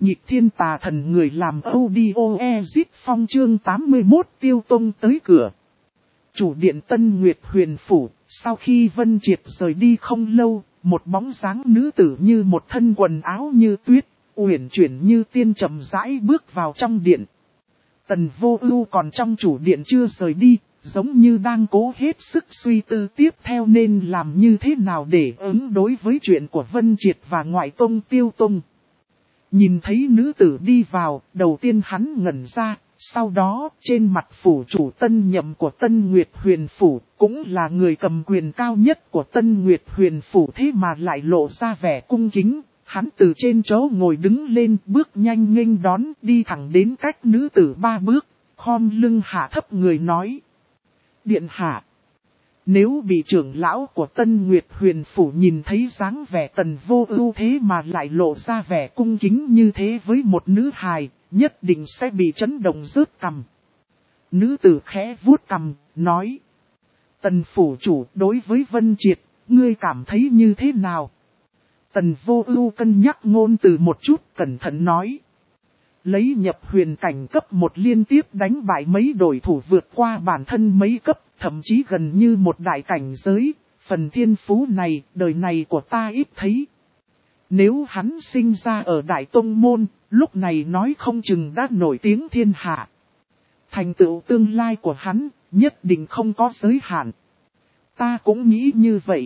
Nhịp thiên tà thần người làm audio exit phong chương 81 Tiêu Tông tới cửa. Chủ điện Tân Nguyệt Huyền Phủ, sau khi Vân Triệt rời đi không lâu, một bóng dáng nữ tử như một thân quần áo như tuyết, uyển chuyển như tiên chậm rãi bước vào trong điện. Tần Vô Ưu còn trong chủ điện chưa rời đi, giống như đang cố hết sức suy tư tiếp theo nên làm như thế nào để ứng đối với chuyện của Vân Triệt và ngoại tông Tiêu Tông. Nhìn thấy nữ tử đi vào, đầu tiên hắn ngẩn ra, sau đó trên mặt phủ chủ tân nhậm của Tân Nguyệt Huyền Phủ, cũng là người cầm quyền cao nhất của Tân Nguyệt Huyền Phủ thế mà lại lộ ra vẻ cung kính. Hắn từ trên chỗ ngồi đứng lên bước nhanh nghênh đón đi thẳng đến cách nữ tử 3 bước, khom lưng hạ thấp người nói. Điện hạ. Nếu bị trưởng lão của Tân Nguyệt Huyền Phủ nhìn thấy dáng vẻ Tần Vô Ưu thế mà lại lộ ra vẻ cung kính như thế với một nữ hài, nhất định sẽ bị chấn động rớt cằm. Nữ tử khẽ vuốt cằm, nói. Tần phủ chủ đối với Vân Triệt, ngươi cảm thấy như thế nào? Tần Vô Ưu cân nhắc ngôn từ một chút, cẩn thận nói. Lấy nhập huyền cảnh cấp 1 liên tiếp đánh bại mấy đối thủ vượt qua bản thân mấy cấp, thậm chí gần như một đại cảnh giới, phần thiên phú này, đời này của ta ít thấy. Nếu hắn sinh ra ở Đại Tông Môn, lúc này nói không chừng đã nổi tiếng thiên hạ. Thành tựu tương lai của hắn, nhất định không có giới hạn. Ta cũng nghĩ như vậy.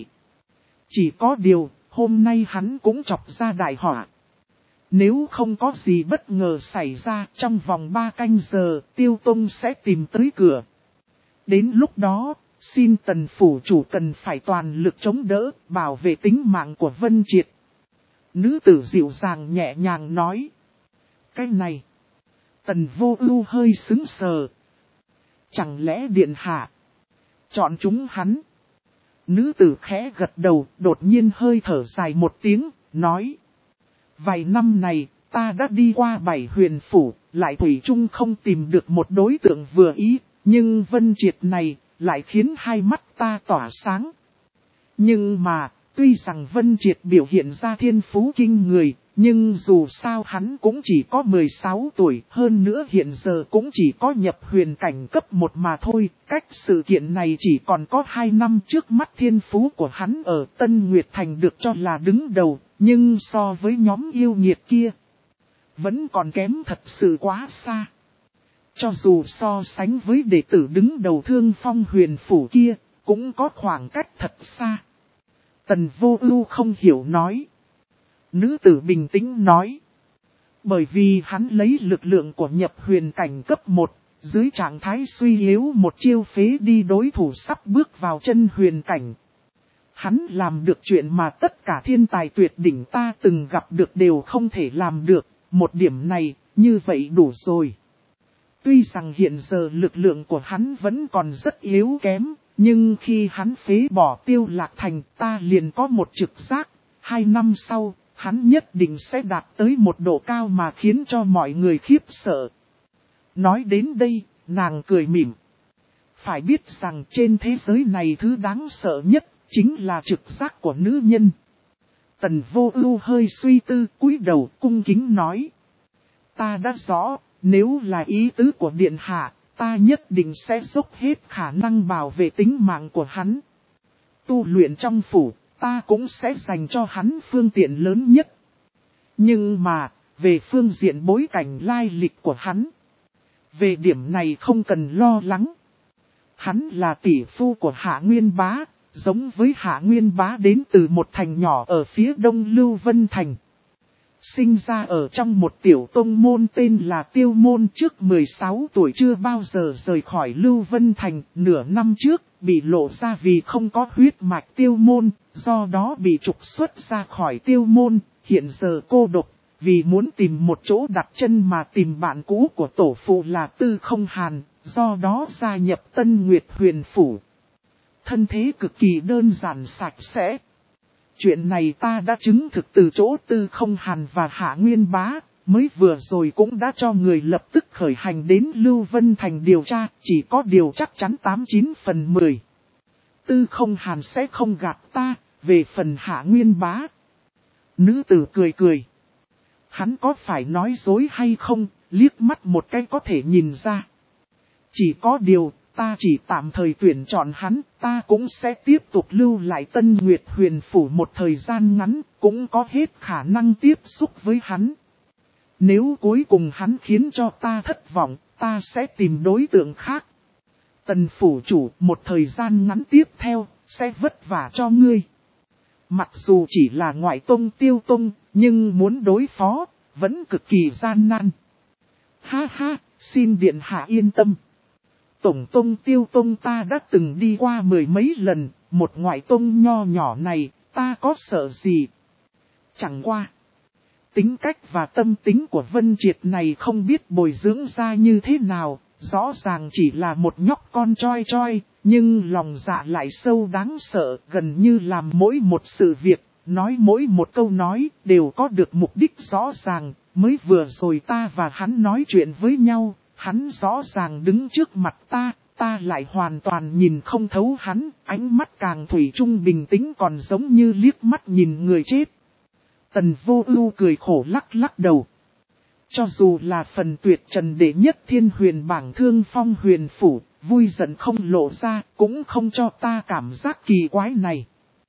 Chỉ có điều, hôm nay hắn cũng chọc ra đại họa. Nếu không có gì bất ngờ xảy ra, trong vòng 3 canh giờ, Tiêu Tông sẽ tìm tới cửa. Đến lúc đó, xin Tần phủ chủ cần phải toàn lực chống đỡ, bảo vệ tính mạng của Vân Triệt. Nữ tử dịu dàng nhẹ nhàng nói. Cái này, Tần Vô Ưu hơi sững sờ. Chẳng lẽ điện hạ chọn chúng hắn? Nữ tử khẽ gật đầu, đột nhiên hơi thở dài một tiếng, nói. Vài năm này, ta đã đi qua 7 huyền phủ, lại thủy chung không tìm được một đối tượng vừa ý, nhưng Vân Triệt này, lại khiến hai mắt ta tỏa sáng. Nhưng mà, tuy rằng Vân Triệt biểu hiện ra thiên phú kinh người, nhưng dù sao hắn cũng chỉ có 16 tuổi, hơn nữa hiện giờ cũng chỉ có nhập huyền cảnh cấp 1 mà thôi. Cách sự kiện này chỉ còn có 2 năm trước mắt, thiên phú của hắn ở Tân Nguyệt Thành được cho là đứng đầu, nhưng so với nhóm yêu nghiệt kia, vẫn còn kém thật sự quá xa. Cho dù so sánh với đệ tử đứng đầu Thương Phong Huyền Phủ kia, cũng có khoảng cách thật xa. Tần Vô Ưu không hiểu nói. Nữ tử bình tĩnh nói. Bởi vì hắn lấy lực lượng của nhập huyền cảnh cấp 1, dưới trạng thái suy yếu một chiêu phế đi đối thủ sắp bước vào chân huyền cảnh. Hắn làm được chuyện mà tất cả thiên tài tuyệt đỉnh ta từng gặp được đều không thể làm được, một điểm này, như vậy đủ rồi. Tuy rằng hiện giờ lực lượng của hắn vẫn còn rất yếu kém, nhưng khi hắn phế bỏ Tiêu Lạc Thành ta liền có một trực giác, 2 năm sau, hắn nhất định sẽ đạt tới một độ cao mà khiến cho mọi người khiếp sợ. Nói đến đây, nàng cười mỉm. Phải biết rằng trên thế giới này thứ đáng sợ nhất, chính là trực giác của nữ nhân. Tần Vô Ưu hơi suy tư, cúi đầu cung kính nói. Ta đã rõ, nếu là ý tứ của điện hạ, ta nhất định sẽ dốc hết khả năng bảo vệ tính mạng của hắn. Tu luyện trong phủ, ta cũng sẽ dành cho hắn phương tiện lớn nhất. Nhưng mà, về phương diện bối cảnh lai lịch của hắn, về điểm này không cần lo lắng. Hắn là tỷ phu của Hạ Nguyên Bá, giống với Hạ Nguyên Bá đến từ một thành nhỏ ở phía đông Lưu Vân Thành. Sinh ra ở trong một tiểu tông môn tên là Tiêu Môn, trước 16 tuổi chưa bao giờ rời khỏi Lưu Vân Thành. Nửa năm trước, bị lộ ra vì không có huyết mạch Tiêu Môn, do đó bị trục xuất ra khỏi Tiêu Môn. Hiện giờ cô độc, vì muốn tìm một chỗ đặt chân mà tìm bạn cũ của tổ phụ là Tư Không Hàn, do đó gia nhập Tân Nguyệt Huyền Phủ. Thân thế cực kỳ đơn giản sạch sẽ. Chuyện này ta đã chứng thực từ chỗ Tư Không Hàn và Hạ Nguyên Bá, mới vừa rồi cũng đã cho người lập tức khởi hành đến Lưu Vân Thành điều tra, chỉ có điều chắc chắn 89 phần 10. Tư Không Hàn sẽ không gạt ta, về phần Hạ Nguyên Bá. Nữ tử cười cười. Hắn có phải nói dối hay không, liếc mắt một cái có thể nhìn ra. Chỉ có điều, ta chỉ tạm thời tuyển chọn hắn, ta cũng sẽ tiếp tục lưu lại Tân Nguyệt Huyền Phủ một thời gian ngắn, cũng có hết khả năng tiếp xúc với hắn. Nếu cuối cùng hắn khiến cho ta thất vọng, ta sẽ tìm đối tượng khác. Tần phủ chủ một thời gian ngắn tiếp theo, sẽ vất vả cho ngươi. Mặc dù chỉ là ngoại tông Tiêu Tông, nhưng muốn đối phó, vẫn cực kỳ gian nan. Ha ha, xin điện hạ yên tâm. Tổng tông Tiêu Tông ta đã từng đi qua mười mấy lần, một ngoại tông nho nhỏ này, ta có sợ gì? Chẳng qua. Tính cách và tâm tính của Vân Triệt này không biết bồi dưỡng ra như thế nào, rõ ràng chỉ là một nhóc con choi choi, nhưng lòng dạ lại sâu đáng sợ, gần như làm mỗi một sự việc, nói mỗi một câu nói, đều có được mục đích rõ ràng. Mới vừa rồi ta và hắn nói chuyện với nhau, hắn rõ ràng đứng trước mặt ta lại hoàn toàn nhìn không thấu hắn, ánh mắt càng thủy chung bình tĩnh còn giống như liếc mắt nhìn người chết. Tần Vô Ưu cười khổ lắc lắc đầu. Cho dù là phần tuyệt trần đệ nhất thiên huyền bảng Thương Phong Huyền Phủ, vui giận không lộ ra, cũng không cho ta cảm giác kỳ quái này.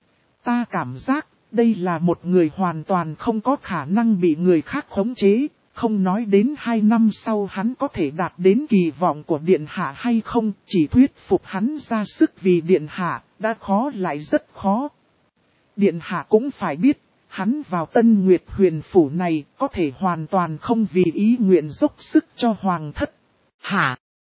Ta cảm giác, đây là một người hoàn toàn không có khả năng bị người khác khống chế, không nói đến 2 năm sau hắn có thể đạt đến kỳ vọng của Điện Hạ hay không, chỉ thuyết phục hắn ra sức vì Điện Hạ, đã khó lại rất khó. Điện Hạ cũng phải biết, hắn vào Tân Nguyệt Huyền Phủ này có thể hoàn toàn không vì ý nguyện dốc sức cho Hoàng thất. Hả?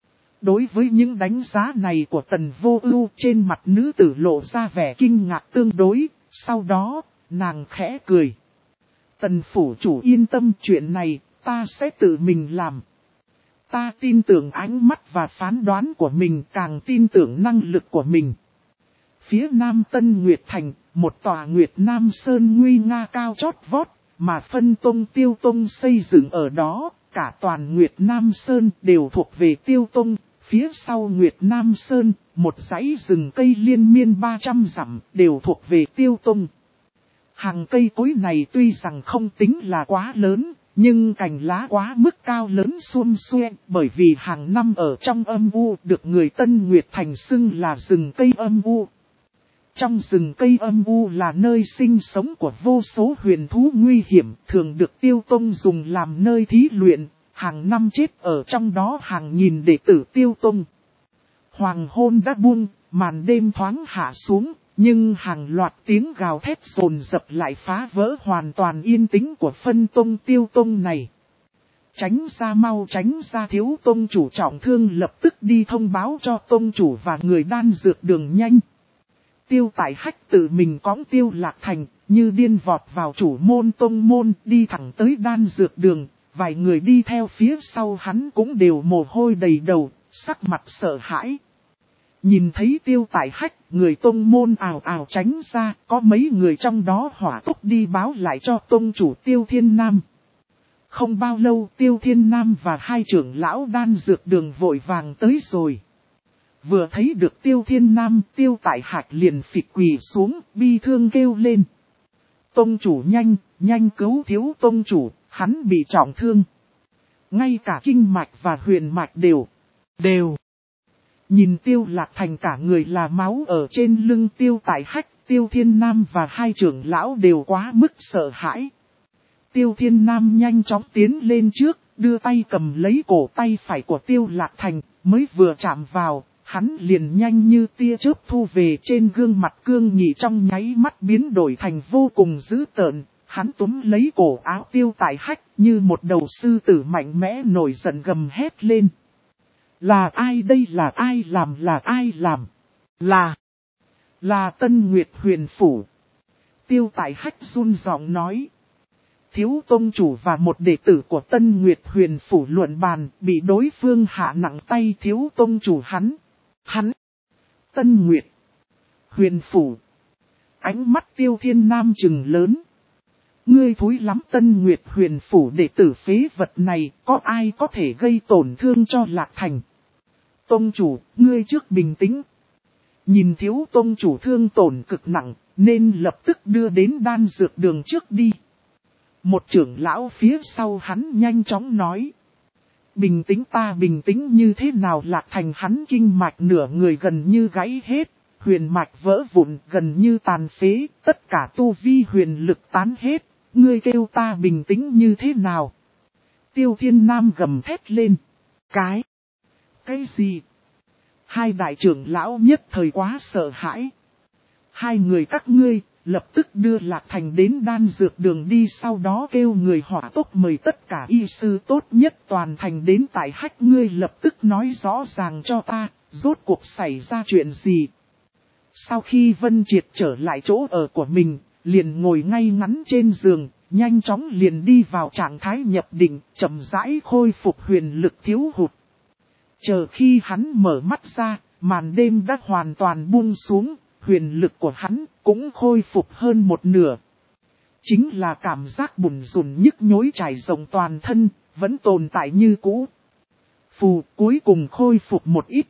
Đối với những đánh giá này của Tần Vô Ưu, trên mặt nữ tử lộ ra vẻ kinh ngạc tương đối, sau đó, nàng khẽ cười. Tần phủ chủ yên tâm, chuyện này, ta sẽ tự mình làm. Ta tin tưởng ánh mắt và phán đoán của mình, càng tin tưởng năng lực của mình. Phía Nam Tân Nguyệt Thành, một tòa Nguyệt Nam Sơn nguy nga cao chót vót, mà phân tông Tiêu Tông xây dựng ở đó, cả toàn Nguyệt Nam Sơn đều thuộc về Tiêu Tông. Phía sau Nguyệt Nam Sơn, một dãy rừng cây liên miên 300 dặm đều thuộc về Tiêu Tông. Hàng cây cối này tuy rằng không tính là quá lớn, nhưng cành lá quá mức cao lớn xum xuê, bởi vì hàng năm ở trong âm u được người Tân Nguyệt Thành xưng là rừng cây âm u. Trong rừng cây âm u là nơi sinh sống của vô số huyền thú nguy hiểm, thường được Tiêu Tông dùng làm nơi thí luyện, hàng năm chết ở trong đó hàng nghìn đệ tử Tiêu Tông. Hoàng hôn đã buông, màn đêm thoáng hạ xuống, nhưng hàng loạt tiếng gào thét dồn dập lại phá vỡ hoàn toàn yên tĩnh của phân tông Tiêu Tông này. Tránh ra mau, tránh ra, thiếu tông chủ trọng thương lập tức đi thông báo cho tông chủ và người đan dược đường nhanh. Tiêu Tại Hách tự mình cõng Tiêu Lạc Thành, như điên vọt vào chủ môn tông môn, đi thẳng tới đan dược đường. Vài người đi theo phía sau hắn cũng đều mồ hôi đầy đầu, sắc mặt sợ hãi. Nhìn thấy Tiêu Tại Hách, người tông môn ào ào tránh ra, có mấy người trong đó hỏa tốc đi báo lại cho tông chủ Tiêu Thiên Nam. Không bao lâu Tiêu Thiên Nam và hai trưởng lão đan dược đường vội vàng tới rồi. Vừa thấy được Tiêu Thiên Nam, Tiêu Tại Hách liền phịch quỳ xuống, bi thương kêu lên. Tông chủ nhanh cứu thiếu tông chủ, hắn bị trọng thương. Ngay cả kinh mạch và huyền mạch đều. Nhìn Tiêu Lạc Thành cả người là máu ở trên lưng Tiêu Tại Hách, Tiêu Thiên Nam và hai trưởng lão đều quá mức sợ hãi. Tiêu Thiên Nam nhanh chóng tiến lên trước, đưa tay cầm lấy cổ tay phải của Tiêu Lạc Thành, mới vừa chạm vào, hắn liền nhanh như tia chớp thu về, trên gương mặt cương nghị trong nháy mắt biến đổi thành vô cùng dữ tợn. Hắn túm lấy cổ áo Tiêu Tại Hách như một đầu sư tử mạnh mẽ nổi giận gầm hét lên. Là ai đây, là ai làm, là ai làm? Là Tân Nguyệt Huyền Phủ. Tiêu Tại Hách run giọng nói. Thiếu tông chủ và một đệ tử của Tân Nguyệt Huyền Phủ luận bàn, bị đối phương hạ nặng tay. Thiếu tông chủ hắn. Tân Nguyệt Huyền Phủ. Ánh mắt Tiêu Thiên Nam trừng lớn. Ngươi thúi lắm, Tân Nguyệt Huyền Phủ đệ tử phế vật này, có ai có thể gây tổn thương cho Lạc Thành? Tông chủ, ngươi trước bình tĩnh. Nhìn thiếu tông chủ thương tổn cực nặng, nên lập tức đưa đến đan dược đường trước đi. Một trưởng lão phía sau hắn nhanh chóng nói. Bình tĩnh ta bình tĩnh như thế nào Lạc Thành hắn kinh mạch nửa người gần như gãy hết, huyền mạch vỡ vụn gần như tàn phế, tất cả tu vi huyền lực tán hết, ngươi kêu ta bình tĩnh như thế nào? Tiêu Thiên Nam gầm thét lên. Cái gì? Hai đại trưởng lão nhất thời quá sợ hãi. Hai người các ngươi, lập tức đưa Lạc Thành đến đan dược đường đi sau đó kêu người hỏa tốc mời tất cả y sư tốt nhất toàn thành đến tại hách ngươi lập tức nói rõ ràng cho ta, rốt cuộc xảy ra chuyện gì. Sau khi Vân Triệt trở lại chỗ ở của mình, liền ngồi ngay ngắn trên giường, nhanh chóng liền đi vào trạng thái nhập định, chậm rãi khôi phục huyền lực thiếu hụt. Chờ khi hắn mở mắt ra, màn đêm đã hoàn toàn buông xuống, huyền lực của hắn cũng khôi phục hơn một nửa. Chính là cảm giác bủn rủn nhức nhối trải rộng toàn thân, vẫn tồn tại như cũ. Phù cuối cùng khôi phục một ít.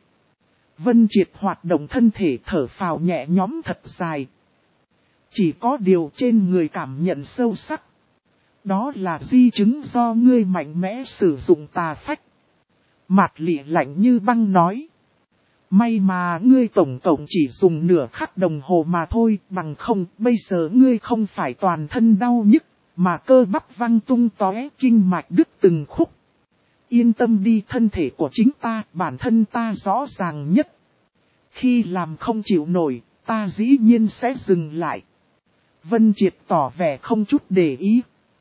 Vân Triệt hoạt động thân thể thở phào nhẹ nhõm thật dài. Chỉ có điều trên người cảm nhận sâu sắc. Đó là di chứng do ngươi mạnh mẽ sử dụng tà phách. Mạt Lị lạnh như băng nói. May mà ngươi tổng cộng chỉ dùng nửa khắc đồng hồ mà thôi, bằng không bây giờ ngươi không phải toàn thân đau nhức, mà cơ bắp văng tung tóe kinh mạch đứt từng khúc. Yên tâm đi thân thể của chính ta, bản thân ta rõ ràng nhất. Khi làm không chịu nổi, ta dĩ nhiên sẽ dừng lại. Vân Triệt tỏ vẻ không chút để ý.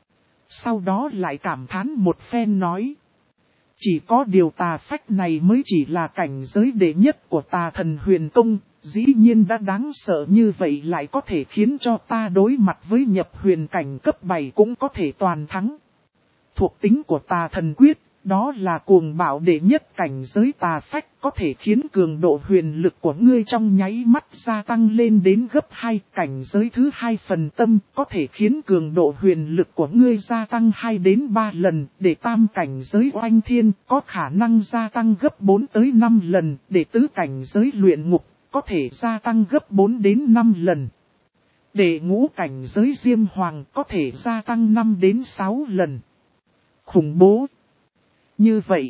Sau đó lại cảm thán một phen nói. Chỉ có điều tà phách này mới chỉ là cảnh giới đệ nhất của tà thần huyền công, dĩ nhiên đã đáng sợ như vậy lại có thể khiến cho ta đối mặt với nhập huyền cảnh cấp 7 cũng có thể toàn thắng. Thuộc tính của tà thần quyết, đó là cuồng bạo đệ nhất cảnh giới tà phách có thể khiến cường độ huyền lực của ngươi trong nháy mắt gia tăng lên đến gấp 2. Cảnh giới thứ 2 phần tâm có thể khiến cường độ huyền lực của ngươi gia tăng 2 đến 3 lần. Để tam cảnh giới oanh thiên có khả năng gia tăng gấp 4 tới 5 lần. Để tứ cảnh giới luyện ngục có thể gia tăng gấp 4 đến 5 lần. Để ngũ cảnh giới diêm hoàng có thể gia tăng 5 đến 6 lần. Khủng bố! Như vậy,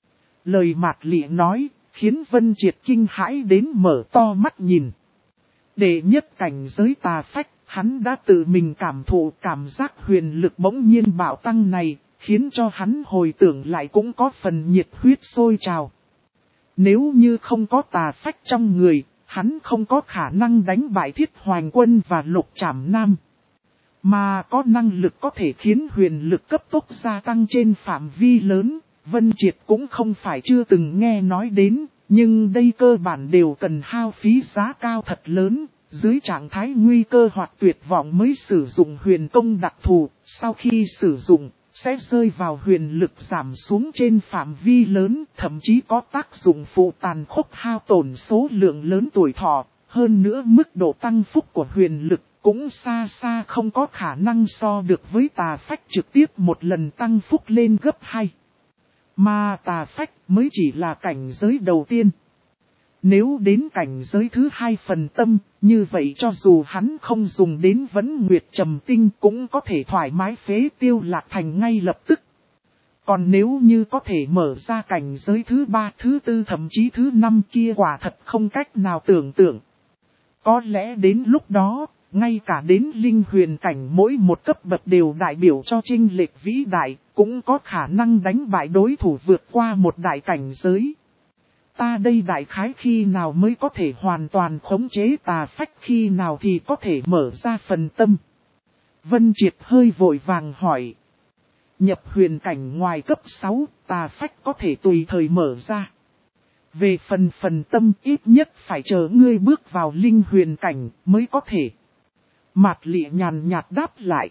lời Mạt Lị nói, khiến Vân Triệt kinh hãi đến mở to mắt nhìn. Đệ nhất cảnh giới tà phách, hắn đã tự mình cảm thụ cảm giác huyền lực bỗng nhiên bạo tăng này, khiến cho hắn hồi tưởng lại cũng có phần nhiệt huyết sôi trào. Nếu như không có tà phách trong người, hắn không có khả năng đánh bại Thiết Hoành Quân và Lục Trảm Nam. Mà có năng lực có thể khiến huyền lực cấp tốc gia tăng trên phạm vi lớn. Vân Triệt cũng không phải chưa từng nghe nói đến, nhưng đây cơ bản đều cần hao phí giá cao thật lớn, dưới trạng thái nguy cơ hoặc tuyệt vọng mới sử dụng huyền công đặc thù, sau khi sử dụng, sẽ rơi vào huyền lực giảm xuống trên phạm vi lớn, thậm chí có tác dụng phụ tàn khốc hao tổn số lượng lớn tuổi thọ, hơn nữa mức độ tăng phúc của huyền lực cũng xa xa không có khả năng so được với tà phách trực tiếp một lần tăng phúc lên gấp 2. Mà tà phách mới chỉ là cảnh giới đầu tiên. Nếu đến cảnh giới thứ 2 phần tâm, như vậy cho dù hắn không dùng đến Vấn Nguyệt Trầm Tinh cũng có thể thoải mái phế tiêu Lạc Thành ngay lập tức. Còn nếu như có thể mở ra cảnh giới thứ 3, thứ 4 thậm chí thứ 5 kia quả thật không cách nào tưởng tượng. Có lẽ đến lúc đó, ngay cả đến linh huyền cảnh mỗi một cấp bậc đều đại biểu cho chênh lệch vĩ đại, cũng có khả năng đánh bại đối thủ vượt qua một đại cảnh giới. Ta đây đại khái khi nào mới có thể hoàn toàn khống chế tà phách, khi nào thì có thể mở ra phần tâm. Vân Triệt hơi vội vàng hỏi. Nhập huyền cảnh ngoài cấp 6, tà phách có thể tùy thời mở ra. Về phần tâm ít nhất phải chờ ngươi bước vào linh huyền cảnh mới có thể. Mạt Lị nhàn nhạt đáp lại.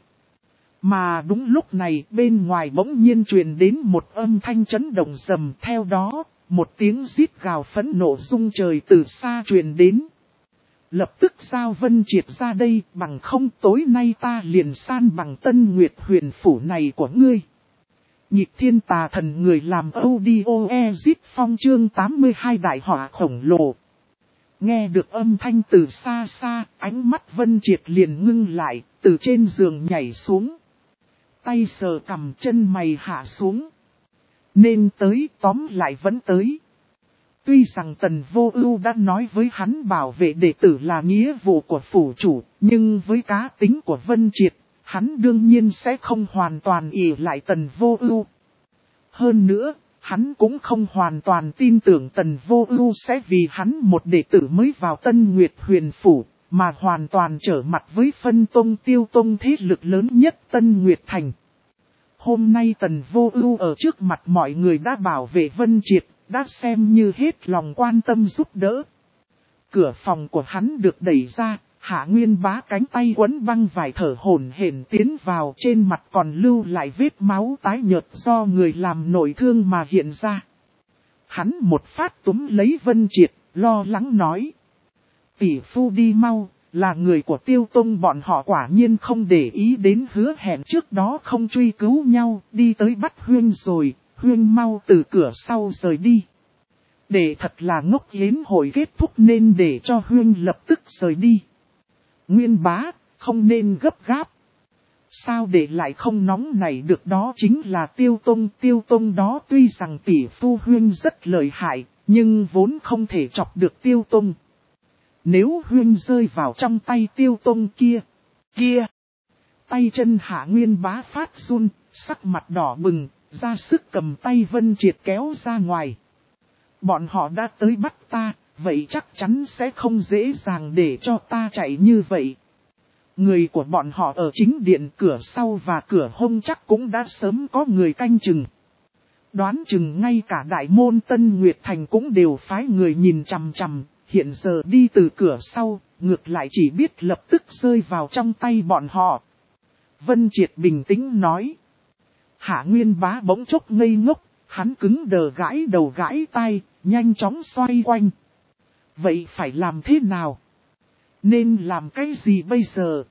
Mà đúng lúc này bên ngoài bỗng nhiên truyền đến một âm thanh chấn động rầm, theo đó, một tiếng rít gào phẫn nộ rung trời từ xa truyền đến. Lập tức giao Vân Triệt ra đây, bằng không tối nay ta liền san bằng Tân Nguyệt huyền phủ này của ngươi. Nhịp thiên tà thần người làm audio exit phong chương 82 đại họa khổng lồ. Nghe được âm thanh từ xa xa, ánh mắt Vân Triệt liền ngưng lại, từ trên giường nhảy xuống. Tay sờ cằm, chân mày hạ xuống. Nên tới, tóm lại vẫn tới. Tuy rằng Tần Vô Ưu đã nói với hắn bảo vệ đệ tử là nghĩa vụ của phủ chủ, nhưng với cá tính của Vân Triệt, hắn đương nhiên sẽ không hoàn toàn ỷ lại Tần Vô Ưu. Hơn nữa, hắn cũng không hoàn toàn tin tưởng Tần Vô Ưu sẽ vì hắn một đệ tử mới vào Tân Nguyệt Huyền Phủ, mà hoàn toàn trở mặt với Phân Tông Tiêu Tông thế lực lớn nhất Tân Nguyệt Thành. Hôm nay Tần Vô Ưu ở trước mặt mọi người đã bảo vệ Vân Triệt, đã xem như hết lòng quan tâm giúp đỡ. Cửa phòng của hắn được đẩy ra, Hạ Nguyên Bá cánh tay quấn băng vải thở hổn hển tiến vào, trên mặt còn lưu lại vết máu tái nhợt do người làm nội thương mà hiện ra. Hắn một phát túm lấy Vân Triệt, lo lắng nói: "Tỷ phu đi mau, là người của Tiêu Tông bọn họ quả nhiên không để ý đến hứa hẹn trước đó không truy cứu nhau, đi tới bắt Huyên rồi, Huyên mau từ cửa sau rời đi." Để thật là ngốc, yến hội kết thúc nên để cho Huyên lập tức rời đi. Nguyên Bá, không nên gấp gáp. Sao để lại không nóng này được, đó chính là Tiêu Tông đó tuy rằng tỷ phu Huyên rất lợi hại, nhưng vốn không thể chọc được Tiêu Tông. Nếu Huyên rơi vào trong tay Tiêu Tông kia, tay chân Hạ Nguyên Bá phát run, sắc mặt đỏ bừng, ra sức cầm tay Vân Triệt kéo ra ngoài. Bọn họ đã tới bắt ta, vậy chắc chắn sẽ không dễ dàng để cho ta chạy như vậy. Người của bọn họ ở chính điện, cửa sau và cửa hông chắc cũng đã sớm có người canh chừng. Đoán chừng ngay cả đại môn Tân Nguyệt Thành cũng đều phái người nhìn chằm chằm, hiện giờ đi từ cửa sau, ngược lại chỉ biết lập tức rơi vào trong tay bọn họ. Vân Triệt bình tĩnh nói. Hạ Nguyên Bá bỗng chốc ngây ngốc, hắn cứng đờ gãi đầu gãi tai, nhanh chóng xoay quanh. Vậy phải làm thế nào? Nên làm cái gì bây giờ?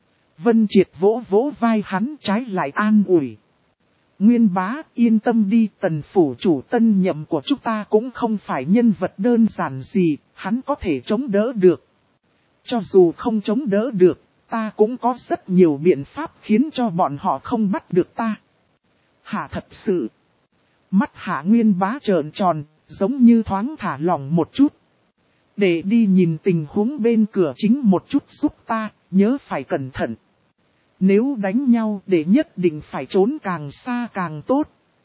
Vân Triệt vỗ vỗ vai hắn, trái lại an ủi. Nguyên Bá, yên tâm đi, Tần phủ chủ tân nhậm của chúng ta cũng không phải nhân vật đơn giản gì, hắn có thể chống đỡ được. Cho dù không chống đỡ được, ta cũng có rất nhiều biện pháp khiến cho bọn họ không bắt được ta. Hạ thật sự. Mắt Hạ Nguyên Bá trợn tròn, giống như thoáng thả lỏng một chút. Để đi nhìn tình huống bên cửa chính một chút giúp ta, nhớ phải cẩn thận. Nếu đánh nhau để nhất định phải trốn càng xa càng tốt.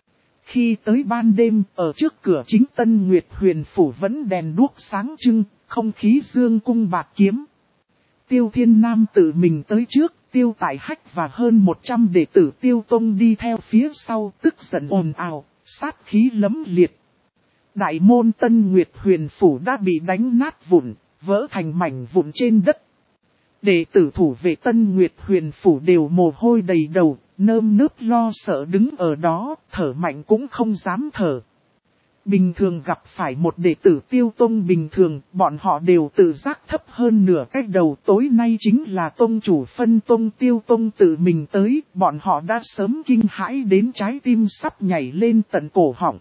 Khi tới ban đêm, ở trước cửa chính Tân Nguyệt Huyền Phủ vẫn đèn đuốc sáng trưng, không khí dương cung bạt kiếm. Tiêu Thiên Nam tự mình tới trước, Tiêu Tại Hách và hơn 100 đệ tử Tiêu Tông đi theo phía sau, tức giận ồn ào, sát khí lấm liệt. Đại môn Tân Nguyệt Huyền Phủ đã bị đánh nát vụn, vỡ thành mảnh vụn trên đất. Đệ tử thủ vệ Tân Nguyệt Huyền Phủ đều mồ hôi đầy đầu, nơm nớp lo sợ đứng ở đó, thở mạnh cũng không dám thở. Bình thường gặp phải một đệ tử Tiêu Tông bình thường, bọn họ đều tự giác thấp hơn nửa cái đầu. Tối nay chính là tông chủ Phân Tông Tiêu Tông tự mình tới, bọn họ đã sớm kinh hãi đến trái tim sắp nhảy lên tận cổ họng.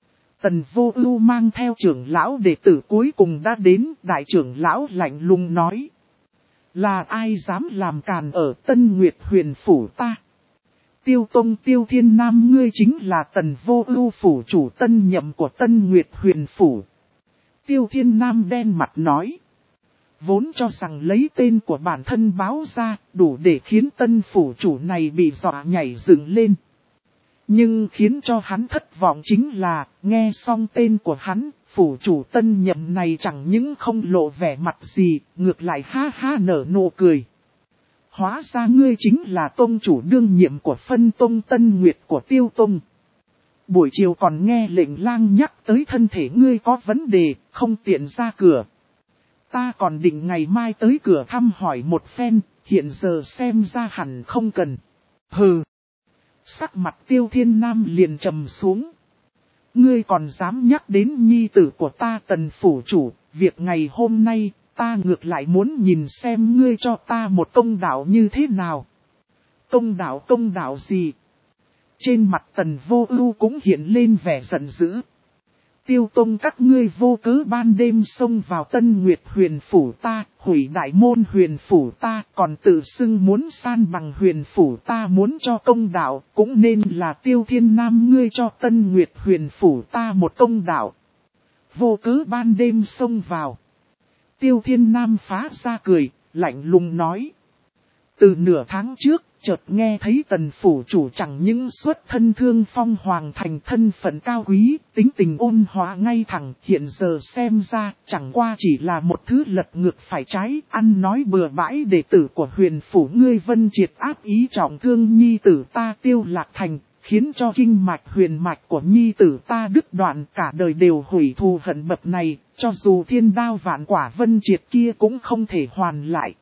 Tần Vô Ưu mang theo trưởng lão đệ tử cuối cùng đã đến, đại trưởng lão lạnh lùng nói. Là ai dám làm càn ở Tân Nguyệt Huyền Phủ ta? Tiêu Tông Tiêu Thiên Nam, ngươi chính là Tần Vô Ưu phủ chủ tân nhậm của Tân Nguyệt Huyền Phủ. Tiêu Thiên Nam đen mặt nói. Vốn cho rằng lấy tên của bản thân báo ra, đủ để khiến tân phủ chủ này bị dọa nhảy dựng lên. Nhưng khiến cho hắn thất vọng chính là, nghe xong tên của hắn, phủ chủ tân nhậm này chẳng những không lộ vẻ mặt gì, ngược lại ha ha nở nụ cười. Hóa ra ngươi chính là tông chủ đương nhiệm của Phân Tông Tân Nguyệt của Tiêu Tông. Buổi chiều còn nghe lệnh lang nhắc tới thân thể ngươi có vấn đề, không tiện ra cửa. Ta còn định ngày mai tới cửa thăm hỏi một phen, hiện giờ xem ra hẳn không cần. Hừ. Sắc mặt Tiêu Thiên Nam liền trầm xuống. Ngươi còn dám nhắc đến nhi tử của ta Tần phủ chủ, việc ngày hôm nay, ta ngược lại muốn nhìn xem ngươi cho ta một công đạo như thế nào. Công đạo gì? Trên mặt Tần Vô Ưu cũng hiện lên vẻ giận dữ. Tiêu Tông các ngươi vô cớ ban đêm xông vào Tân Nguyệt huyền phủ ta, hủy đại môn huyền phủ ta, còn tự xưng muốn san bằng huyền phủ ta muốn cho công đạo, cũng nên là Tiêu Thiên Nam ngươi cho Tân Nguyệt huyền phủ ta một công đạo. Vô cớ ban đêm xông vào. Tiêu Thiên Nam phá ra cười, lạnh lùng nói. Từ nửa tháng trước, chợt nghe thấy Tần phủ chủ chẳng những xuất thân thương phong hoàng thành thân phận cao quý, tính tình ôn hòa ngay thẳng, hiện giờ xem ra chẳng qua chỉ là một thứ lật ngược phải trái, ăn nói bừa bãi đệ tử của huyền phủ ngươi Vân Triệt áp ý trọng thương nhi tử ta Tiêu Lạc Thành, khiến cho kinh mạch huyền mạch của nhi tử ta đứt đoạn cả đời đều hủy thù hận bậc này, cho dù thiên đao vạn quả Vân Triệt kia cũng không thể hoàn lại.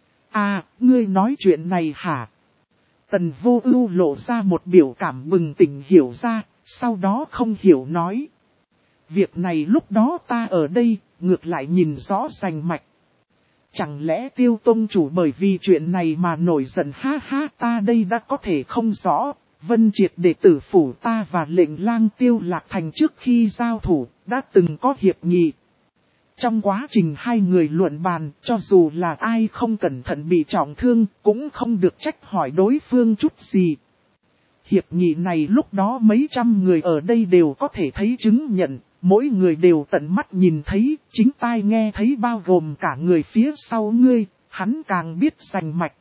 À, ngươi nói chuyện này hả? Tần Vô Ưu lộ ra một biểu cảm bừng tỉnh hiểu ra, sau đó không hiểu nói. Việc này lúc đó ta ở đây, ngược lại nhìn rõ rành mạch. Chẳng lẽ Tiêu Tông chủ bởi vì chuyện này mà nổi giận ha ha ta đây đã có thể không rõ. Vân Triệt đệ tử phủ ta và lệnh lang Tiêu Lạc Thành trước khi giao thủ, đã từng có hiệp nghị. Trong quá trình hai người luận bàn, cho dù là ai không cẩn thận bị trọng thương, cũng không được trách hỏi đối phương chút gì. Hiệp nghị này lúc đó mấy trăm người ở đây đều có thể thấy chứng nhận, mỗi người đều tận mắt nhìn thấy, chính tai nghe thấy bao gồm cả người phía sau ngươi, hắn càng biết rành mạch.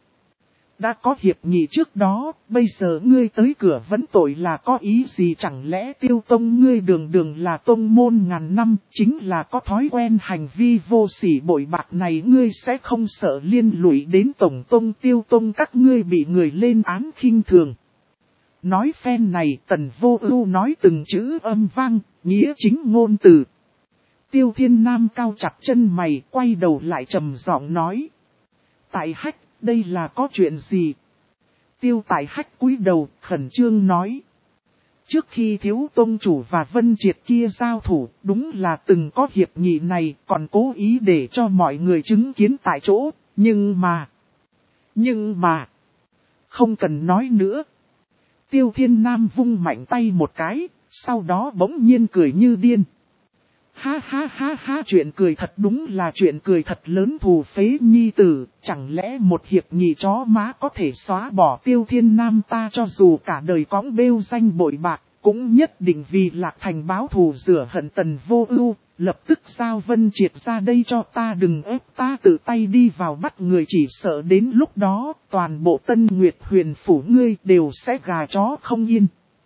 Đã có hiệp nghị trước đó, bây giờ ngươi tới cửa vấn tội là có ý gì chẳng lẽ Tiêu Tông ngươi đường đường là tông môn ngàn năm, chính là có thói quen hành vi vô sỉ bội bạc này ngươi sẽ không sợ liên lụy đến tổng tông Tiêu Tông các ngươi bị người lên án khinh thường. Nói phen này Tần Vô Ưu nói từng chữ âm vang, nghĩa chính ngôn từ. Tiêu Thiên Nam cao chặt chân mày quay đầu lại trầm giọng nói. Tại Hách, đây là có chuyện gì? Tiêu Tại Hách cúi đầu khẩn trương nói. Trước khi Thiếu Tông chủ và Vân Triệt kia giao thủ, đúng là từng có hiệp nghị này, còn cố ý để cho mọi người chứng kiến tại chỗ, nhưng mà, không cần nói nữa. Tiêu Thiên Nam vung mạnh tay một cái, sau đó bỗng nhiên cười như điên. Ha ha ha ha chuyện cười thật đúng là chuyện cười thật lớn thù phế nhi tử, chẳng lẽ một hiệp nghị chó má có thể xóa bỏ Tiêu Thiên Nam ta cho dù cả đời cõng bêu danh bội bạc, cũng nhất định vì Lạc Thành báo thù rửa hận Tần Vô Ưu, lập tức giao Vân Triệt ra đây cho ta đừng ép ta tự tay đi vào bắt người chỉ sợ đến lúc đó toàn bộ Tân Nguyệt huyền phủ ngươi đều sẽ gà chó không yên.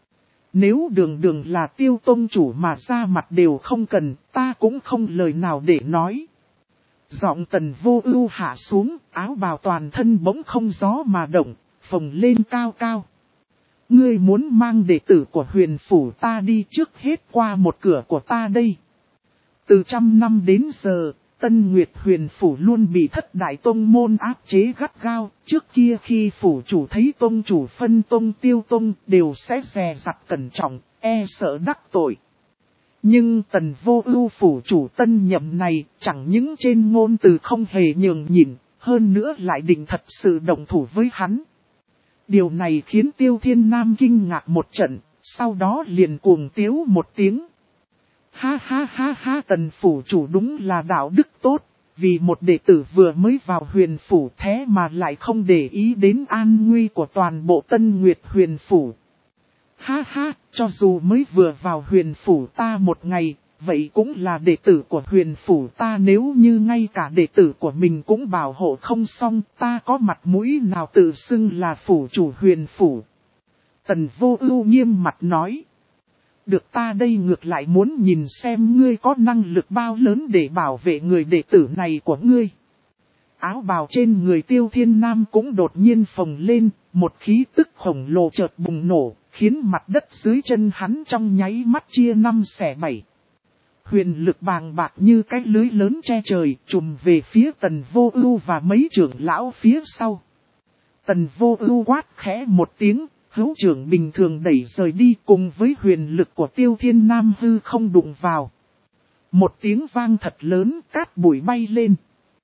Nếu đường đường là Tiêu Tông chủ mà ra mặt đều không cần, ta cũng không lời nào để nói. Giọng Tần Vô Ưu hạ xuống, áo bào toàn thân bỗng không gió mà động, phồng lên cao cao. Ngươi muốn mang đệ tử của huyền phủ ta đi trước hết qua một cửa của ta đây. Từ trăm năm đến giờ, Tân Nguyệt huyền phủ luôn bị thất đại tông môn áp chế gắt gao, trước kia khi phủ chủ thấy tông chủ phân tông tiêu tông đều sẽ dè dặt cẩn trọng, e sợ đắc tội. Nhưng Tần Vô Ưu phủ chủ tân nhậm này chẳng những trên ngôn từ không hề nhường nhịn, hơn nữa lại định thật sự động thủ với hắn. Điều này khiến Tiêu Thiên Nam kinh ngạc một trận, sau đó liền cuồng tiếu một tiếng. Ha ha ha ha Tần phủ chủ đúng là đạo đức tốt, vì một đệ tử vừa mới vào huyền phủ thế mà lại không để ý đến an nguy của toàn bộ Tân Nguyệt huyền phủ. Ha ha, cho dù mới vừa vào huyền phủ ta một ngày, vậy cũng là đệ tử của huyền phủ ta nếu như ngay cả đệ tử của mình cũng bảo hộ không xong ta có mặt mũi nào tự xưng là phủ chủ huyền phủ. Tần Vô Ưu nghiêm mặt nói. Được ta đây ngược lại muốn nhìn xem ngươi có năng lực bao lớn để bảo vệ người đệ tử này của ngươi. Áo bào trên người Tiêu Thiên Nam cũng đột nhiên phồng lên, một khí tức khổng lồ chợt bùng nổ, khiến mặt đất dưới chân hắn trong nháy mắt chia 5 xẻ 7. Huyền lực bàng bạc như cái lưới lớn che trời, trùm về phía Tần Vô Ưu và mấy trưởng lão phía sau. Tần Vô Ưu quát khẽ một tiếng, hữu trưởng bình thường đẩy rời đi cùng với huyền lực của Tiêu Thiên Nam hư không đụng vào. Một tiếng vang thật lớn, cát bụi bay lên.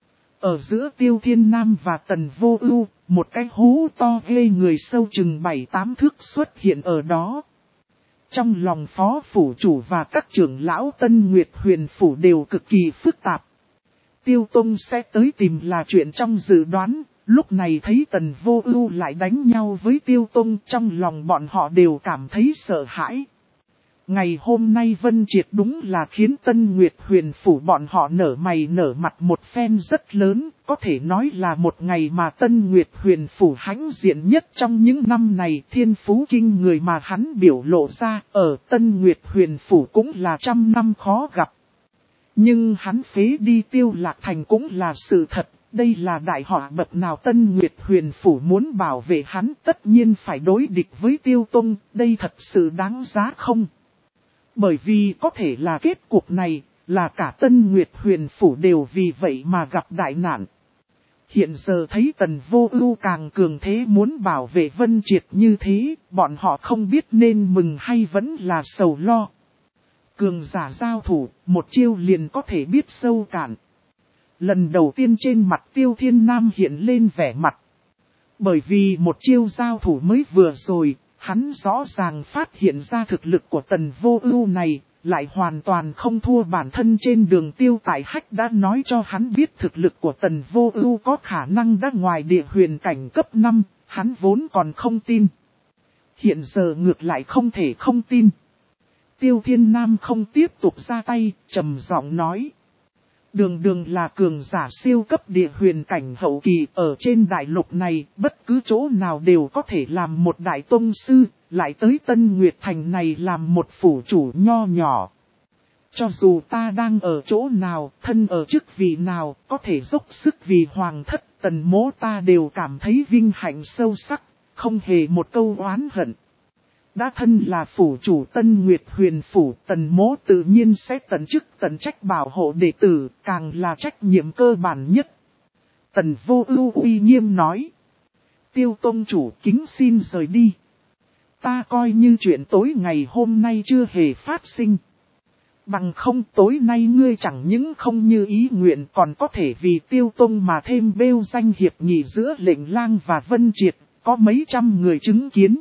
Ở giữa Tiêu Thiên Nam và Tần Vô Ưu, một cái hố to ghê người sâu chừng 7-8 thước xuất hiện ở đó. trong lòng phó phủ chủ và các trưởng lão Tân Nguyệt Huyền Phủ đều cực kỳ phức tạp. Tiêu Tông sẽ tới tìm là chuyện trong dự đoán, lúc này thấy Tần Vô Ưu lại đánh nhau với Tiêu Tông, trong lòng bọn họ đều cảm thấy sợ hãi. Ngày hôm nay Vân Triệt đúng là khiến Tân Nguyệt Huyền Phủ bọn họ nở mày nở mặt một phen rất lớn, có thể nói là một ngày mà Tân Nguyệt Huyền Phủ hãnh diện nhất trong những năm này. Thiên phú kinh người mà hắn biểu lộ ra ở Tân Nguyệt Huyền Phủ cũng là trăm năm khó gặp. Nhưng hắn phế đi Tiêu Lạc Thành cũng là sự thật, đây là đại họa bậc nào. Tân Nguyệt Huyền Phủ muốn bảo vệ hắn tất nhiên phải đối địch với Tiêu Tông, đây thật sự đáng giá không? Bởi vì có thể là kết cục này, là cả Tân Nguyệt Huyền Phủ đều vì vậy mà gặp đại nạn. Hiện giờ thấy Tần Vô Ưu càng cường thế muốn bảo vệ Vân Triệt như thế, bọn họ không biết nên mừng hay vẫn là sầu lo. Cường giả giao thủ, một chiêu liền có thể biết sâu cạn. Lần đầu tiên trên mặt Tiêu Thiên Nam hiện lên vẻ mặt. Bởi vì một chiêu giao thủ mới vừa rồi, hắn rõ ràng phát hiện ra thực lực của Tần Vô Ưu này, lại hoàn toàn không thua bản thân. Trên đường Tiêu Tại Hách đã nói cho hắn biết thực lực của Tần Vô Ưu có khả năng đã ngoài địa huyền cảnh cấp 5, hắn vốn còn không tin. Hiện giờ ngược lại không thể không tin. Tiêu Thiên Nam không tiếp tục ra tay, trầm giọng nói. Đường đường là cường giả siêu cấp địa huyền cảnh hậu kỳ, ở trên đại lục này, bất cứ chỗ nào đều có thể làm một đại tông sư, lại tới Tân Nguyệt Thành này làm một phủ chủ nho nhỏ. Cho dù ta đang ở chỗ nào, thân ở chức vị nào, có thể dốc sức vì hoàng thất, Tần Mỗ ta đều cảm thấy vinh hạnh sâu sắc, không hề một câu oán hận. Đã thân là phủ chủ Tân Nguyệt Huyền Phủ, Tần Mỗ tự nhiên sẽ tận chức tận trách bảo hộ đệ tử, càng là trách nhiệm cơ bản nhất. Tần Vô Ưu uy nghiêm nói. Tiêu tông chủ kính xin rời đi. Ta coi như chuyện tối ngày hôm nay chưa hề phát sinh. Bằng không tối nay ngươi chẳng những không như ý nguyện còn có thể vì Tiêu tông mà thêm bêu danh hiệp nghị giữa Lệnh Lang và Vân Triệt, có mấy trăm người chứng kiến.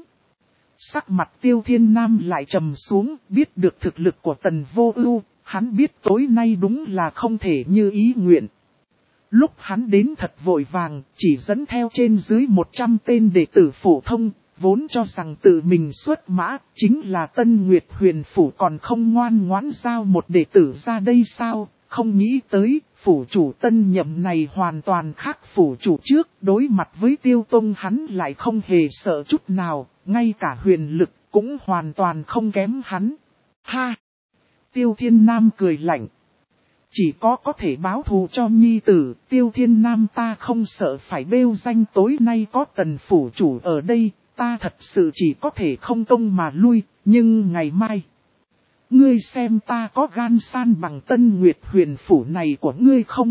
Sắc mặt Tiêu Thiên Nam lại trầm xuống, biết được thực lực của Tần Vô Ưu, hắn biết tối nay đúng là không thể như ý nguyện. Lúc hắn đến thật vội vàng, chỉ dẫn theo trên dưới 100 tên đệ tử phổ thông, vốn cho rằng tự mình xuất mã, chính là Tân Nguyệt Huyền Phủ còn không ngoan ngoãn giao một đệ tử ra đây sao, không nghĩ tới, phủ chủ tân nhậm này hoàn toàn khác phủ chủ trước, đối mặt với Tiêu Tông hắn lại không hề sợ chút nào, ngay cả huyền lực cũng hoàn toàn không kém hắn. Ha! Tiêu Thiên Nam cười lạnh. Chỉ có thể báo thù cho nhi tử, Tiêu Thiên Nam ta không sợ phải bêu danh tối nay có Tần phủ chủ ở đây, ta thật sự chỉ có thể không công mà lui, nhưng ngày mai. Ngươi xem ta có gan san bằng Tân Nguyệt Huyền Phủ này của ngươi không?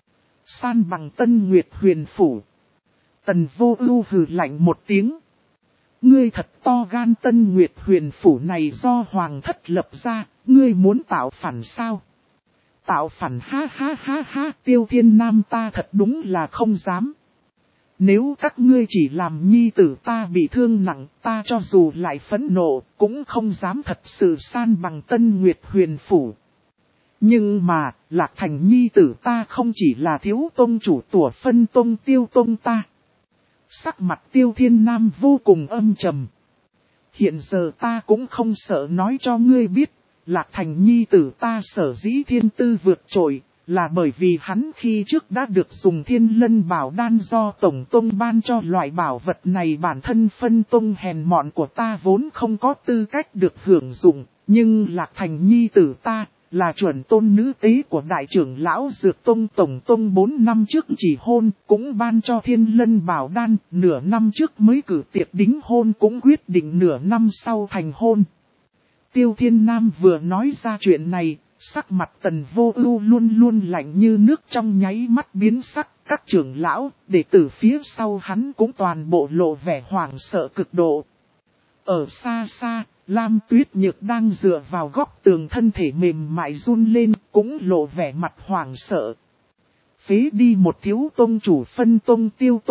San bằng Tân Nguyệt Huyền Phủ. Tần Vô Ưu hừ lạnh một tiếng. Ngươi thật to gan, Tân Nguyệt Huyền Phủ này do hoàng thất lập ra, ngươi muốn tạo phản sao? Tạo phản ha ha ha ha, Tiêu Thiên Nam ta thật đúng là không dám. Nếu các ngươi chỉ làm nhi tử ta bị thương nặng, ta cho dù lại phẫn nộ, cũng không dám thật sự san bằng Tân Nguyệt Huyền Phủ. Nhưng mà, Lạc Thành nhi tử ta không chỉ là thiếu tông chủ tủa phân tông Tiêu tông ta. Sắc mặt Tiêu Thiên Nam vô cùng âm trầm. Hiện giờ ta cũng không sợ nói cho ngươi biết, Lạc Thành nhi tử ta sở dĩ thiên tư vượt trội, là bởi vì hắn khi trước đã được dùng Thiên Lân Bảo Đan do Tổng Tông ban cho. Loại bảo vật này bản thân phân tông hèn mọn của ta vốn không có tư cách được hưởng dụng, nhưng Lạc Thành nhi tử ta là chuẩn tôn nữ tế của đại trưởng lão Dược Tông Tổng Tông 4 năm trước chỉ hôn, cũng ban cho Thiên Lân Bảo Đan, nửa năm trước mới cử tiệc đính hôn, cũng quyết định nửa năm sau thành hôn. Tiêu Thiên Nam vừa nói ra chuyện này, sắc mặt Tần Vô Ưu luôn luôn lạnh như nước, trong nháy mắt biến sắc. Các trưởng lão, đệ tử phía sau hắn cũng toàn bộ lộ vẻ hoảng sợ cực độ. Ở xa xa, Lam Tuyết Nhược đang dựa vào góc tường, thân thể mềm mại run lên, cũng lộ vẻ mặt hoảng sợ. Phế đi một thiếu tông chủ phân tông Tiêu tông,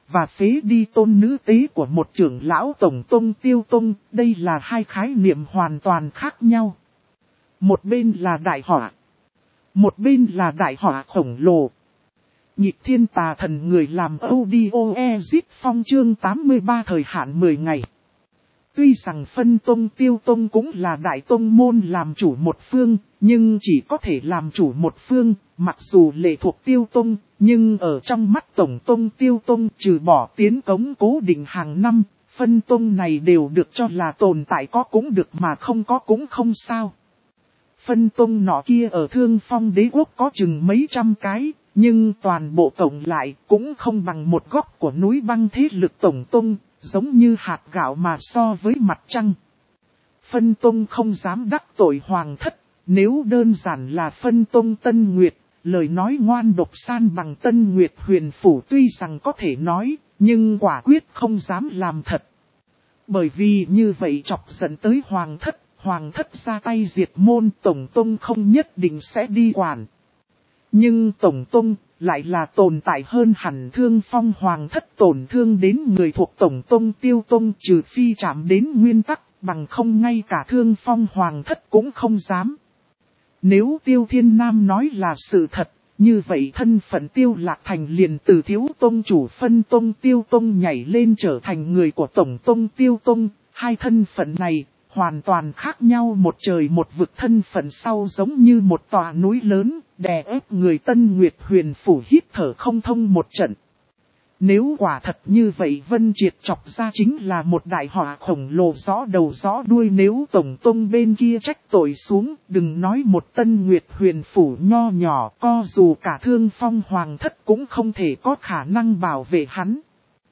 và phế đi tôn nữ tế của một trưởng lão tổng tông Tiêu Tông, đây là hai khái niệm hoàn toàn khác nhau. Một bên là đại họa, một bên là đại họa khổng lồ. Nhịp thiên tà thần người làm audio exit phong chương 83 thời hạn 10 ngày. Tuy rằng phân tông Tiêu Tông cũng là đại tông môn làm chủ một phương, nhưng chỉ có thể làm chủ một phương, mặc dù lệ thuộc Tiêu Tông, nhưng ở trong mắt tổng tông Tiêu Tông trừ bỏ tiến cống cố định hàng năm, phân tông này đều được cho là tồn tại có cũng được mà không có cũng không sao. Phân tông nọ kia ở Thương Phong đế quốc có chừng mấy trăm cái, nhưng toàn bộ cộng lại cũng không bằng một góc của núi băng thế lực tổng tông, giống như hạt gạo mà so với mặt trăng. Phân tông không dám đắc tội hoàng thất, nếu đơn giản là phân tông Tân Nguyệt, lời nói ngoan độc san bằng Tân Nguyệt huyền phủ tuy rằng có thể nói, nhưng quả quyết không dám làm thật. Bởi vì như vậy chọc giận tới hoàng thất ra tay diệt môn, tổng tông không nhất định sẽ đi quản. Nhưng tổng tông lại là tồn tại hơn hẳn Thương Phong hoàng thất tổn thương đến người thuộc tổng tông Tiêu Tông, trừ phi chạm đến nguyên tắc, bằng không ngay cả Thương Phong hoàng thất cũng không dám. Nếu Tiêu Thiên Nam nói là sự thật, như vậy thân phận Tiêu Lạc Thành liền từ thiếu tông chủ phân tông Tiêu Tông nhảy lên trở thành người của tổng tông Tiêu Tông. Hai thân phận này hoàn toàn khác nhau một trời một vực, thân phận sau giống như một tòa núi lớn, đè ép người Tân Nguyệt huyền phủ hít thở không thông một trận. Nếu quả thật như vậy, Vân Triệt chọc ra chính là một đại họa khổng lồ rõ đầu rõ đuôi. Nếu tổng tông bên kia trách tội xuống, đừng nói một Tân Nguyệt huyền phủ nho nhỏ, co dù cả Thương Phong hoàng thất cũng không thể có khả năng bảo vệ hắn.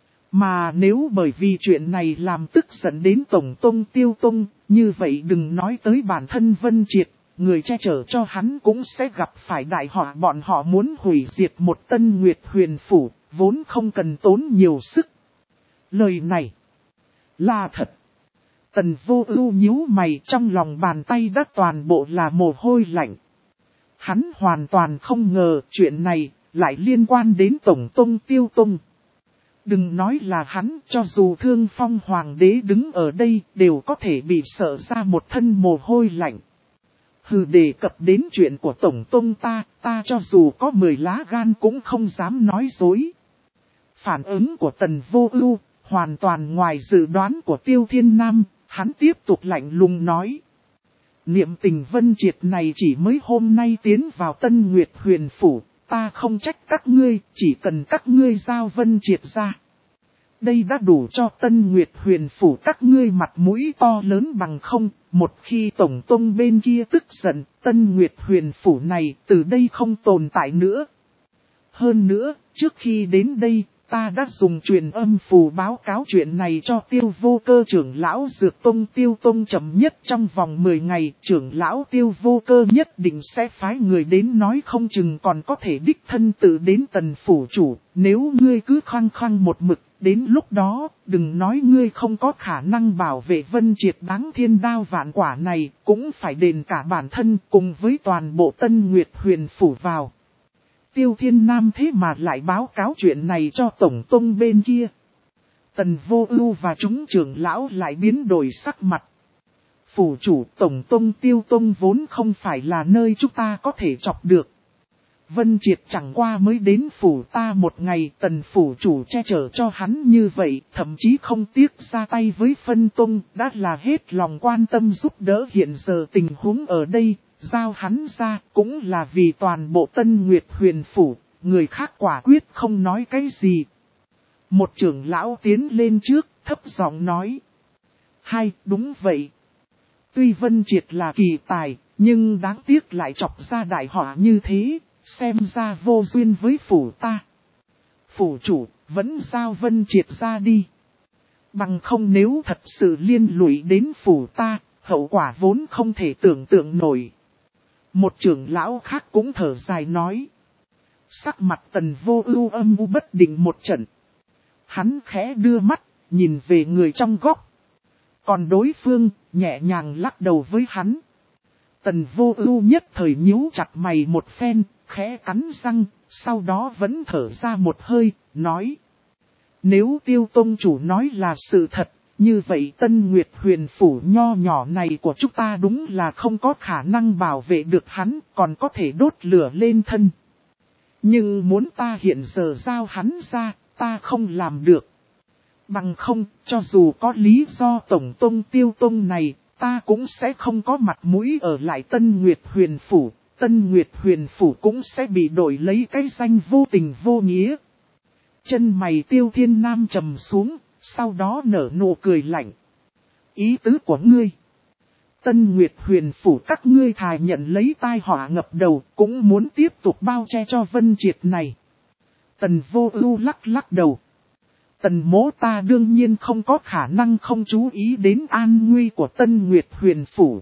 Mà nếu bởi vì chuyện này làm tức giận đến tổng tông Tiêu Tông, như vậy đừng nói tới bản thân Vân Triệt, người che chở cho hắn cũng sẽ gặp phải đại họa. Bọn họ muốn hủy diệt một Tân Nguyệt huyền phủ, vốn không cần tốn nhiều sức. Lời này là thật. Tần Vô Ưu nhíu mày, trong lòng bàn tay đã toàn bộ là mồ hôi lạnh. Hắn hoàn toàn không ngờ chuyện này lại liên quan đến tổng tông Tiêu Tông. Đừng nói là hắn, cho dù Thương Phong hoàng đế đứng ở đây đều có thể bị sợ ra một thân mồ hôi lạnh. Hừ, đề cập đến chuyện của tổng tông ta cho dù có 10 lá gan cũng không dám nói dối. Phản ứng của Tần Vô Ưu hoàn toàn ngoài dự đoán của Tiêu Thiên Nam, hắn tiếp tục lạnh lùng nói. Niệm tình Vân Triệt này chỉ mới hôm nay tiến vào Tân Nguyệt huyền phủ, ta không trách các ngươi, chỉ cần các ngươi giao Vân Triệt ra. Đây đã đủ cho Tân Nguyệt huyền phủ các ngươi mặt mũi to lớn bằng không. Một khi tổng tông bên kia tức giận, Tân Nguyệt huyền phủ này từ đây không tồn tại nữa. Hơn nữa, trước khi đến đây, ta đã dùng truyền âm phù báo cáo chuyện này cho Tiêu Vô Cơ trưởng lão Dược Tông Tiêu Tông, chậm nhất trong vòng 10 ngày, trưởng lão Tiêu Vô Cơ nhất định sẽ phái người đến, nói không chừng còn có thể đích thân tự đến Tần phủ chủ. Nếu ngươi cứ khăng khăng một mực, đến lúc đó, đừng nói ngươi không có khả năng bảo vệ Vân Triệt đáng thiên đao vạn quả này, cũng phải đền cả bản thân cùng với toàn bộ Tân Nguyệt huyền phủ vào. Tiêu Thiên Nam thế mà lại báo cáo chuyện này cho tổng tông bên kia. Tần Vô Ưu và chúng trưởng lão lại biến đổi sắc mặt. Phủ chủ, tổng tông Tiêu Tông vốn không phải là nơi chúng ta có thể chọc được. Vân Triệt chẳng qua mới đến phủ ta một ngày, Tần phủ chủ che chở cho hắn như vậy, thậm chí không tiếc ra tay với phân tông, đã là hết lòng quan tâm giúp đỡ. Hiện giờ tình huống ở đây, giao hắn ra cũng là vì toàn bộ Tân Nguyệt huyền phủ, người khác quả quyết không nói cái gì. Một trưởng lão tiến lên trước, thấp giọng nói. Hay, đúng vậy. Tuy Vân Triệt là kỳ tài, nhưng đáng tiếc lại chọc ra đại họa như thế, xem ra vô duyên với phủ ta. Phủ chủ, vẫn giao Vân Triệt ra đi. Bằng không nếu thật sự liên lụy đến phủ ta, hậu quả vốn không thể tưởng tượng nổi. Một trưởng lão khác cũng thở dài nói. Sắc mặt Tần Vô Ưu âm u bất định một trận. Hắn khẽ đưa mắt, nhìn về người trong góc. Còn đối phương, nhẹ nhàng lắc đầu với hắn. Tần Vô Ưu nhất thời nhíu chặt mày một phen, khẽ cắn răng, sau đó vẫn thở ra một hơi, nói. Nếu Tiêu tông chủ nói là sự thật, như vậy Tân Nguyệt Huyền phủ nho nhỏ này của chúng ta đúng là không có khả năng bảo vệ được hắn, còn có thể đốt lửa lên thân. Nhưng muốn ta hiện giờ giao hắn ra, ta không làm được. Bằng không, cho dù có lý do Tổng tông Tiêu tông này, ta cũng sẽ không có mặt mũi ở lại Tân Nguyệt Huyền phủ. Tân Nguyệt Huyền phủ cũng sẽ bị đổi lấy cái danh vô tình vô nghĩa. Chân mày Tiêu Thiên Nam trầm xuống, sau đó nở nụ cười lạnh. Ý tứ của ngươi. Tân Nguyệt Huyền phủ các ngươi thà nhận lấy tai họa ngập đầu, cũng muốn tiếp tục bao che cho Vân Triệt này. Tần Vô Ưu lắc lắc đầu. Tần mỗ ta đương nhiên không có khả năng không chú ý đến an nguy của Tân Nguyệt Huyền phủ.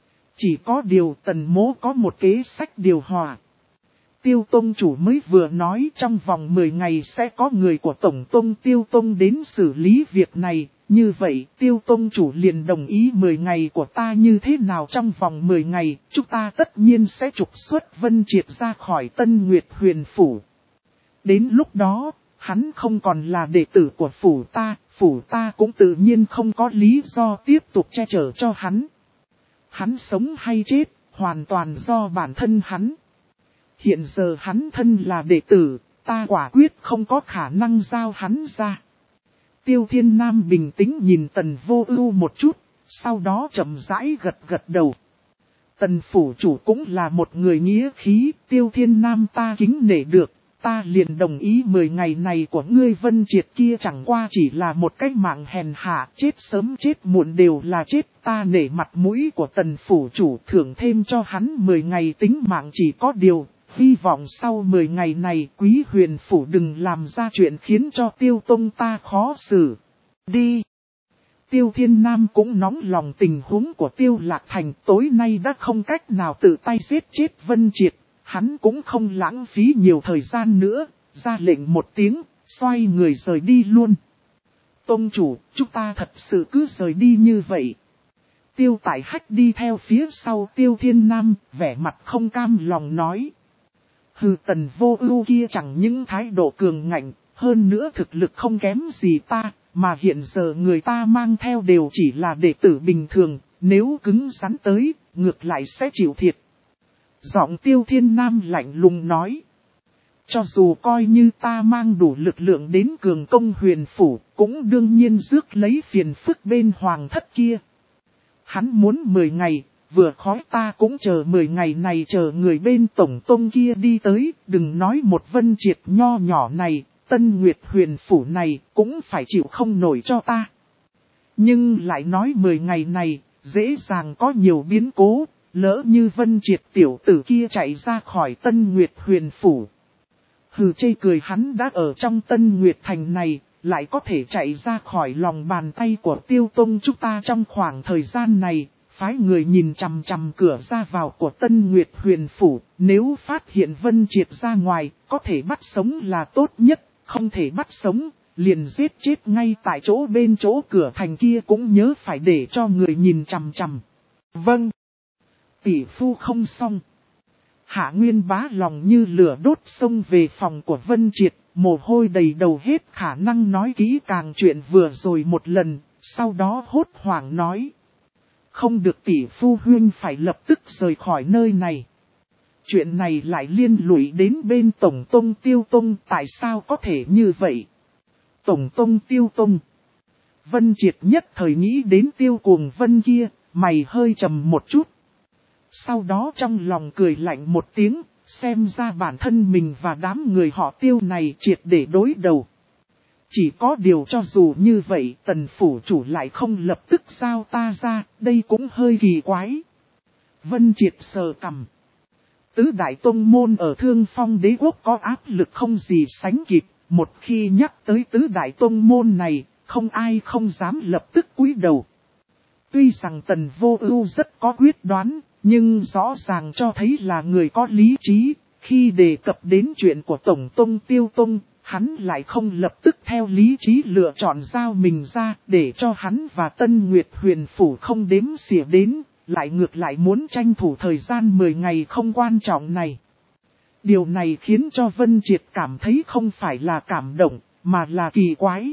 Chỉ có điều tần mỗ có một kế sách điều hòa. Tiêu tông chủ mới vừa nói trong vòng 10 ngày sẽ có người của Tổng tông Tiêu tông đến xử lý việc này. Như vậy Tiêu tông chủ liền đồng ý 10 ngày của ta như thế nào trong vòng 10 ngày. Chúng ta tất nhiên sẽ trục xuất Vân Triệt ra khỏi Tân Nguyệt Huyền phủ. Đến lúc đó, hắn không còn là đệ tử của phủ ta cũng tự nhiên không có lý do tiếp tục che chở cho hắn. Hắn sống hay chết, hoàn toàn do bản thân hắn. Hiện giờ hắn thân là đệ tử, ta quả quyết không có khả năng giao hắn ra. Tiêu Thiên Nam bình tĩnh nhìn Tần Vô Ưu một chút, sau đó chậm rãi gật gật đầu. Tần phủ chủ cũng là một người nghĩa khí, Tiêu Thiên Nam ta kính nể được, ta liền đồng ý 10 ngày này của ngươi Vân Triệt kia chẳng qua chỉ là một cái mạng hèn hạ, chết sớm chết muộn đều là chết, ta nể mặt mũi của Tần phủ chủ thưởng thêm cho hắn 10 ngày tính mạng chỉ có điều. Hy vọng sau 10 ngày này Quý Huyền phủ đừng làm ra chuyện khiến cho Tiêu tông ta khó xử. Đi! Tiêu Thiên Nam cũng nóng lòng tình huống của Tiêu Lạc Thành, tối nay đã không cách nào tự tay giết chết Vân Triệt. Hắn cũng không lãng phí nhiều thời gian nữa, ra lệnh một tiếng, xoay người rời đi luôn. Tông chủ, chúng ta thật sự cứ rời đi như vậy. Tiêu Tại Hách đi theo phía sau Tiêu Thiên Nam, vẻ mặt không cam lòng nói. Hừ, Tần Vô Ưu kia chẳng những thái độ cường ngạnh, hơn nữa thực lực không kém gì ta, mà hiện giờ người ta mang theo đều chỉ là đệ tử bình thường, nếu cứng rắn tới, ngược lại sẽ chịu thiệt. Giọng Tiêu Thiên Nam lạnh lùng nói. Cho dù coi như ta mang đủ lực lượng đến cường công Huyền phủ, cũng đương nhiên rước lấy phiền phức bên hoàng thất kia. Hắn muốn 10 ngày, vừa khói ta cũng chờ 10 ngày này chờ người bên Tổng tông kia đi tới, đừng nói một Vân Triệt nho nhỏ này, Tân Nguyệt Huyền phủ này cũng phải chịu không nổi cho ta. Nhưng lại nói 10 ngày này, dễ dàng có nhiều biến cố, lỡ như Vân Triệt tiểu tử kia chạy ra khỏi Tân Nguyệt Huyền phủ. Hừ, chê cười hắn đã ở trong Tân Nguyệt thành này, lại có thể chạy ra khỏi lòng bàn tay của Tiêu tông chúng ta trong khoảng thời gian này. Phái người nhìn chằm chằm cửa ra vào của Tân Nguyệt Huyền phủ, nếu phát hiện Vân Triệt ra ngoài, có thể bắt sống là tốt nhất, không thể bắt sống, liền giết chết ngay tại chỗ bên chỗ cửa thành kia cũng nhớ phải để cho người nhìn chằm chằm. Vâng, tỷ phu không xong. Hạ Nguyên Bá lòng như lửa đốt xông về phòng của Vân Triệt, mồ hôi đầy đầu hết khả năng nói kỹ càng chuyện vừa rồi một lần, sau đó hốt hoảng nói. Không được, tỷ phu huynh phải lập tức rời khỏi nơi này. Chuyện này lại liên lụy đến bên Tổng tông Tiêu tông, tại sao có thể như vậy? Tổng tông Tiêu tông. Vân Triệt nhất thời nghĩ đến Tiêu Cuồng Vân kia, mày hơi trầm một chút. Sau đó trong lòng cười lạnh một tiếng, xem ra bản thân mình và đám người họ Tiêu này triệt để đối đầu. Chỉ có điều cho dù như vậy, Tần phủ chủ lại không lập tức giao ta ra, đây cũng hơi kỳ quái. Vân Triệt sờ cằm. Tứ đại tông môn ở Thương Phong Đế quốc có áp lực không gì sánh kịp, một khi nhắc tới tứ đại tông môn này, không ai không dám lập tức cúi đầu. Tuy rằng Tần Vô Ưu rất có quyết đoán, nhưng rõ ràng cho thấy là người có lý trí, khi đề cập đến chuyện của Tổng tông Tiêu tông, hắn lại không lập tức theo lý trí lựa chọn giao mình ra, để cho hắn và Tân Nguyệt Huyền phủ không đếm xỉa đến, lại ngược lại muốn tranh thủ thời gian 10 ngày không quan trọng này. Điều này khiến cho Vân Triệt cảm thấy không phải là cảm động, mà là kỳ quái.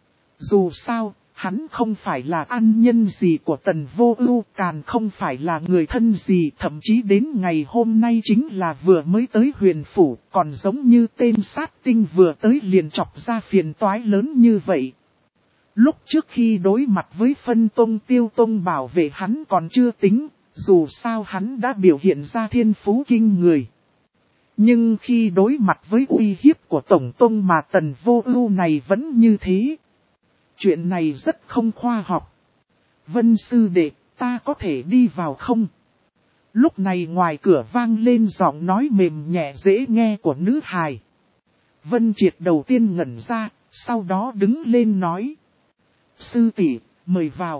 Dù sao, hắn không phải là ăn nhân gì của Tần Vô Ưu, càng không phải là người thân gì, thậm chí đến ngày hôm nay chính là vừa mới tới Huyền Phủ, còn giống như tên sát tinh vừa tới liền chọc ra phiền toái lớn như vậy. Lúc trước khi đối mặt với Phân Tông Tiêu Tông bảo vệ hắn còn chưa tính, dù sao hắn đã biểu hiện ra thiên phú kinh người. Nhưng khi đối mặt với uy hiếp của Tổng Tông mà Tần Vô Ưu này vẫn như thế. Chuyện này rất không khoa học. Vân sư đệ, ta có thể đi vào không? Lúc này ngoài cửa vang lên giọng nói mềm nhẹ dễ nghe của nữ hài. Vân Triệt đầu tiên ngẩn ra, sau đó đứng lên nói. Sư tỷ, mời vào.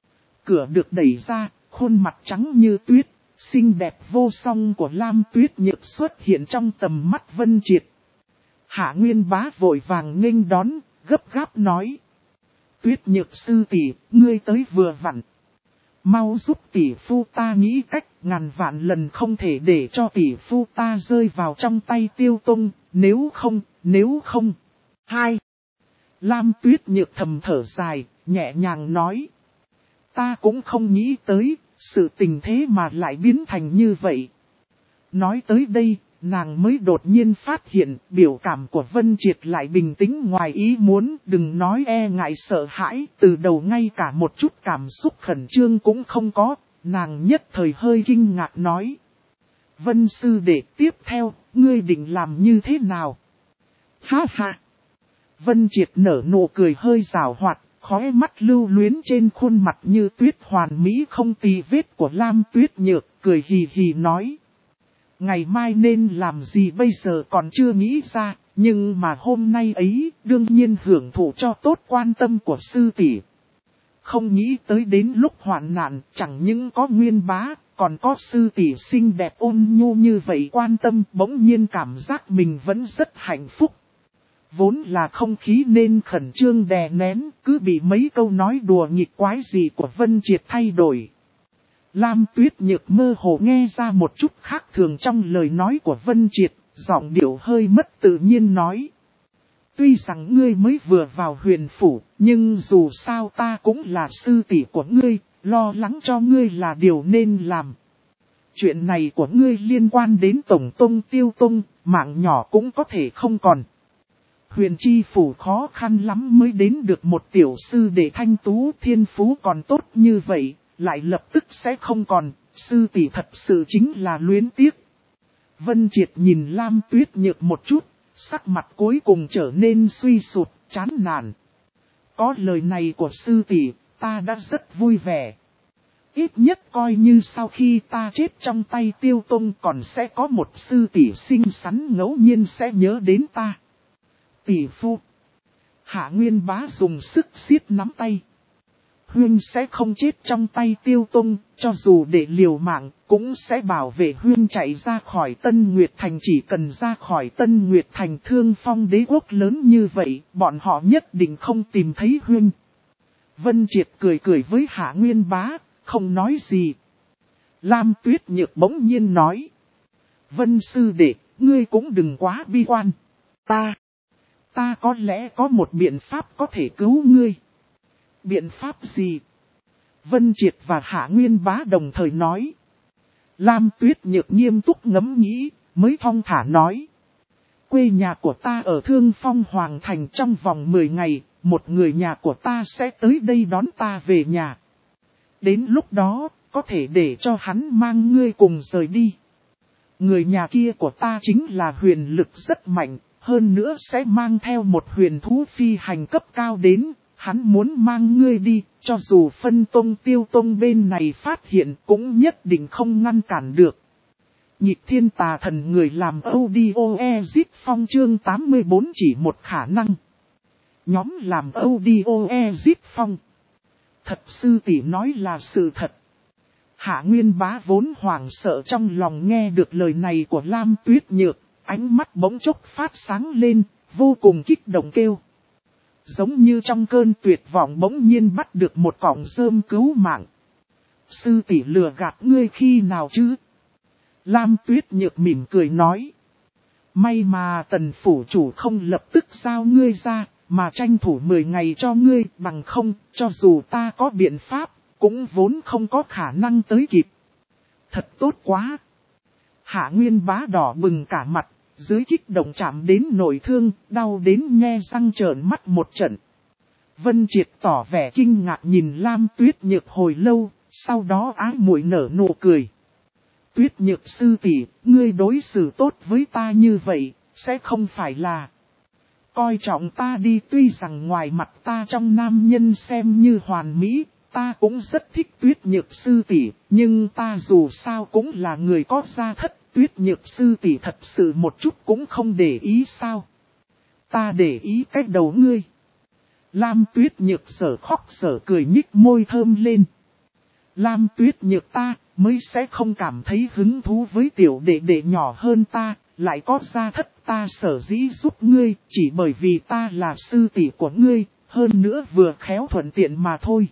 Cửa được đẩy ra, khuôn mặt trắng như tuyết, xinh đẹp vô song của Lam Tuyết Nhược xuất hiện trong tầm mắt Vân Triệt. Hạ Nguyên Bá vội vàng nghênh đón, gấp gáp nói. Tuyết Nhược sư tỷ, ngươi tới vừa vặn. Mau giúp tỷ phu ta nghĩ cách, ngàn vạn lần không thể để cho tỷ phu ta rơi vào trong tay Tiêu Tông, nếu không. Hai. Lam Tuyết Nhược thầm thở dài, nhẹ nhàng nói. Ta cũng không nghĩ tới, sự tình thế mà lại biến thành như vậy. Nói tới đây, nàng mới đột nhiên phát hiện biểu cảm của Vân Triệt lại bình tĩnh ngoài ý muốn, đừng nói e ngại sợ hãi, từ đầu ngay cả một chút cảm xúc khẩn trương cũng không có, nàng nhất thời hơi kinh ngạc nói. Vân sư đệ, tiếp theo, ngươi định làm như thế nào? Ha ha! Vân Triệt nở nụ cười hơi rào hoạt, khóe mắt lưu luyến trên khuôn mặt như tuyết hoàn mỹ không tì vết của Lam Tuyết Nhược, cười hì hì nói. Ngày mai nên làm gì bây giờ còn chưa nghĩ ra, nhưng mà hôm nay ấy, đương nhiên hưởng thụ cho tốt quan tâm của sư tỷ. Không nghĩ tới đến lúc hoạn nạn, chẳng những có Nguyên Bá, còn có sư tỷ xinh đẹp ôn nhu như vậy quan tâm, bỗng nhiên cảm giác mình vẫn rất hạnh phúc. Vốn là không khí nên khẩn trương đè nén, cứ bị mấy câu nói đùa nghịch quái gì của Vân Triệt thay đổi. Lam Tuyết Nhược mơ hồ nghe ra một chút khác thường trong lời nói của Vân Triệt, giọng điệu hơi mất tự nhiên nói. Tuy rằng ngươi mới vừa vào Huyền Phủ, nhưng dù sao ta cũng là sư tỷ của ngươi, lo lắng cho ngươi là điều nên làm. Chuyện này của ngươi liên quan đến Tổng Tông Tiêu Tông, mạng nhỏ cũng có thể không còn. Huyền Chi Phủ khó khăn lắm mới đến được một tiểu sư để thanh tú thiên phú còn tốt như vậy, lại lập tức sẽ không còn, sư tỷ thật sự chính là luyến tiếc. Vân Triệt nhìn Lam Tuyết Nhược một chút, sắc mặt cuối cùng trở nên suy sụp, chán nản. Có lời này của sư tỷ, ta đã rất vui vẻ. Ít nhất coi như sau khi ta chết trong tay Tiêu Tông còn sẽ có một sư tỷ xinh xắn ngẫu nhiên sẽ nhớ đến ta. Tỷ phu. Hạ Nguyên Bá dùng sức siết nắm tay. Huynh sẽ không chết trong tay Tiêu Tông, cho dù để liều mạng, cũng sẽ bảo vệ Huynh chạy ra khỏi Tân Nguyệt Thành. Chỉ cần ra khỏi Tân Nguyệt Thành Thương Phong đế quốc lớn như vậy, bọn họ nhất định không tìm thấy Huynh. Vân Triệt cười cười với Hạ Nguyên Bá, không nói gì. Lam Tuyết Nhược bỗng nhiên nói. Vân sư đệ, ngươi cũng đừng quá bi quan. Ta có lẽ có một biện pháp có thể cứu ngươi. Biện pháp gì? Vân Triệt và Hạ Nguyên Bá đồng thời nói. Lam Tuyết Nhược nghiêm túc ngẫm nghĩ, mới thong thả nói. Quê nhà của ta ở Thương Phong Hoàng Thành trong vòng 10 ngày, một người nhà của ta sẽ tới đây đón ta về nhà. Đến lúc đó, có thể để cho hắn mang ngươi cùng rời đi. Người nhà kia của ta chính là huyền lực rất mạnh, hơn nữa sẽ mang theo một huyền thú phi hành cấp cao đến. Hắn muốn mang ngươi đi, cho dù Phân Tông Tiêu Tông bên này phát hiện cũng nhất định không ngăn cản được. Nhịp thiên tà thần người làm audio exit phong chương 84 chỉ một khả năng. Nhóm làm audio exit phong. Thật sư tỷ nói là sự thật. Hạ Nguyên Bá vốn hoảng sợ trong lòng nghe được lời này của Lam Tuyết Nhược, ánh mắt bỗng chốc phát sáng lên, vô cùng kích động kêu. Giống như trong cơn tuyệt vọng bỗng nhiên bắt được một cọng rơm cứu mạng. Sư tỷ lừa gạt ngươi khi nào chứ? Lam Tuyết Nhược mỉm cười nói. May mà Tần phủ chủ không lập tức giao ngươi ra, mà tranh thủ 10 ngày cho ngươi, bằng không, cho dù ta có biện pháp, cũng vốn không có khả năng tới kịp. Thật tốt quá. Hạ Nguyên Bá đỏ bừng cả mặt, dưới kích động chạm đến nội thương, đau đến nhe răng trợn mắt một trận. Vân Triệt tỏ vẻ kinh ngạc nhìn Lam Tuyết Nhược hồi lâu, sau đó ái muội nở nụ cười. Tuyết Nhược sư tỷ, ngươi đối xử tốt với ta như vậy, sẽ không phải là coi trọng ta đi. Tuy rằng ngoài mặt ta trong nam nhân xem như hoàn mỹ, ta cũng rất thích Tuyết Nhược sư tỷ, nhưng ta dù sao cũng là người có gia thất. Tuyết Nhược sư tỷ thật sự một chút cũng không để ý sao? Ta để ý cách đầu ngươi. Lam Tuyết Nhược sở khóc sở cười nhích môi thơm lên. Lam Tuyết Nhược ta mới sẽ không cảm thấy hứng thú với tiểu đệ đệ nhỏ hơn ta, lại có gia thất. Ta sở dĩ giúp ngươi chỉ bởi vì ta là sư tỷ của ngươi, hơn nữa vừa khéo thuận tiện mà thôi.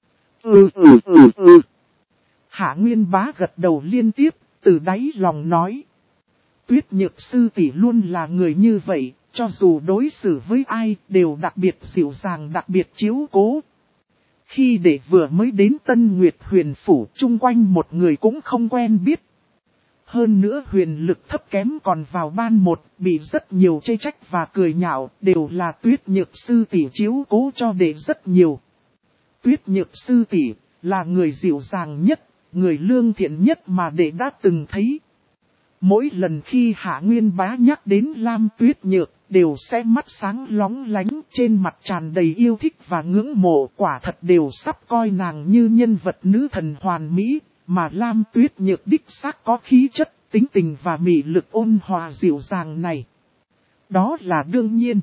Hạ Nguyên Bá gật đầu liên tiếp, từ đáy lòng nói. Tuyết Nhược sư tỷ luôn là người như vậy, cho dù đối xử với ai đều đặc biệt dịu dàng, đặc biệt chiếu cố. Khi đệ vừa mới đến Tân Nguyệt Huyền Phủ, chung quanh một người cũng không quen biết. Hơn nữa huyền lực thấp kém còn vào ban một, bị rất nhiều chê trách và cười nhạo, đều là Tuyết Nhược sư tỷ chiếu cố cho đệ rất nhiều. Tuyết Nhược sư tỷ là người dịu dàng nhất, người lương thiện nhất mà đệ đã từng thấy. Mỗi lần khi Hạ Nguyên Bá nhắc đến Lam Tuyết Nhược, đều sẽ mắt sáng lóng lánh, trên mặt tràn đầy yêu thích và ngưỡng mộ, quả thật đều sắp coi nàng như nhân vật nữ thần hoàn mỹ, mà Lam Tuyết Nhược đích xác có khí chất, tính tình và mị lực ôn hòa dịu dàng này. Đó là đương nhiên.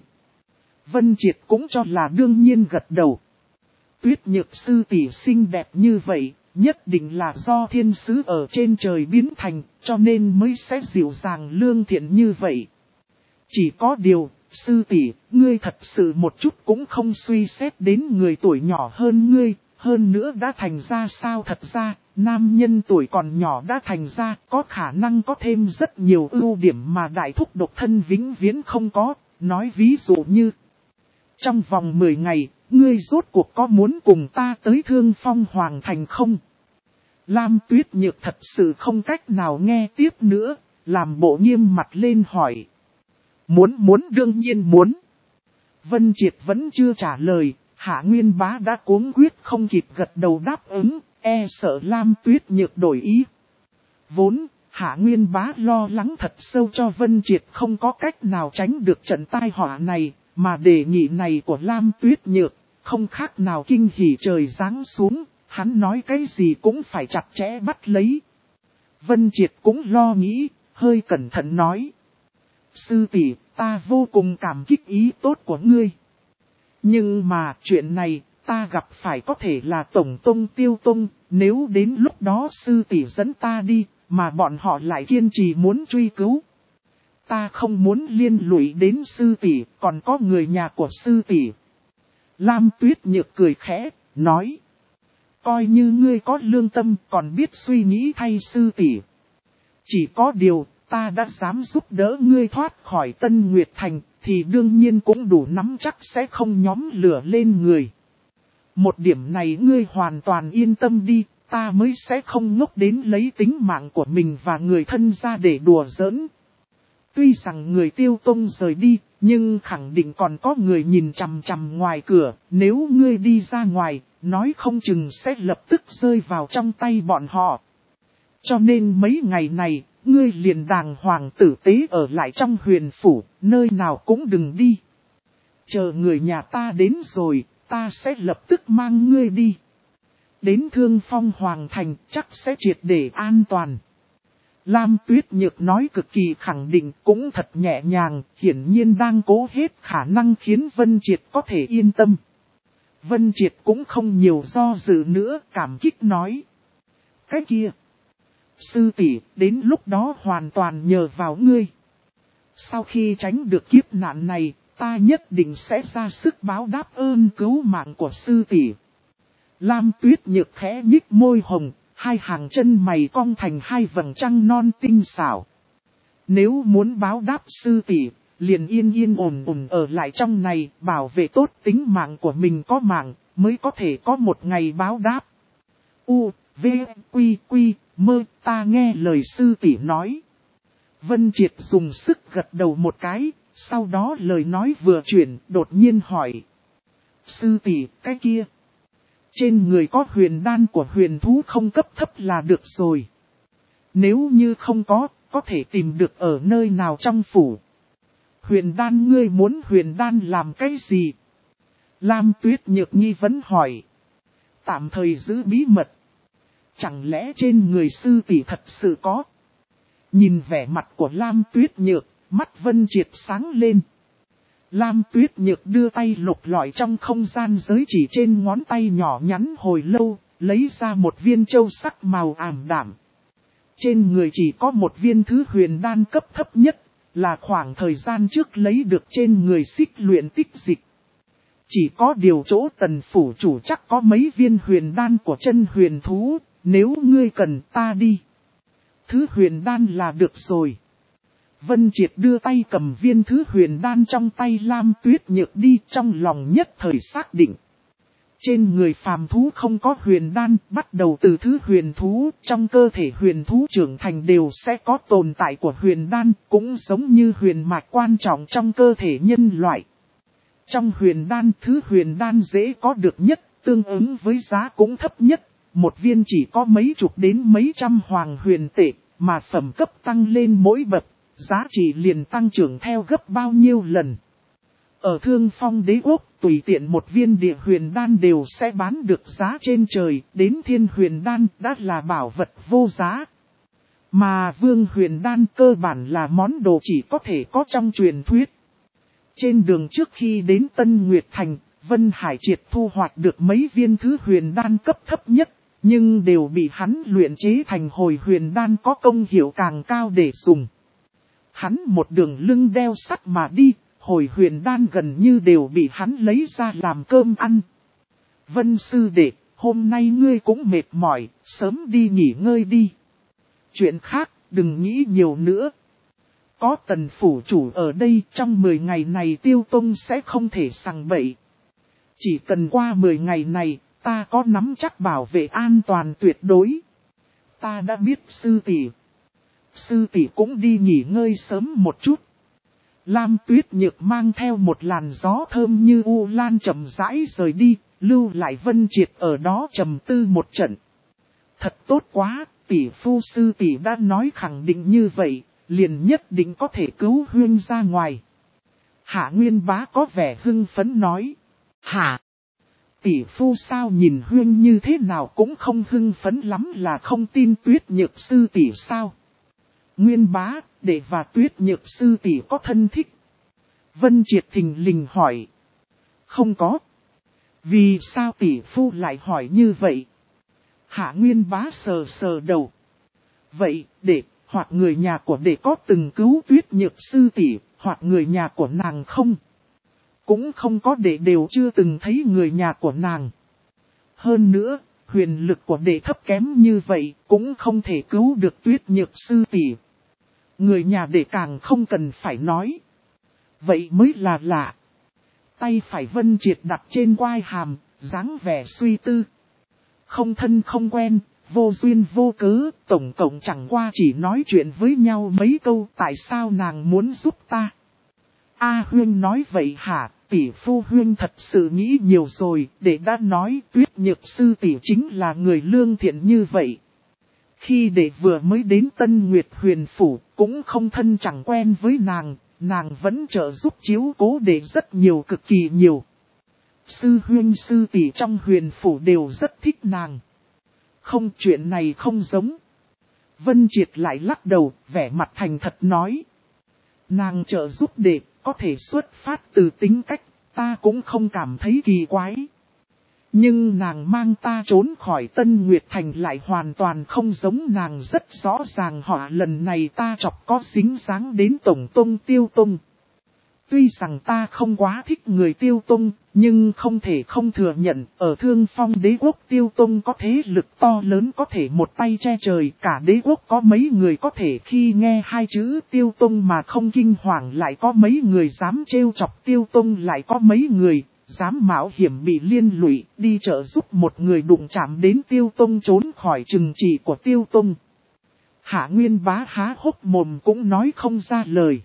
Vân Triệt cũng cho là đương nhiên gật đầu. Tuyết Nhược sư tỷ xinh đẹp như vậy, nhất định là do thiên sứ ở trên trời biến thành, cho nên mới sẽ dịu dàng lương thiện như vậy. Chỉ có điều, sư tỷ, ngươi thật sự một chút cũng không suy xét đến người tuổi nhỏ hơn ngươi, hơn nữa đã thành ra sao? Thật ra, nam nhân tuổi còn nhỏ đã thành ra, có khả năng có thêm rất nhiều ưu điểm mà đại thúc độc thân vĩnh viễn không có, nói ví dụ như. Trong vòng 10 ngày, ngươi rốt cuộc có muốn cùng ta tới Thương Phong Hoàng Thành không? Lam Tuyết Nhược thật sự không cách nào nghe tiếp nữa, làm bộ nghiêm mặt lên hỏi. Muốn đương nhiên muốn. Vân Triệt vẫn chưa trả lời, Hạ Nguyên Bá đã cuống quyết không kịp gật đầu đáp ứng, e sợ Lam Tuyết Nhược đổi ý. Vốn, Hạ Nguyên Bá lo lắng thật sâu cho Vân Triệt không có cách nào tránh được trận tai họa này, mà đề nghị này của Lam Tuyết Nhược, không khác nào kinh hỉ trời giáng xuống, hắn nói cái gì cũng phải chặt chẽ bắt lấy. Vân Triệt cũng lo nghĩ, hơi cẩn thận nói. Sư tỷ, ta vô cùng cảm kích ý tốt của ngươi. Nhưng mà chuyện này, ta gặp phải có thể là Tổng Tông Tiêu Tông, nếu đến lúc đó sư tỷ dẫn ta đi, mà bọn họ lại kiên trì muốn truy cứu. Ta không muốn liên lụy đến sư tỷ, còn có người nhà của sư tỷ. Lam Tuyết Nhược cười khẽ, nói. Coi như ngươi có lương tâm còn biết suy nghĩ thay sư tỷ. Chỉ có điều, ta đã dám giúp đỡ ngươi thoát khỏi Tân Nguyệt Thành, thì đương nhiên cũng đủ nắm chắc sẽ không nhóm lửa lên người. Một điểm này ngươi hoàn toàn yên tâm đi, ta mới sẽ không ngốc đến lấy tính mạng của mình và người thân ra để đùa giỡn. Tuy rằng người Tiêu Tông rời đi, nhưng khẳng định còn có người nhìn chằm chằm ngoài cửa, nếu ngươi đi ra ngoài, nói không chừng sẽ lập tức rơi vào trong tay bọn họ. Cho nên mấy ngày này, ngươi liền đàng hoàng tử tế ở lại trong huyền phủ, nơi nào cũng đừng đi. Chờ người nhà ta đến rồi, ta sẽ lập tức mang ngươi đi. Đến Thương Phong Hoàng Thành chắc sẽ triệt để an toàn. Lam Tuyết Nhược nói cực kỳ khẳng định, cũng thật nhẹ nhàng, hiển nhiên đang cố hết khả năng khiến Vân Triệt có thể yên tâm. Vân Triệt cũng không nhiều do dự nữa, cảm kích nói. Cái kia, sư tỷ, đến lúc đó hoàn toàn nhờ vào ngươi. Sau khi tránh được kiếp nạn này, ta nhất định sẽ ra sức báo đáp ơn cứu mạng của sư tỷ. Lam Tuyết Nhược khẽ nhích môi hồng, hai hàng chân mày cong thành hai vầng trăng non tinh xảo. Nếu muốn báo đáp sư tỷ, liền yên yên ổn ổn ở lại trong này, bảo vệ tốt tính mạng của mình có mạng, mới có thể có một ngày báo đáp. U, V, Quy, Quy, Mơ, ta nghe lời sư tỷ nói. Vân Triệt dùng sức gật đầu một cái, sau đó lời nói vừa chuyển, đột nhiên hỏi. Sư tỷ, cái kia. Trên người có huyền đan của huyền thú không cấp thấp là được rồi. Nếu như không có thể tìm được ở nơi nào trong phủ. Huyền đan ngươi muốn huyền đan làm cái gì? Lam Tuyết Nhược nghi vấn hỏi. Tạm thời giữ bí mật. Chẳng lẽ trên người sư tỷ thật sự có? Nhìn vẻ mặt của Lam Tuyết Nhược, mắt Vân Triệt sáng lên. Lam Tuyết Nhược đưa tay lục lọi trong không gian giới chỉ trên ngón tay nhỏ nhắn hồi lâu, lấy ra một viên châu sắc màu ảm đạm. Trên người chỉ có một viên thứ huyền đan cấp thấp nhất, là khoảng thời gian trước lấy được trên người xích luyện tích dịch. Chỉ có điều chỗ Tần phủ chủ chắc có mấy viên huyền đan của chân huyền thú, nếu ngươi cần ta đi. Thứ huyền đan là được rồi. Vân Triệt đưa tay cầm viên thứ huyền đan trong tay Lam Tuyết Nhược đi, trong lòng nhất thời xác định. Trên người phàm thú không có huyền đan, bắt đầu từ thứ huyền thú, trong cơ thể huyền thú trưởng thành đều sẽ có tồn tại của huyền đan, cũng giống như huyền mạch quan trọng trong cơ thể nhân loại. Trong huyền đan, thứ huyền đan dễ có được nhất, tương ứng với giá cũng thấp nhất, một viên chỉ có mấy chục đến mấy trăm hoàng huyền tệ, mà phẩm cấp tăng lên mỗi bậc, giá trị liền tăng trưởng theo gấp bao nhiêu lần. Ở Thương Phong Đế Quốc, tùy tiện một viên địa huyền đan đều sẽ bán được giá trên trời, đến thiên huyền đan đã là bảo vật vô giá. Mà vương huyền đan cơ bản là món đồ chỉ có thể có trong truyền thuyết. Trên đường trước khi đến Tân Nguyệt Thành, Vân Hải Triệt thu hoạch được mấy viên thứ huyền đan cấp thấp nhất, nhưng đều bị hắn luyện chế thành hồi huyền đan có công hiệu càng cao để dùng. Hắn một đường lưng đeo sắt mà đi, hồi huyền đan gần như đều bị hắn lấy ra làm cơm ăn. Vân sư đệ, hôm nay ngươi cũng mệt mỏi, sớm đi nghỉ ngơi đi. Chuyện khác, đừng nghĩ nhiều nữa. Có Tần phủ chủ ở đây, trong 10 ngày này Tiêu Tông sẽ không thể sằng bậy. Chỉ cần qua 10 ngày này, ta có nắm chắc bảo vệ an toàn tuyệt đối. Ta đã biết sư tỷ. Sư tỷ cũng đi nghỉ ngơi sớm một chút. Lam Tuyết Nhược mang theo một làn gió thơm như u lan chậm rãi rời đi, lưu lại Vân Triệt ở đó trầm tư một trận. Thật tốt quá, tỷ phu sư tỷ đã nói khẳng định như vậy, liền nhất định có thể cứu Huyên ra ngoài. Hạ Nguyên Bá có vẻ hưng phấn nói. Hả? Tỷ phu sao nhìn Huyên như thế nào cũng không hưng phấn lắm là không tin Tuyết Nhược sư tỷ sao? Nguyên Bá, đệ và Tuyết Nhược sư tỷ có thân thích? Vân Triệt thình lình hỏi. Không có. Vì sao tỷ phu lại hỏi như vậy? Hạ Nguyên Bá sờ sờ đầu. Vậy, đệ, hoặc người nhà của đệ có từng cứu Tuyết Nhược sư tỷ, hoặc người nhà của nàng không? Cũng không có, đệ đều chưa từng thấy người nhà của nàng. Hơn nữa, huyền lực của đệ thấp kém như vậy, cũng không thể cứu được Tuyết Nhược sư tỷ. Người nhà đệ càng không cần phải nói. Vậy mới là lạ. Tay phải Vân Triệt đặt trên quai hàm, dáng vẻ suy tư. Không thân không quen, vô duyên vô cớ, tổng cộng chẳng qua chỉ nói chuyện với nhau mấy câu, tại sao nàng muốn giúp ta? Huyên nói vậy hả? Tỷ phu Huyên thật sự nghĩ nhiều rồi, để đã nói Tuyết Nhược sư tỷ chính là người lương thiện như vậy. Khi đệ vừa mới đến Tân Nguyệt Huyền Phủ, cũng không thân chẳng quen với nàng vẫn trợ giúp chiếu cố đệ rất nhiều, cực kỳ nhiều. Sư Huyên sư tỷ trong Huyền Phủ đều rất thích nàng. Không, chuyện này không giống. Vân Triệt lại lắc đầu, vẻ mặt thành thật nói. Nàng trợ giúp đệ, có thể xuất phát từ tính cách, ta cũng không cảm thấy kỳ quái. Nhưng nàng mang ta trốn khỏi Tân Nguyệt Thành lại hoàn toàn không giống, nàng rất rõ ràng họ lần này ta chọc có dính dáng đến Tổng Tông Tiêu Tông. Tuy rằng ta không quá thích người Tiêu Tông, nhưng không thể không thừa nhận, ở Thương Phong đế quốc Tiêu Tông có thế lực to lớn có thể một tay che trời. Cả đế quốc có mấy người có thể khi nghe hai chữ Tiêu Tông mà không kinh hoàng, lại có mấy người dám trêu chọc Tiêu Tông, lại có mấy người dám mạo hiểm bị liên lụy, đi trợ giúp một người đụng chạm đến Tiêu Tông trốn khỏi trừng trị của Tiêu Tông. Hạ Nguyên Bá há hốc mồm cũng nói không ra lời.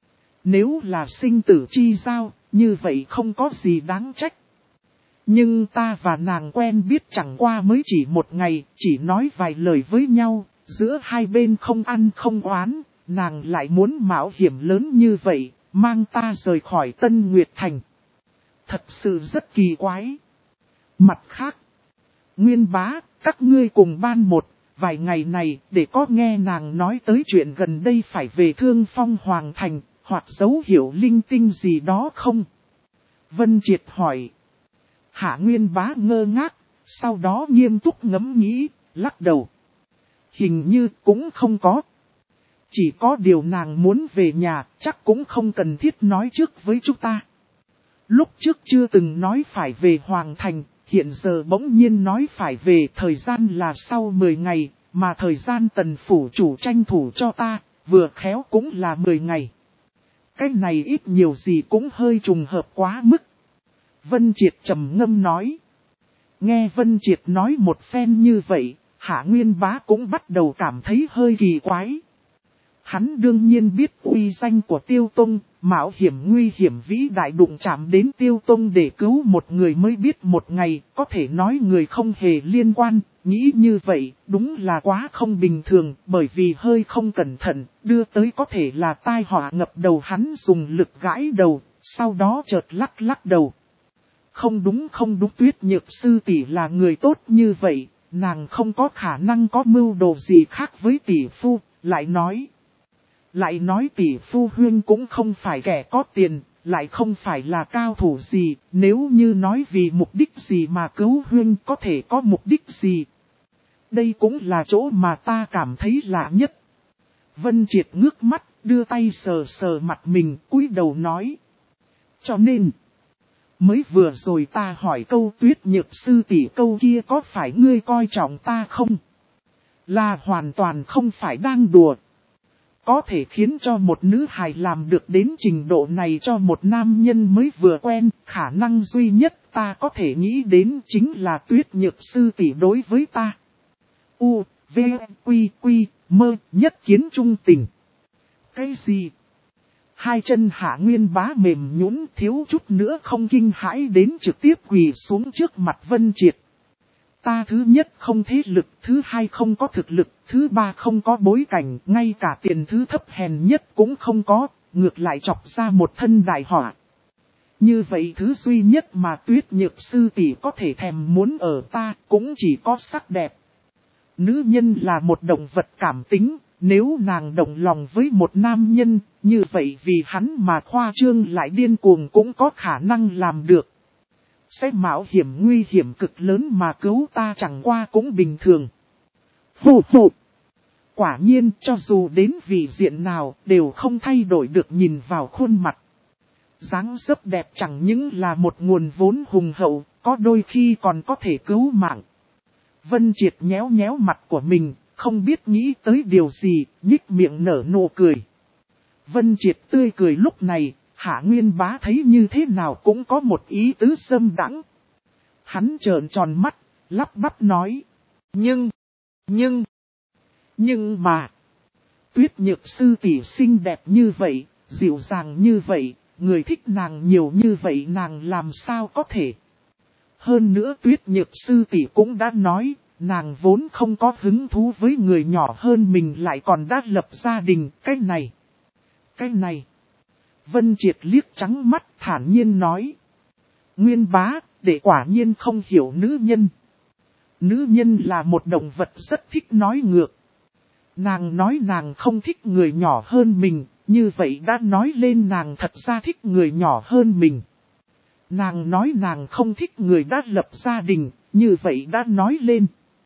Nếu là sinh tử chi giao, như vậy không có gì đáng trách. Nhưng ta và nàng quen biết chẳng qua mới chỉ một ngày, chỉ nói vài lời với nhau, giữa hai bên không ăn không oán, nàng lại muốn mạo hiểm lớn như vậy, mang ta rời khỏi Tân Nguyệt Thành. Thật sự rất kỳ quái. Mặt khác, Nguyên Bá, các ngươi cùng ban một, vài ngày này để có nghe nàng nói tới chuyện gần đây phải về Thương Phong Hoàng Thành, hoặc dấu hiệu linh tinh gì đó không? Vân Triệt hỏi. Hạ Nguyên Bá ngơ ngác, sau đó nghiêm túc ngẫm nghĩ, lắc đầu. Hình như cũng không có. Chỉ có điều nàng muốn về nhà, chắc cũng không cần thiết nói trước với chúng ta. Lúc trước chưa từng nói phải về Hoàng Thành, hiện giờ bỗng nhiên nói phải về, thời gian là sau 10 ngày, mà thời gian Tần phủ chủ tranh thủ cho ta, vừa khéo cũng là 10 ngày. Cái này ít nhiều gì cũng hơi trùng hợp quá mức. Vân Triệt trầm ngâm nói. Nghe Vân Triệt nói một phen như vậy, Hạ Nguyên Bá cũng bắt đầu cảm thấy hơi kỳ quái. Hắn đương nhiên biết uy danh của Tiêu Tông, mạo hiểm nguy hiểm vĩ đại đụng chạm đến Tiêu Tông để cứu một người mới biết một ngày, có thể nói người không hề liên quan, nghĩ như vậy, đúng là quá không bình thường, bởi vì hơi không cẩn thận, đưa tới có thể là tai họa ngập đầu. Hắn dùng lực gãi đầu, sau đó chợt lắc đầu. Không đúng, Tuyết Nhược sư tỷ là người tốt như vậy, nàng không có khả năng có mưu đồ gì khác với tỷ phu, lại nói tỷ phu huyên cũng không phải kẻ có tiền, lại không phải là cao thủ gì, nếu như nói vì mục đích gì mà cứu huyên có thể có mục đích gì. Đây cũng là chỗ mà ta cảm thấy lạ nhất. Vân Triệt ngước mắt, đưa tay sờ mặt mình, cúi đầu nói. Cho nên, mới vừa rồi ta hỏi câu Tuyết Nhược sư tỷ câu kia có phải ngươi coi trọng ta không? Là hoàn toàn không phải đang đùa. Có thể khiến cho một nữ hài làm được đến trình độ này cho một nam nhân mới vừa quen, khả năng duy nhất ta có thể nghĩ đến chính là Tuyết Nhược sư tỷ đối với ta. U, V, Quy, Mơ, nhất kiến trung tình. Cái gì? Hai chân Hạ Nguyên Bá mềm nhũn, thiếu chút nữa không kinh hãi đến trực tiếp quỳ xuống trước mặt Vân Triệt. Ta thứ nhất không thế lực, thứ hai không có thực lực, thứ ba không có bối cảnh, ngay cả tiền thứ thấp hèn nhất cũng không có, ngược lại chọc ra một thân đại họa. Như vậy thứ duy nhất mà Tuyết Nhược sư tỷ có thể thèm muốn ở ta cũng chỉ có sắc đẹp. Nữ nhân là một động vật cảm tính, nếu nàng động lòng với một nam nhân, như vậy vì hắn mà khoa trương lại điên cuồng cũng có khả năng làm được. Sẽ mạo hiểm nguy hiểm cực lớn mà cứu ta chẳng qua cũng bình thường. Phụ. Quả nhiên cho dù đến vị diện nào đều không thay đổi được nhìn vào khuôn mặt. Dáng dấp đẹp chẳng những là một nguồn vốn hùng hậu, có đôi khi còn có thể cứu mạng. Vân Triệt nhéo mặt của mình, không biết nghĩ tới điều gì, nhích miệng nở nụ cười. Vân Triệt tươi cười lúc này, Hạ Nguyên Bá thấy như thế nào cũng có một ý tứ dâm đãng. Hắn trợn tròn mắt, lắp bắp nói. Nhưng mà, Tuyết Nhược sư tỷ xinh đẹp như vậy, dịu dàng như vậy, người thích nàng nhiều như vậy nàng làm sao có thể. Hơn nữa Tuyết Nhược sư tỷ cũng đã nói, nàng vốn không có hứng thú với người nhỏ hơn mình lại còn đã lập gia đình, cái này. Vân Triệt liếc trắng mắt thản nhiên nói. Nguyên Bá, để quả nhiên không hiểu nữ nhân. Nữ nhân là một động vật rất thích nói ngược. Nàng nói nàng không thích người nhỏ hơn mình, như vậy đã nói lên nàng thật ra thích người nhỏ hơn mình. Nàng nói nàng không thích người đã lập gia đình, như vậy đã nói lên.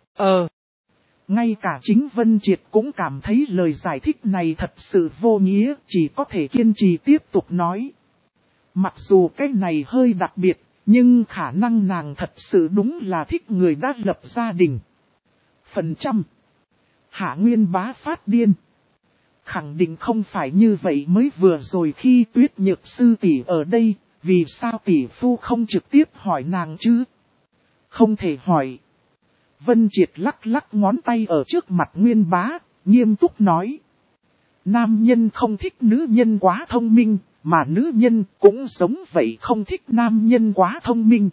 Ngay cả chính Vân Triệt cũng cảm thấy lời giải thích này thật sự vô nghĩa, chỉ có thể kiên trì tiếp tục nói. Mặc dù cái này hơi đặc biệt, nhưng khả năng nàng thật sự đúng là thích người đã lập gia đình. Phần trăm. Hạ Nguyên Bá phát điên. Khẳng định không phải như vậy mới vừa rồi khi Tuyết Nhược sư tỷ ở đây, vì sao tỷ phu không trực tiếp hỏi nàng chứ? Không thể hỏi. Vân Triệt lắc lắc ngón tay ở trước mặt Nguyên Bá, nghiêm túc nói. Nam nhân không thích nữ nhân quá thông minh, mà nữ nhân cũng giống vậy không thích nam nhân quá thông minh.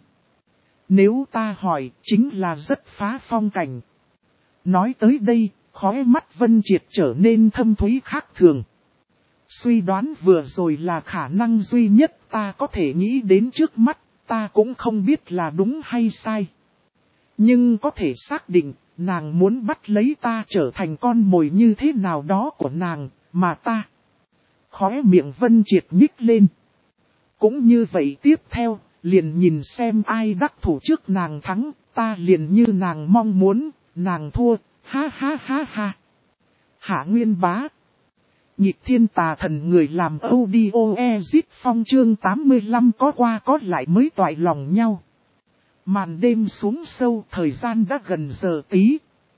Nếu ta hỏi, chính là rất phá phong cảnh. Nói tới đây, khóe mắt Vân Triệt trở nên thâm thúy khác thường. Suy đoán vừa rồi là khả năng duy nhất ta có thể nghĩ đến trước mắt, ta cũng không biết là đúng hay sai. Nhưng có thể xác định, nàng muốn bắt lấy ta trở thành con mồi như thế nào đó của nàng, mà ta. Khóe miệng Vân Triệt nhích lên. Cũng như vậy tiếp theo, liền nhìn xem ai đắc thủ trước nàng thắng, ta liền như nàng mong muốn, nàng thua, ha ha ha ha. Hạ Nguyên Bá. Nhịp thiên tà thần người làm audio exit phong chương 85 có qua có lại mới toại lòng nhau. Màn đêm xuống sâu, thời gian đã gần giờ tí.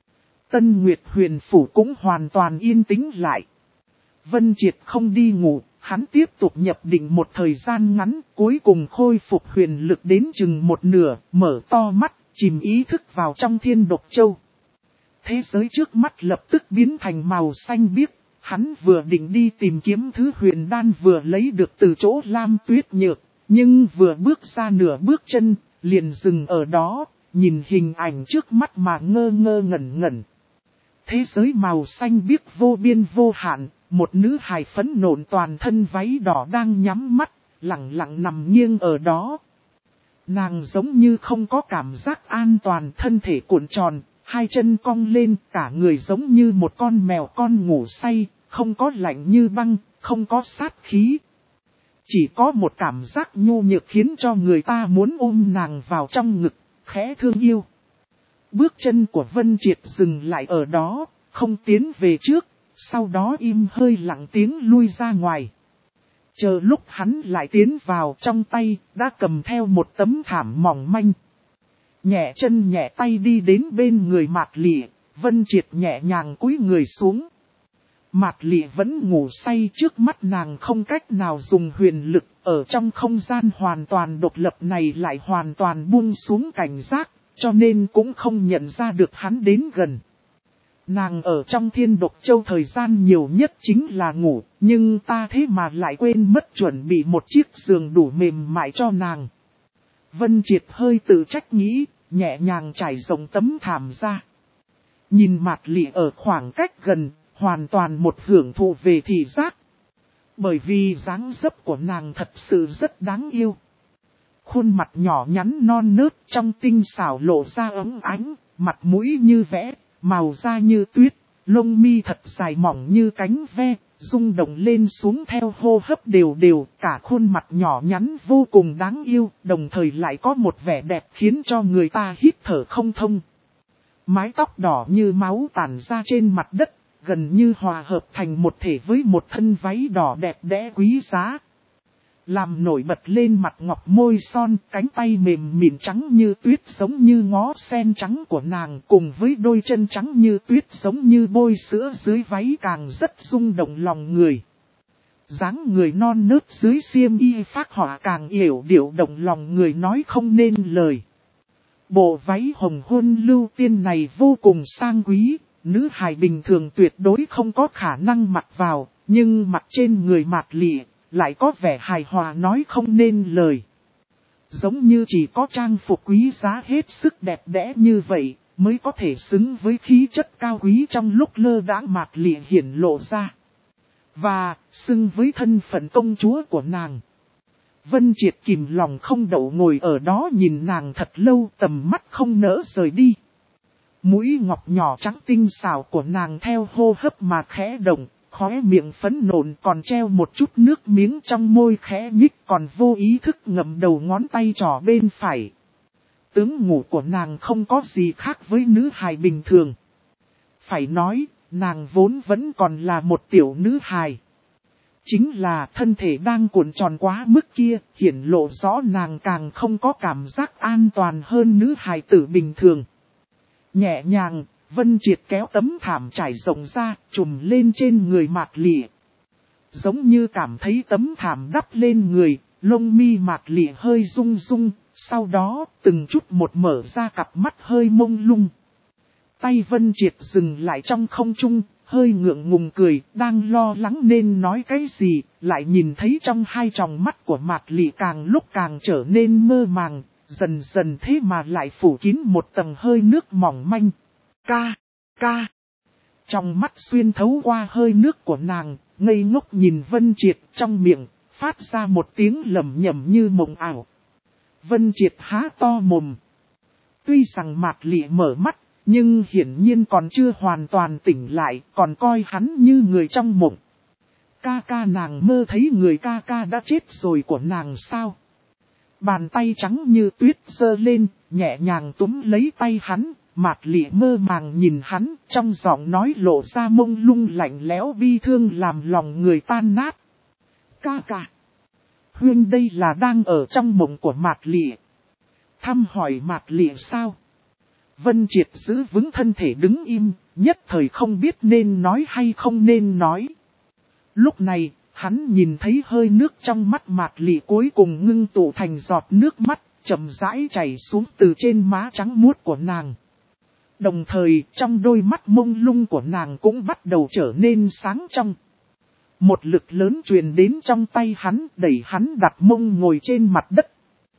Tân Nguyệt Huyền Phủ cũng hoàn toàn yên tĩnh lại. Vân Triệt không đi ngủ, hắn tiếp tục nhập định một thời gian ngắn, cuối cùng khôi phục huyền lực đến chừng một nửa, mở to mắt, chìm ý thức vào trong thiên độc châu. Thế giới trước mắt lập tức biến thành màu xanh biếc, hắn vừa định đi tìm kiếm thứ huyền đan vừa lấy được từ chỗ Lam Tuyết Nhược, nhưng vừa bước ra nửa bước chân, liền dừng ở đó, nhìn hình ảnh trước mắt mà ngơ ngơ ngẩn ngẩn. Thế giới màu xanh biếc vô biên vô hạn, một nữ hài phấn nộn toàn thân váy đỏ đang nhắm mắt, lặng lặng nằm nghiêng ở đó. Nàng giống như không có cảm giác an toàn, thân thể cuộn tròn, hai chân cong lên, cả người giống như một con mèo con ngủ say, không có lạnh như băng, không có sát khí. Chỉ có một cảm giác nhu nhược khiến cho người ta muốn ôm nàng vào trong ngực, khẽ thương yêu. Bước chân của Vân Triệt dừng lại ở đó, không tiến về trước, sau đó im hơi lặng tiếng lui ra ngoài. Chờ lúc hắn lại tiến vào, trong tay, đã cầm theo một tấm thảm mỏng manh. Nhẹ chân nhẹ tay đi đến bên người Mạt Lị, Vân Triệt nhẹ nhàng cúi người xuống. Mạt Lị vẫn ngủ say, trước mắt nàng không cách nào dùng huyền lực, ở trong không gian hoàn toàn độc lập này lại hoàn toàn buông xuống cảnh giác, cho nên cũng không nhận ra được hắn đến gần. Nàng ở trong thiên độc châu thời gian nhiều nhất chính là ngủ, nhưng ta thế mà lại quên mất chuẩn bị một chiếc giường đủ mềm mại cho nàng. Vân Triệt hơi tự trách nghĩ, nhẹ nhàng trải rộng tấm thảm ra. Nhìn Mạt Lị ở khoảng cách gần, hoàn toàn một hưởng thụ về thị giác. Bởi vì dáng dấp của nàng thật sự rất đáng yêu. Khuôn mặt nhỏ nhắn non nớt trong tinh xảo lộ ra ấm ánh, mặt mũi như vẽ, màu da như tuyết, lông mi thật dài mỏng như cánh ve, rung động lên xuống theo hô hấp đều đều, cả khuôn mặt nhỏ nhắn vô cùng đáng yêu, đồng thời lại có một vẻ đẹp khiến cho người ta hít thở không thông. Mái tóc đỏ như máu tản ra trên mặt đất, gần như hòa hợp thành một thể với một thân váy đỏ đẹp đẽ quý giá. Làm nổi bật lên mặt ngọc môi son, cánh tay mềm mịn trắng như tuyết giống như ngó sen trắng của nàng, cùng với đôi chân trắng như tuyết giống như bôi sữa dưới váy càng rất rung động lòng người. Dáng người non nớt dưới xiêm y phác họa càng yểu điệu động lòng người nói không nên lời. Bộ váy hồng hôn lưu tiên này vô cùng sang quý, nữ hài bình thường tuyệt đối không có khả năng mặc vào, nhưng mặc trên người Mạt Lị lại có vẻ hài hòa nói không nên lời. Giống như chỉ có trang phục quý giá hết sức đẹp đẽ như vậy, mới có thể xứng với khí chất cao quý trong lúc lơ đãng Mạt Lị hiển lộ ra. Và, xứng với thân phận công chúa của nàng. Vân Triệt kìm lòng không đậu ngồi ở đó nhìn nàng thật lâu, tầm mắt không nỡ rời đi. Mũi ngọc nhỏ trắng tinh xảo của nàng theo hô hấp mà khẽ động, khóe miệng phấn nộn còn treo một chút nước miếng trong môi khẽ nhích, còn vô ý thức ngậm đầu ngón tay trỏ bên phải. Tướng ngủ của nàng không có gì khác với nữ hài bình thường. Phải nói, nàng vốn vẫn còn là một tiểu nữ hài. Chính là thân thể đang cuộn tròn quá mức kia, hiển lộ rõ nàng càng không có cảm giác an toàn hơn nữ hài tử bình thường. Nhẹ nhàng, Vân Triệt kéo tấm thảm trải rộng ra, trùm lên trên người Mạc Lị. Giống như cảm thấy tấm thảm đắp lên người, lông mi Mạc Lị hơi rung rung, sau đó từng chút một mở ra cặp mắt hơi mông lung. Tay Vân Triệt dừng lại trong không trung, hơi ngượng ngùng cười, đang lo lắng nên nói cái gì, lại nhìn thấy trong hai tròng mắt của Mạc Lị càng lúc càng trở nên mơ màng, dần dần thế mà lại phủ kín một tầng hơi nước mỏng manh. Ca. Trong mắt xuyên thấu qua hơi nước của nàng, ngây ngốc nhìn Vân Triệt trong miệng, phát ra một tiếng lẩm nhẩm như mộng ảo. Vân Triệt há to mồm. Tuy rằng Mạc Lị mở mắt, nhưng hiển nhiên còn chưa hoàn toàn tỉnh lại, còn coi hắn như người trong mộng. Ca nàng mơ thấy người ca đã chết rồi của nàng sao? Bàn tay trắng như tuyết giơ lên, nhẹ nhàng túm lấy tay hắn, Mạc Lị mơ màng nhìn hắn, trong giọng nói lộ ra mông lung lạnh lẽo bi thương làm lòng người tan nát. Ca. Huyên đây là đang ở trong mộng của Mạc Lị. Thăm hỏi Mạc Lị sao? Vân Triệt giữ vững thân thể đứng im, nhất thời không biết nên nói hay không nên nói. Lúc này, hắn nhìn thấy hơi nước trong mắt Mạc Lị cuối cùng ngưng tụ thành giọt nước mắt, chậm rãi chảy xuống từ trên má trắng muốt của nàng. Đồng thời, trong đôi mắt mông lung của nàng cũng bắt đầu trở nên sáng trong. Một lực lớn truyền đến trong tay hắn, đẩy hắn đặt mông ngồi trên mặt đất.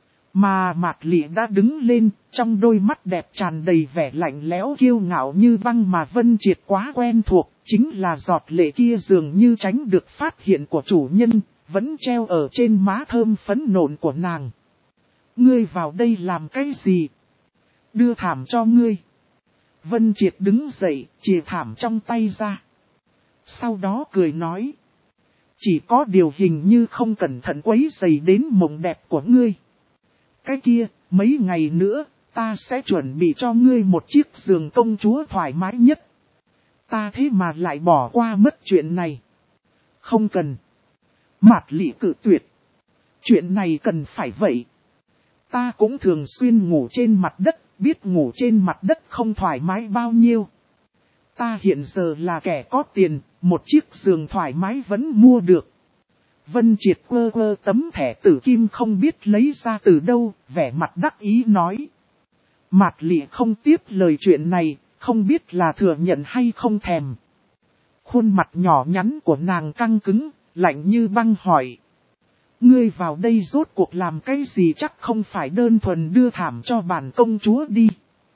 Mà Mạc Lị đã đứng lên, trong đôi mắt đẹp tràn đầy vẻ lạnh lẽo kiêu ngạo như băng mà Vân Triệt quá quen thuộc, chính là giọt lệ kia dường như tránh được phát hiện của chủ nhân, vẫn treo ở trên má thơm phấn nộn của nàng. Ngươi vào đây làm cái gì? Đưa thảm cho ngươi. Vân Triệt đứng dậy, chìa thảm trong tay ra. Sau đó cười nói. Chỉ có điều hình như không cẩn thận quấy rầy đến mộng đẹp của ngươi. Cái kia, mấy ngày nữa, ta sẽ chuẩn bị cho ngươi một chiếc giường công chúa thoải mái nhất. Ta thế mà lại bỏ qua mất chuyện này. Không cần. Mạc Lị cự tuyệt. Chuyện này cần phải vậy. Ta cũng thường xuyên ngủ trên mặt đất, biết ngủ trên mặt đất không thoải mái bao nhiêu. Ta hiện giờ là kẻ có tiền, một chiếc giường thoải mái vẫn mua được. Vân Triệt quơ tấm thẻ tử kim không biết lấy ra từ đâu, vẻ mặt đắc ý nói. Mạc Lị không tiếp lời chuyện này, không biết là thừa nhận hay không thèm. Khuôn mặt nhỏ nhắn của nàng căng cứng, lạnh như băng hỏi. Ngươi vào đây rốt cuộc làm cái gì chắc không phải đơn thuần đưa thảm cho bản công chúa đi.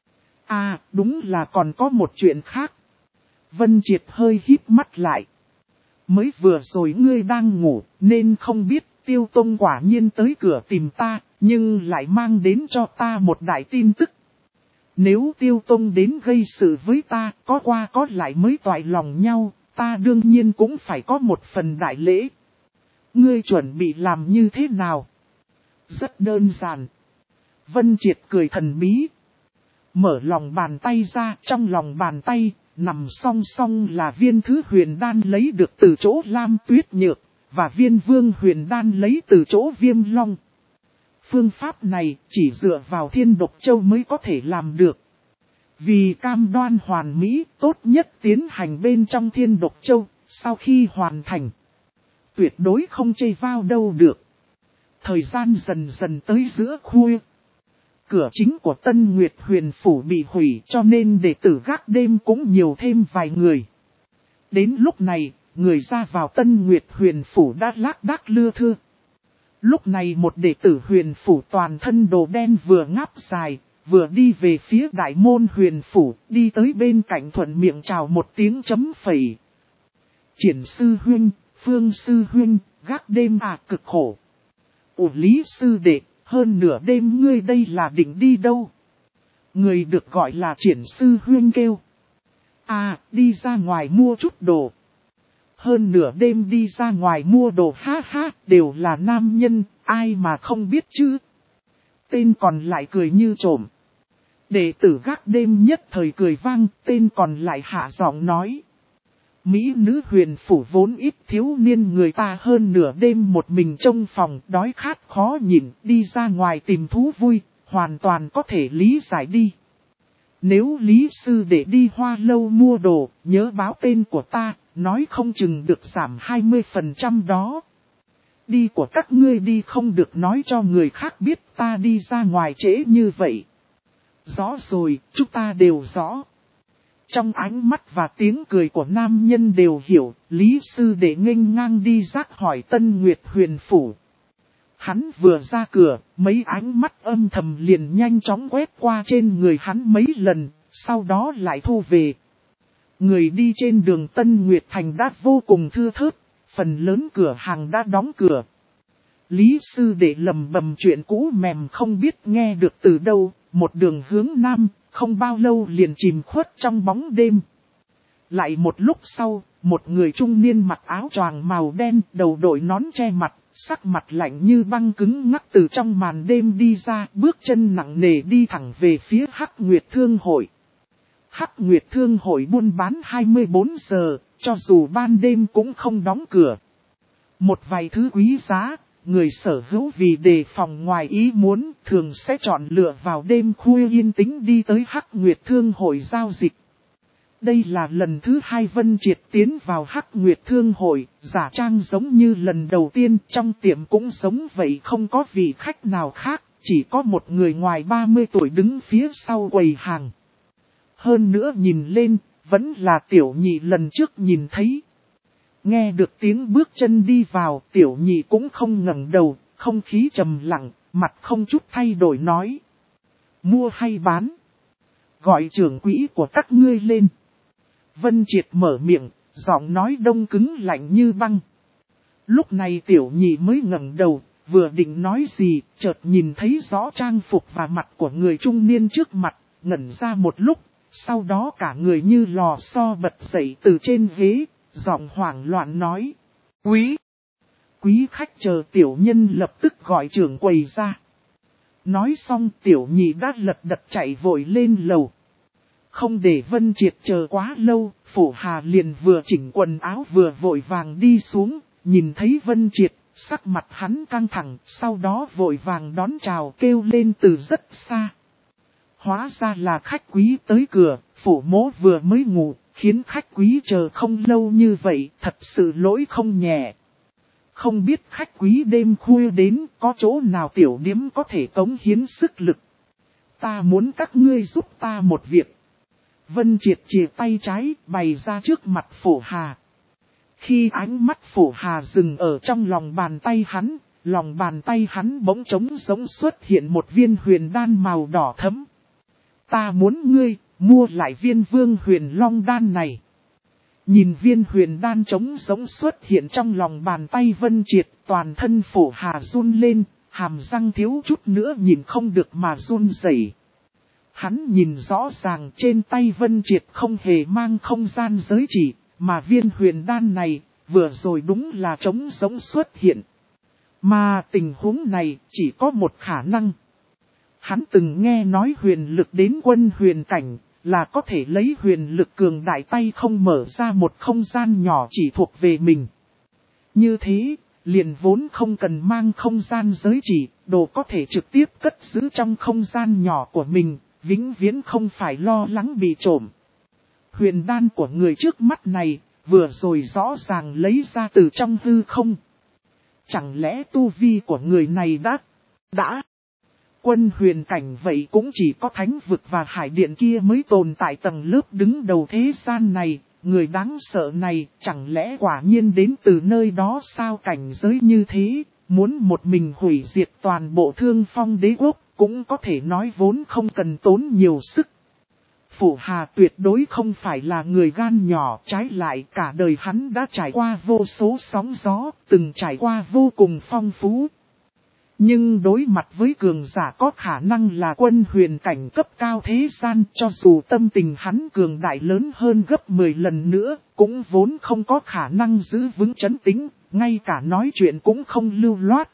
À, đúng là còn có một chuyện khác. Vân Triệt hơi híp mắt lại. Mới vừa rồi ngươi đang ngủ, nên không biết Tiêu Tông quả nhiên tới cửa tìm ta, nhưng lại mang đến cho ta một đại tin tức. Nếu Tiêu Tông đến gây sự với ta, có qua có lại mới toại lòng nhau, ta đương nhiên cũng phải có một phần đại lễ. Ngươi chuẩn bị làm như thế nào? Rất đơn giản. Vân Triệt cười thần bí. Mở lòng bàn tay ra, trong lòng bàn tay, nằm song song là viên thứ huyền đan lấy được từ chỗ Lam Tuyết Nhược, và viên vương huyền đan lấy từ chỗ Viêm Long. Phương pháp này chỉ dựa vào Thiên Độc Châu mới có thể làm được. Vì cam đoan hoàn mỹ, tốt nhất tiến hành bên trong Thiên Độc Châu, sau khi hoàn thành. Tuyệt đối không chây vào đâu được. Thời gian dần dần tới giữa khuya. Cửa chính của Tân Nguyệt Huyền Phủ bị hủy cho nên đệ tử gác đêm cũng nhiều thêm vài người. Đến lúc này, người ra vào Tân Nguyệt Huyền Phủ đã lác đác lưa thưa. Lúc này một đệ tử Huyền Phủ toàn thân đồ đen vừa ngáp dài, vừa đi về phía đại môn Huyền Phủ, đi tới bên cạnh thuận miệng chào một tiếng chấm phẩy. Triển sư huynh, Phương sư huynh, gác đêm cực khổ. Lý sư đệ, hơn nửa đêm ngươi đây là định đi đâu? Người được gọi là Triển sư huynh kêu. Đi ra ngoài mua chút đồ. Hơn nửa đêm đi ra ngoài mua đồ ha ha, đều là nam nhân, ai mà không biết chứ. Tên còn lại cười như trộm. Đệ tử gác đêm nhất thời cười vang, tên còn lại hạ giọng nói. Mỹ nữ huyền phủ vốn ít thiếu niên người ta hơn nửa đêm một mình trong phòng đói khát khó nhịn đi ra ngoài tìm thú vui, hoàn toàn có thể lý giải đi. Nếu Lý sư để đi Hoa Lâu mua đồ, nhớ báo tên của ta, nói không chừng được giảm 20% đó. Đi của các ngươi đi không được nói cho người khác biết ta đi ra ngoài trễ như vậy. Rõ rồi, chúng ta đều rõ. Trong ánh mắt và tiếng cười của nam nhân đều hiểu, Lý sư để nghênh ngang đi rác hỏi Tân Nguyệt huyền phủ. Hắn vừa ra cửa, mấy ánh mắt âm thầm liền nhanh chóng quét qua trên người hắn mấy lần, sau đó lại thu về. Người đi trên đường Tân Nguyệt Thành đã vô cùng thưa thớt, phần lớn cửa hàng đã đóng cửa. Lý sư để lầm bầm chuyện cũ mềm không biết nghe được từ đâu, một đường hướng nam, không bao lâu liền chìm khuất trong bóng đêm. Lại một lúc sau, một người trung niên mặc áo choàng màu đen, đầu đội nón che mặt, sắc mặt lạnh như băng cứng ngắc từ trong màn đêm đi ra, bước chân nặng nề đi thẳng về phía Hắc Nguyệt Thương Hội. Hắc Nguyệt Thương Hội buôn bán 24 giờ, cho dù ban đêm cũng không đóng cửa. Một vài thứ quý giá, người sở hữu vì đề phòng ngoài ý muốn, thường sẽ chọn lựa vào đêm khuya yên tĩnh đi tới Hắc Nguyệt Thương Hội giao dịch. Đây là lần thứ hai Vân Triệt tiến vào Hắc Nguyệt Thương Hội, giả trang giống như lần đầu tiên, trong tiệm cũng giống vậy, không có vị khách nào khác, chỉ có một người ngoài 30 tuổi đứng phía sau quầy hàng. Hơn nữa nhìn lên, vẫn là Tiểu Nhị lần trước nhìn thấy. Nghe được tiếng bước chân đi vào, Tiểu Nhị cũng không ngẩng đầu, không khí trầm lặng, mặt không chút thay đổi nói. Mua hay bán? Gọi trưởng quỹ của các ngươi lên. Vân Triệt mở miệng, giọng nói đông cứng lạnh như băng. Lúc này Tiểu Nhị mới ngẩng đầu, vừa định nói gì, chợt nhìn thấy rõ trang phục và mặt của người trung niên trước mặt, ngẩn ra một lúc, sau đó cả người như lò xo bật dậy từ trên ghế, giọng hoảng loạn nói. Quý khách chờ tiểu nhân lập tức gọi trưởng quầy ra. Nói xong Tiểu Nhị đã lật đật chạy vội lên lầu. Không để Vân Triệt chờ quá lâu, Phổ Hà liền vừa chỉnh quần áo vừa vội vàng đi xuống, nhìn thấy Vân Triệt, sắc mặt hắn căng thẳng, sau đó vội vàng đón chào kêu lên từ rất xa. Hóa ra là khách quý tới cửa, Phổ mỗ vừa mới ngủ, khiến khách quý chờ không lâu như vậy, thật sự lỗi không nhẹ. Không biết khách quý đêm khuya đến, có chỗ nào tiểu điếm có thể cống hiến sức lực. Ta muốn các ngươi giúp ta một việc. Vân Triệt chìa tay trái bày ra trước mặt Phổ Hà. Khi ánh mắt Phổ Hà dừng ở trong lòng bàn tay hắn bỗng trống giống xuất hiện một viên huyền đan màu đỏ thẫm. Ta muốn ngươi mua lại viên Vương Huyền Long đan này. Nhìn viên huyền đan trống giống xuất hiện trong lòng bàn tay Vân Triệt, toàn thân Phổ Hà run lên, hàm răng thiếu chút nữa nhìn không được mà run rẩy. Hắn nhìn rõ ràng trên tay Vân Triệt không hề mang không gian giới chỉ, mà viên huyền đan này, vừa rồi đúng là trống giống xuất hiện. Mà tình huống này chỉ có một khả năng. Hắn từng nghe nói huyền lực đến quân huyền cảnh, là có thể lấy huyền lực cường đại tay không mở ra một không gian nhỏ chỉ thuộc về mình. Như thế, liền vốn không cần mang không gian giới chỉ, đồ có thể trực tiếp cất giữ trong không gian nhỏ của mình, vĩnh viễn không phải lo lắng bị trộm. Huyền đan của người trước mắt này, vừa rồi rõ ràng lấy ra từ trong hư không. Chẳng lẽ tu vi của người này đã quân huyền cảnh vậy cũng chỉ có thánh vực và hải điện kia mới tồn tại tầng lớp đứng đầu thế gian này, người đáng sợ này chẳng lẽ quả nhiên đến từ nơi đó sao cảnh giới như thế, muốn một mình hủy diệt toàn bộ Thương Phong đế quốc cũng có thể nói vốn không cần tốn nhiều sức. Phổ Hà tuyệt đối không phải là người gan nhỏ, trái lại cả đời hắn đã trải qua vô số sóng gió, từng trải qua vô cùng phong phú. Nhưng đối mặt với cường giả có khả năng là quân huyền cảnh cấp cao thế gian, cho dù tâm tình hắn cường đại lớn hơn gấp 10 lần nữa, cũng vốn không có khả năng giữ vững trấn tĩnh, ngay cả nói chuyện cũng không lưu loát.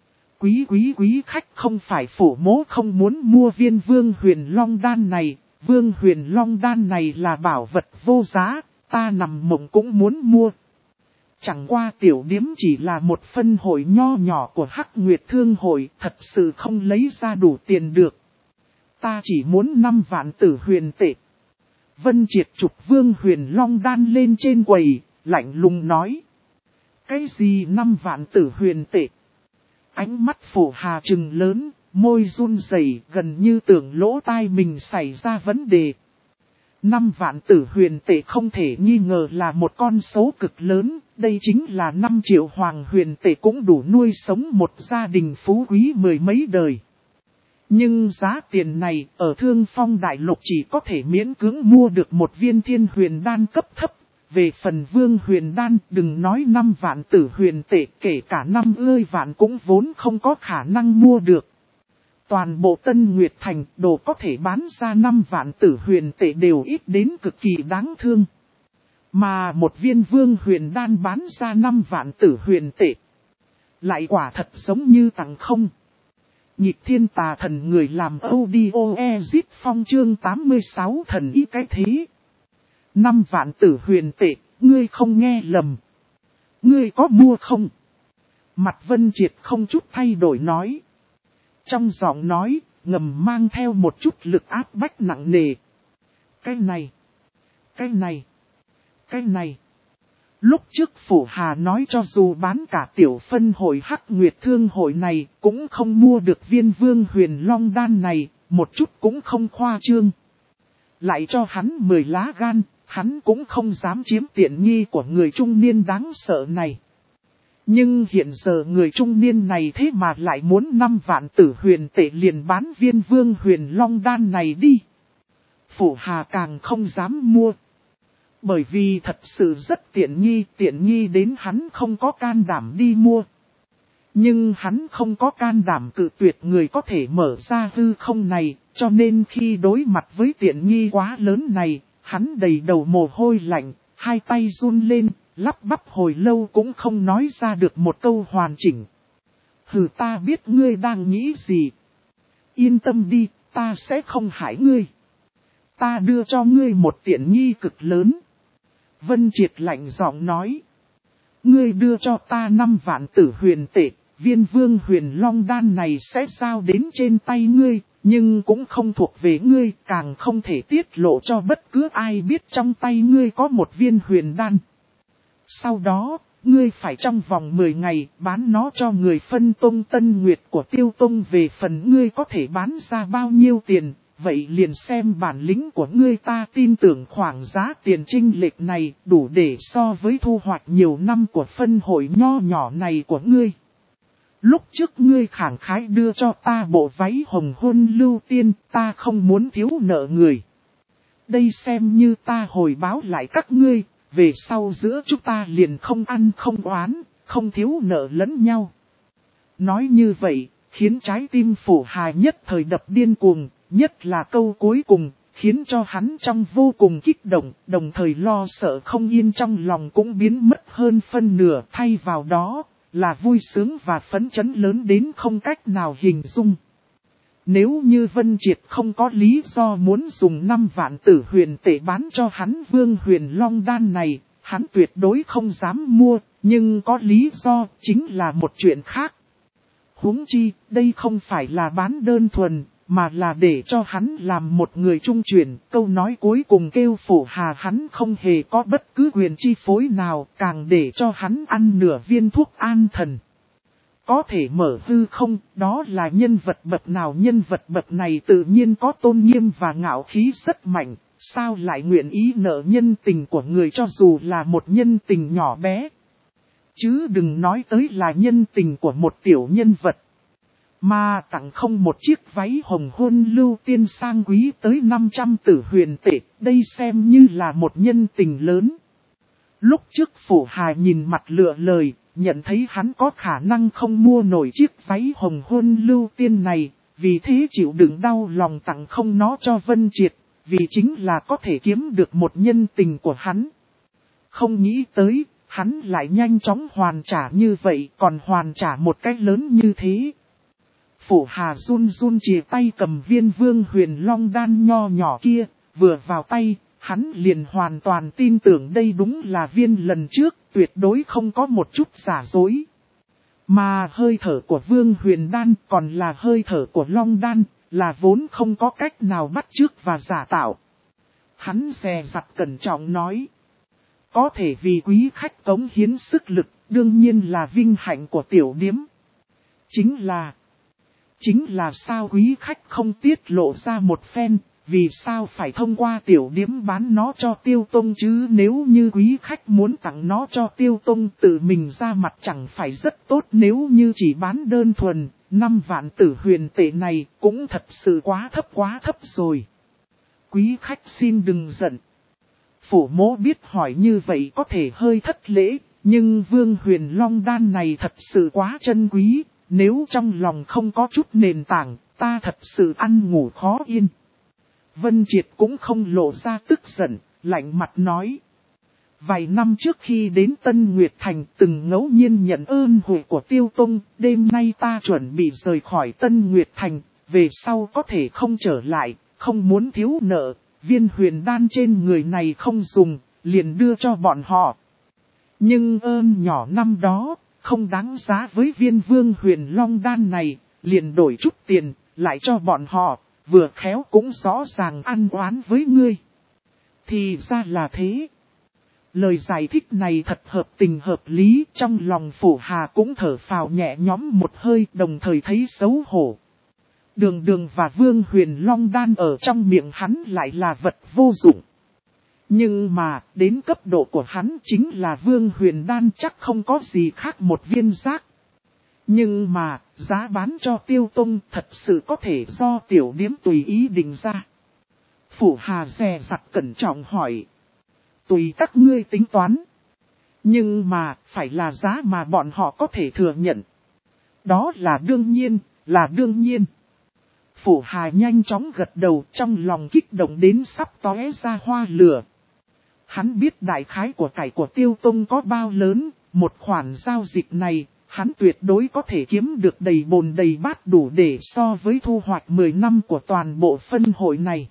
Quý khách, không phải Phổ mỗ không muốn mua viên Vương Huyền Long đan này, Vương Huyền Long đan này là bảo vật vô giá, ta nằm mộng cũng muốn mua. Chẳng qua tiểu điếm chỉ là một phân hội nho nhỏ của Hắc Nguyệt Thương hội, thật sự không lấy ra đủ tiền được. Ta chỉ muốn 5 vạn tử huyền tệ. Vân Triệt chụp Vương Huyền Long đan lên trên quầy, lạnh lùng nói. Cái gì 5 vạn tử huyền tệ? Ánh mắt Phổ Hà trừng lớn, môi run rẩy, gần như tưởng lỗ tai mình xảy ra vấn đề. 5 vạn tử huyền tệ không thể nghi ngờ là một con số cực lớn, đây chính là 5 triệu hoàng huyền tệ cũng đủ nuôi sống một gia đình phú quý mười mấy đời. Nhưng giá tiền này ở Thương Phong Đại Lục chỉ có thể miễn cưỡng mua được một viên thiên huyền đan cấp thấp. Về phần vương huyền đan, đừng nói 5 vạn tử huyền tệ, kể cả 50 vạn cũng vốn không có khả năng mua được. Toàn bộ Tân Nguyệt Thành đồ có thể bán ra 5 vạn tử huyền tệ đều ít đến cực kỳ đáng thương. Mà một viên vương huyền đan bán ra 5 vạn tử huyền tệ. Lại quả thật giống như tặng không. Nhịp thiên tà thần người làm audio exit phong chương 86 thần ý cái thế. 5 vạn tử huyền tệ, ngươi không nghe lầm. Ngươi có mua không? Mặt Vân Triệt không chút thay đổi nói. Trong giọng nói, ngầm mang theo một chút lực áp bách nặng nề. Cái này. Lúc trước Phổ Hà nói cho dù bán cả tiểu phân hội Hắc Nguyệt Thương hội này cũng không mua được viên vương huyền long đan này, một chút cũng không khoa trương. Lại cho hắn 10 lá gan, hắn cũng không dám chiếm tiện nghi của người trung niên đáng sợ này. Nhưng hiện giờ người trung niên này thế mà lại muốn 5 vạn tử huyền tệ liền bán viên vương huyền long đan này đi. Phổ Hà càng không dám mua. Bởi vì thật sự rất tiện nghi đến hắn không có can đảm đi mua. Nhưng hắn không có can đảm cự tuyệt người có thể mở ra hư không này, cho nên khi đối mặt với tiện nghi quá lớn này, hắn đầy đầu mồ hôi lạnh, hai tay run lên, lắp bắp hồi lâu cũng không nói ra được một câu hoàn chỉnh. Hừ, ta biết ngươi đang nghĩ gì. Yên tâm đi, ta sẽ không hại ngươi. Ta đưa cho ngươi một tiện nghi cực lớn. Vân Triệt lạnh giọng nói. Ngươi đưa cho ta 5 vạn tử huyền tệ, viên vương huyền long đan này sẽ giao đến trên tay ngươi, nhưng cũng không thuộc về ngươi, càng không thể tiết lộ cho bất cứ ai biết trong tay ngươi có một viên huyền đan. Sau đó, ngươi phải trong vòng 10 ngày bán nó cho người phân tông Tân Nguyệt của Tiêu Tông, về phần ngươi có thể bán ra bao nhiêu tiền. Vậy liền xem bản lĩnh của ngươi, ta tin tưởng khoảng giá tiền chênh lệch này đủ để so với thu hoạch nhiều năm của phân hội nho nhỏ này của ngươi. Lúc trước ngươi khẳng khái đưa cho ta bộ váy hồng hôn lưu tiên, ta không muốn thiếu nợ người. Đây xem như ta hồi báo lại các ngươi, về sau giữa chúng ta liền không ăn không oán, không thiếu nợ lẫn nhau. Nói như vậy, khiến trái tim Phổ Hà nhất thời đập điên cuồng. Nhất là câu cuối cùng, khiến cho hắn trong vô cùng kích động, đồng thời lo sợ không yên trong lòng cũng biến mất hơn phân nửa, thay vào đó, là vui sướng và phấn chấn lớn đến không cách nào hình dung. Nếu như Vân Triệt không có lý do muốn dùng 5 vạn tử huyền tệ bán cho hắn vương huyền long đan này, hắn tuyệt đối không dám mua, nhưng có lý do chính là một chuyện khác. Huống chi, đây không phải là bán đơn thuần, mà là để cho hắn làm một người trung chuyển. Câu nói cuối cùng kêu Phổ Hà hắn không hề có bất cứ quyền chi phối nào, càng để cho hắn ăn nửa viên thuốc an thần. Có thể mở hư không, đó là nhân vật bậc nào? Nhân vật bậc này tự nhiên có tôn nghiêm và ngạo khí rất mạnh, sao lại nguyện ý nợ nhân tình của người cho dù là một nhân tình nhỏ bé. Chứ đừng nói tới là nhân tình của một tiểu nhân vật. Mà tặng không một chiếc váy hồng hôn lưu tiên sang quý tới 500 tử huyền tệ, đây xem như là một nhân tình lớn. Lúc trước Phổ Hà nhìn mặt lựa lời, nhận thấy hắn có khả năng không mua nổi chiếc váy hồng hôn lưu tiên này, vì thế chịu đựng đau lòng tặng không nó cho Vân Triệt, vì chính là có thể kiếm được một nhân tình của hắn. Không nghĩ tới, hắn lại nhanh chóng hoàn trả như vậy, còn hoàn trả một cách lớn như thế. Phổ Hà run run chìa tay cầm viên vương huyền long đan nho nhỏ kia, vừa vào tay, Hắn liền hoàn toàn tin tưởng đây đúng là viên lần trước, tuyệt đối không có một chút giả dối. Mà hơi thở của Vương Huyền Đan còn là hơi thở của Long Đan, là vốn không có cách nào bắt chước và giả tạo. Hắn dè dặt cẩn trọng nói. Có thể vì quý khách cống hiến sức lực, đương nhiên là vinh hạnh của tiểu điếm. Chính là sao quý khách không tiết lộ ra một phen, vì sao phải thông qua tiểu điếm bán nó cho Tiêu Tông chứ, nếu như quý khách muốn tặng nó cho Tiêu Tông tự mình ra mặt chẳng phải rất tốt, nếu như chỉ bán đơn thuần, 5 vạn tử huyền tệ này cũng thật sự quá thấp rồi. Quý khách xin đừng giận. Phủ mỗ biết hỏi như vậy có thể hơi thất lễ, nhưng Vương Huyền Long Đan này thật sự quá chân quý, nếu trong lòng không có chút nền tảng, ta thật sự ăn ngủ khó yên. Vân Triệt cũng không lộ ra tức giận, lạnh mặt nói. Vài năm trước khi đến Tân Nguyệt Thành từng ngẫu nhiên nhận ơn huệ của Tiêu Tông, đêm nay ta chuẩn bị rời khỏi Tân Nguyệt Thành, về sau có thể không trở lại, không muốn thiếu nợ, viên huyền đan trên người này không dùng, liền đưa cho bọn họ. Nhưng ơn nhỏ năm đó, không đáng giá với viên Vương Huyền Long Đan này, liền đổi chút tiền, lại cho bọn họ, vừa khéo cũng rõ ràng ăn oán với ngươi. Thì ra là thế. Lời giải thích này thật hợp tình hợp lý, trong lòng Phổ Hà cũng thở phào nhẹ nhõm một hơi, đồng thời thấy xấu hổ. Đường và Vương Huyền Long Đan ở trong miệng hắn lại là vật vô dụng. Nhưng mà, đến cấp độ của hắn chính là Vương Huyền Đan chắc không có gì khác một viên rác. Nhưng mà, giá bán cho Tiêu Tông thật sự có thể do tiểu điếm tùy ý định ra. Phủ Hà dè dặt cẩn trọng hỏi. Tùy các ngươi tính toán. Nhưng mà, phải là giá mà bọn họ có thể thừa nhận. Đó là đương nhiên. Phủ Hà nhanh chóng gật đầu, trong lòng kích động đến sắp tóe ra hoa lửa. Hắn biết đại khái của cải của Tiêu Tông có bao lớn, một khoản giao dịch này, hắn tuyệt đối có thể kiếm được đầy bồn đầy bát đủ để so với thu hoạch 10 năm của toàn bộ phân hội này.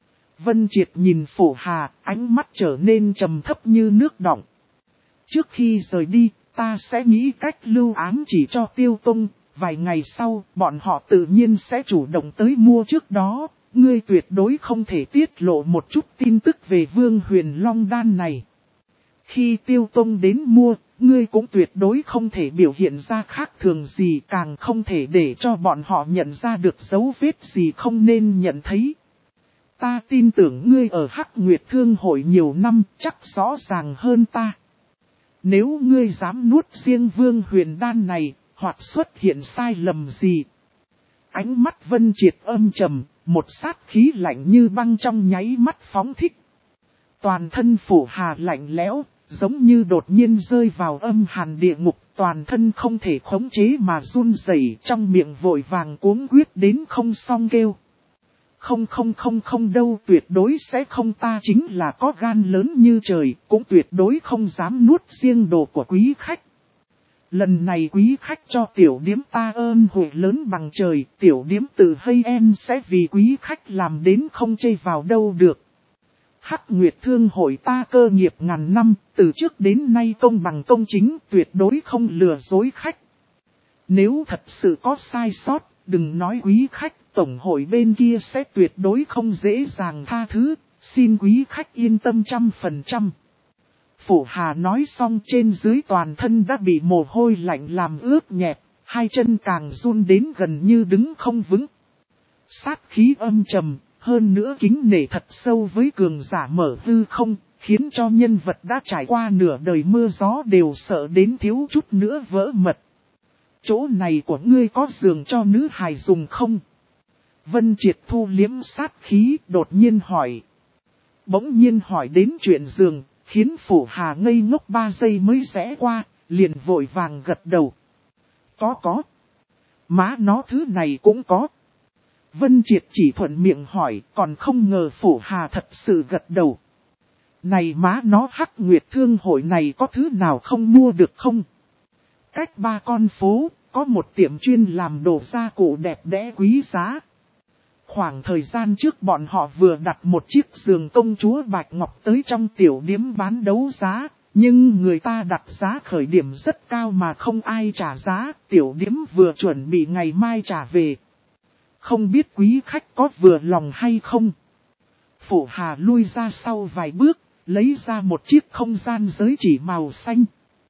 Vân Triệt nhìn Phổ Hà, ánh mắt trở nên trầm thấp như nước đọng. Trước khi rời đi, ta sẽ nghĩ cách lưu ám chỉ cho Tiêu Tông, vài ngày sau, bọn họ tự nhiên sẽ chủ động tới mua trước đó. Ngươi tuyệt đối không thể tiết lộ một chút tin tức về Vương Huyền Long Đan này. Khi Tiêu Tông đến mua, ngươi cũng tuyệt đối không thể biểu hiện ra khác thường gì, càng không thể để cho bọn họ nhận ra được dấu vết gì không nên nhận thấy. Ta tin tưởng ngươi ở Hắc Nguyệt Thương hội nhiều năm, chắc rõ ràng hơn ta. Nếu ngươi dám nuốt riêng Vương Huyền Đan này, hoặc xuất hiện sai lầm gì. Ánh mắt Vân Triệt âm trầm, một sát khí lạnh như băng trong nháy mắt phóng thích. Toàn thân Phổ Hà lạnh lẽo, giống như đột nhiên rơi vào âm hàn địa ngục, toàn thân không thể khống chế mà run rẩy, trong miệng vội vàng cuống quyết đến không xong kêu. Không đâu, tuyệt đối sẽ không, ta chính là có gan lớn như trời, cũng tuyệt đối không dám nuốt riêng đồ của quý khách. Lần này quý khách cho tiểu điếm ta ơn huệ lớn bằng trời, tiểu điếm từ hay em sẽ vì quý khách làm đến không chê vào đâu được. Hắc Nguyệt Thương hội ta cơ nghiệp ngàn năm, từ trước đến nay công bằng công chính, tuyệt đối không lừa dối khách. Nếu thật sự có sai sót, đừng nói quý khách, tổng hội bên kia sẽ tuyệt đối không dễ dàng tha thứ, xin quý khách yên tâm 100%. Phổ Hà nói xong trên dưới toàn thân đã bị mồ hôi lạnh làm ướt nhẹp, hai chân càng run đến gần như đứng không vững. Sát khí âm trầm, hơn nữa kính nể thật sâu với cường giả mở hư không, khiến cho nhân vật đã trải qua nửa đời mưa gió đều sợ đến thiếu chút nữa vỡ mật. Chỗ này của ngươi có giường cho nữ hài dùng không? Vân Triệt thu liếm sát khí đột nhiên hỏi. Bỗng nhiên hỏi đến chuyện giường, khiến Phổ Hà ngây ngốc 3 giây mới rẽ qua, liền vội vàng gật đầu. Có. Má nó thứ này cũng có. Vân Triệt chỉ thuận miệng hỏi, còn không ngờ Phổ Hà thật sự gật đầu. Này má nó, Hắc Nguyệt Thương hội này có thứ nào không mua được không? Cách 3 con phố, có một tiệm chuyên làm đồ gia cụ đẹp đẽ quý giá. Khoảng thời gian trước bọn họ vừa đặt một chiếc giường công chúa Bạch Ngọc tới trong tiểu điếm bán đấu giá, nhưng người ta đặt giá khởi điểm rất cao mà không ai trả giá, tiểu điếm vừa chuẩn bị ngày mai trả về. Không biết quý khách có vừa lòng hay không? Phổ Hà lui ra sau vài bước, lấy ra một chiếc không gian giới chỉ màu xanh.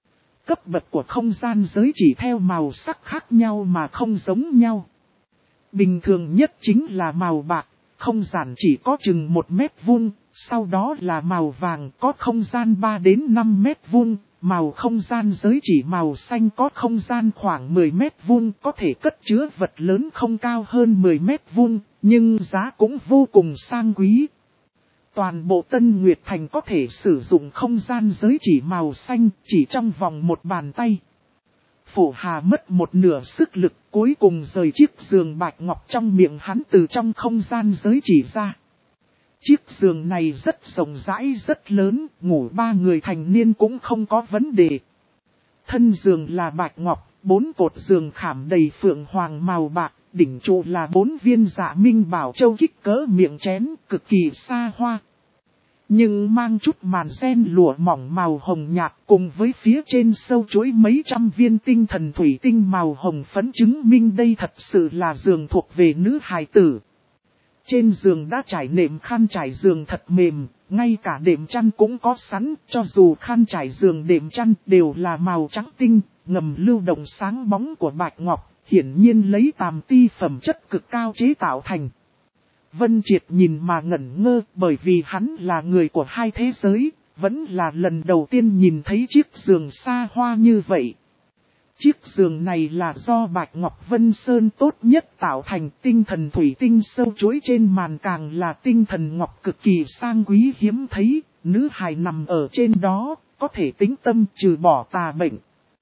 Cấp bậc của không gian giới chỉ theo màu sắc khác nhau mà không giống nhau. Bình thường nhất chính là màu bạc, không gian chỉ có chừng 1 mét vuông, sau đó là màu vàng có không gian 3 đến 5 mét vuông, màu không gian giới chỉ màu xanh có không gian khoảng 10 mét vuông, có thể cất chứa vật lớn không cao hơn 10 mét vuông, nhưng giá cũng vô cùng sang quý. Toàn bộ Tân Nguyệt Thành có thể sử dụng không gian giới chỉ màu xanh chỉ trong vòng một bàn tay. Phổ Hà mất một nửa sức lực, cuối cùng rời chiếc giường bạch ngọc trong miệng hắn từ trong không gian giới chỉ ra. Chiếc giường này rất rộng rãi rất lớn, ngủ 3 người thành niên cũng không có vấn đề. Thân giường là bạch ngọc, 4 cột giường khảm đầy phượng hoàng màu bạc, đỉnh trụ là 4 viên dạ minh bảo châu kích cỡ miệng chén, cực kỳ xa hoa. Nhưng mang chút màn sen lụa mỏng màu hồng nhạt cùng với phía trên sâu chuỗi mấy trăm viên tinh thần thủy tinh màu hồng phấn chứng minh đây thật sự là giường thuộc về nữ hài tử. Trên giường đã trải nệm khăn trải giường thật mềm, ngay cả đệm chăn cũng có sẵn, cho dù khăn trải giường đệm chăn đều là màu trắng tinh, ngầm lưu động sáng bóng của bạch ngọc, hiển nhiên lấy tàm ti phẩm chất cực cao chế tạo thành. Vân Triệt nhìn mà ngẩn ngơ bởi vì hắn là người của hai thế giới, vẫn là lần đầu tiên nhìn thấy chiếc giường xa hoa như vậy. Chiếc giường này là do Bạch Ngọc Vân Sơn tốt nhất tạo thành, tinh thần thủy tinh sâu chuỗi trên màn càng là tinh thần ngọc cực kỳ sang quý hiếm thấy, nữ hài nằm ở trên đó, có thể tĩnh tâm trừ bỏ tà bệnh.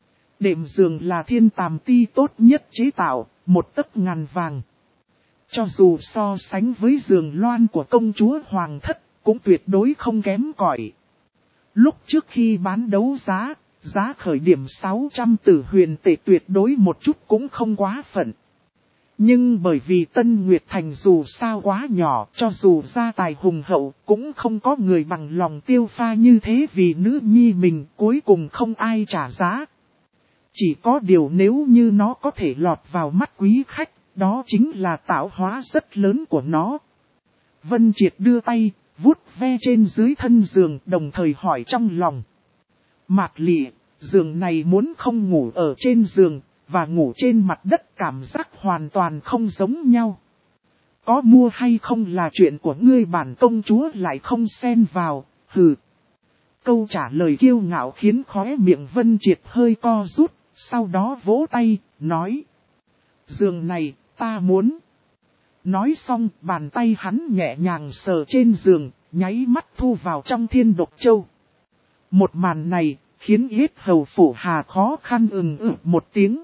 Đệm giường là thiên tàm ti tốt nhất chế tạo, 1 tấc ngàn vàng. Cho dù so sánh với giường loan của công chúa Hoàng Thất, cũng tuyệt đối không kém cỏi. Lúc trước khi bán đấu giá, giá khởi điểm 600 tử huyền tệ tuyệt đối một chút cũng không quá phận. Nhưng bởi vì Tân Nguyệt Thành dù sao quá nhỏ, cho dù gia tài hùng hậu, cũng không có người bằng lòng tiêu pha như thế vì nữ nhi mình, cuối cùng không ai trả giá. Chỉ có điều nếu như nó có thể lọt vào mắt quý khách, đó chính là tạo hóa rất lớn của nó. Vân Triệt đưa tay, vuốt ve trên dưới thân giường, đồng thời hỏi trong lòng. Mạc Lị, giường này muốn không ngủ ở trên giường, và ngủ trên mặt đất cảm giác hoàn toàn không giống nhau. Có mua hay không là chuyện của ngươi, bản công chúa lại không xen vào, hừ. Câu trả lời kiêu ngạo khiến khóe miệng Vân Triệt hơi co rút, sau đó vỗ tay, nói. Giường này, ta muốn. Nói xong, bàn tay hắn nhẹ nhàng sờ trên giường, nháy mắt thu vào trong thiên độc châu. Một màn này, khiến yết hầu Phổ Hà khó khăn một tiếng.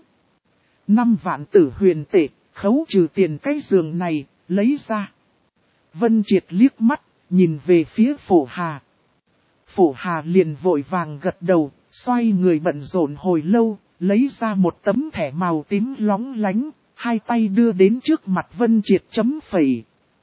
5 vạn tử huyền tệ, khấu trừ tiền cái giường này, lấy ra. Vân Triệt liếc mắt, nhìn về phía Phổ Hà. Phổ Hà liền vội vàng gật đầu, xoay người bận rộn hồi lâu, lấy ra một tấm thẻ màu tím lóng lánh, hai tay đưa đến trước mặt Vân Triệt chấm phẩy.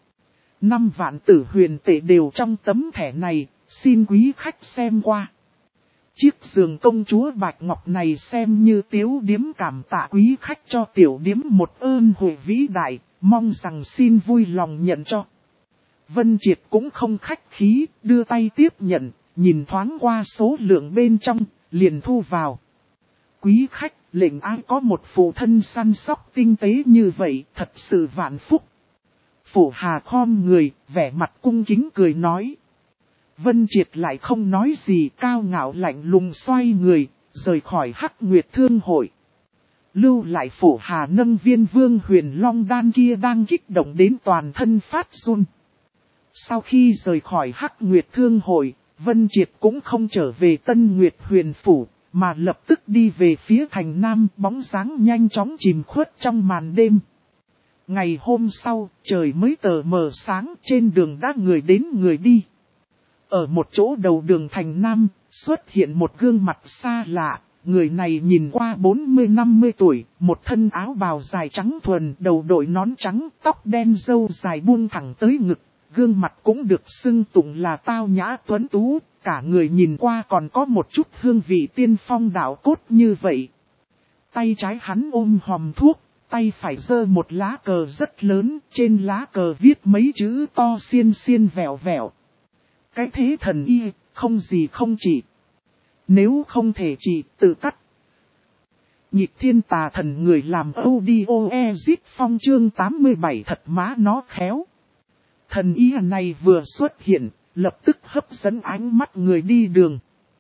5 vạn tử huyền tệ đều trong tấm thẻ này, xin quý khách xem qua. Chiếc giường công chúa Bạch Ngọc này xem như tiếu điếm cảm tạ quý khách cho tiểu điếm một ơn huệ vĩ đại, mong rằng xin vui lòng nhận cho. Vân Triệt cũng không khách khí, đưa tay tiếp nhận, nhìn thoáng qua số lượng bên trong, liền thu vào. Quý khách, lệnh ai có một phụ thân săn sóc tinh tế như vậy, thật sự vạn phúc. Phổ Hà khom người, vẻ mặt cung kính cười nói. Vân Triệt lại không nói gì, cao ngạo lạnh lùng xoay người, rời khỏi Hắc Nguyệt Thương hội. Lưu lại Phổ Hà nâng viên vương huyền long đan kia đang kích động đến toàn thân phát run. Sau khi rời khỏi Hắc Nguyệt Thương hội, Vân Triệt cũng không trở về Tân Nguyệt Huyền Phủ, mà lập tức đi về phía thành Nam, bóng dáng nhanh chóng chìm khuất trong màn đêm. Ngày hôm sau, trời mới tờ mờ sáng, trên đường đã người đến người đi. Ở một chỗ đầu đường thành Nam, xuất hiện một gương mặt xa lạ, người này nhìn qua 40-50 tuổi, một thân áo bào dài trắng thuần, đầu đội nón trắng, tóc đen râu dài buông thẳng tới ngực, gương mặt cũng được xưng tụng là tao nhã tuấn tú, cả người nhìn qua còn có một chút hương vị tiên phong đạo cốt như vậy. Tay trái hắn ôm hòm thuốc, tay phải giơ một lá cờ rất lớn, trên lá cờ viết mấy chữ to xiên xiên vẹo vẹo. Cái thế thần y, không gì không trị. Nếu không thể trị, tự cắt. Nhịp thiên tà thần người làm audio exit phong chương 87 thật má nó khéo. Thần y này vừa xuất hiện, lập tức hấp dẫn ánh mắt người đi đường.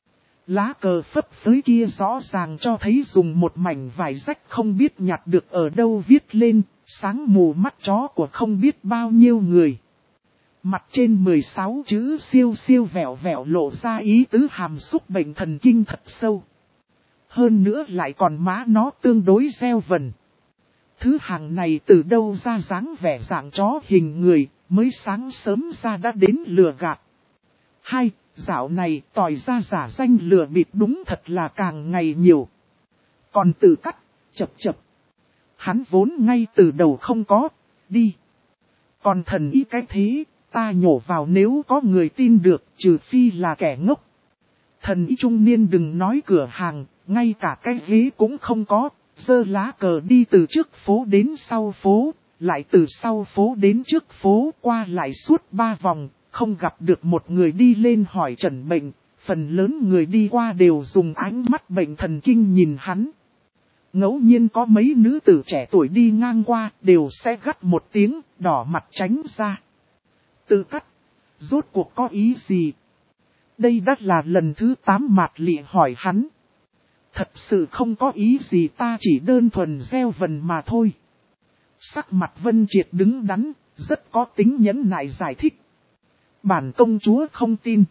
Lá cờ phấp phới kia rõ ràng cho thấy dùng một mảnh vải rách không biết nhặt được ở đâu viết lên, sáng mù mắt chó của không biết bao nhiêu người. Mặt trên 16 chữ siêu siêu vẹo vẹo lộ ra ý tứ hàm xúc bệnh thần kinh thật sâu. Hơn nữa lại còn má nó tương đối gieo vần. Thứ hàng này từ đâu ra dáng vẻ dạng chó hình người, mới sáng sớm ra đã đến lừa gạt. Hai, dạo này tỏi ra giả danh lừa bịp đúng thật là càng ngày nhiều. Còn tự cắt, chập chập. Hắn vốn ngay từ đầu không có, đi. Còn thần y cái thế, ta nhổ vào nếu có người tin được, trừ phi là kẻ ngốc. Thần y trung niên đừng nói cửa hàng, ngay cả cái ghế cũng không có, giơ lá cờ đi từ trước phố đến sau phố, lại từ sau phố đến trước phố, qua lại suốt 3 vòng, không gặp được một người đi lên hỏi trần bệnh, phần lớn người đi qua đều dùng ánh mắt bệnh thần kinh nhìn hắn. Ngẫu nhiên có mấy nữ tử trẻ tuổi đi ngang qua, đều sẽ gắt một tiếng, đỏ mặt tránh ra. Tự cắt, rốt cuộc có ý gì? Đây đã là lần thứ 8 Mạt Lị hỏi hắn. Thật sự không có ý gì, ta chỉ đơn thuần gieo vần mà thôi. Sắc mặt Vân Triệt đứng đắn, rất có tính nhẫn nại giải thích. Bản công chúa không tin.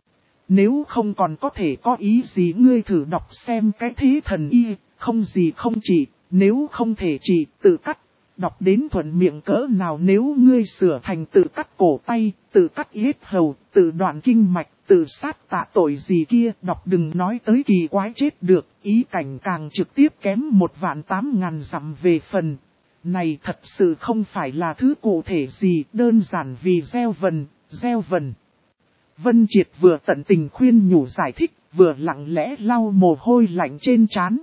Nếu không còn có thể có ý gì, ngươi thử đọc xem cái thế thần y, không gì không trị, nếu không thể trị, tự cắt. Đọc đến thuận miệng cỡ nào, nếu ngươi sửa thành tự cắt cổ tay, tự cắt yết hầu, tự đoạn kinh mạch, tự sát tạ tội gì kia, đọc đừng nói tới kỳ quái chết được, ý cảnh càng trực tiếp kém 1.800.000 dặm về phần. Này thật sự không phải là thứ cụ thể gì, đơn giản vì gieo vần, gieo vần. Vân Triệt vừa tận tình khuyên nhủ giải thích, vừa lặng lẽ lau mồ hôi lạnh trên trán.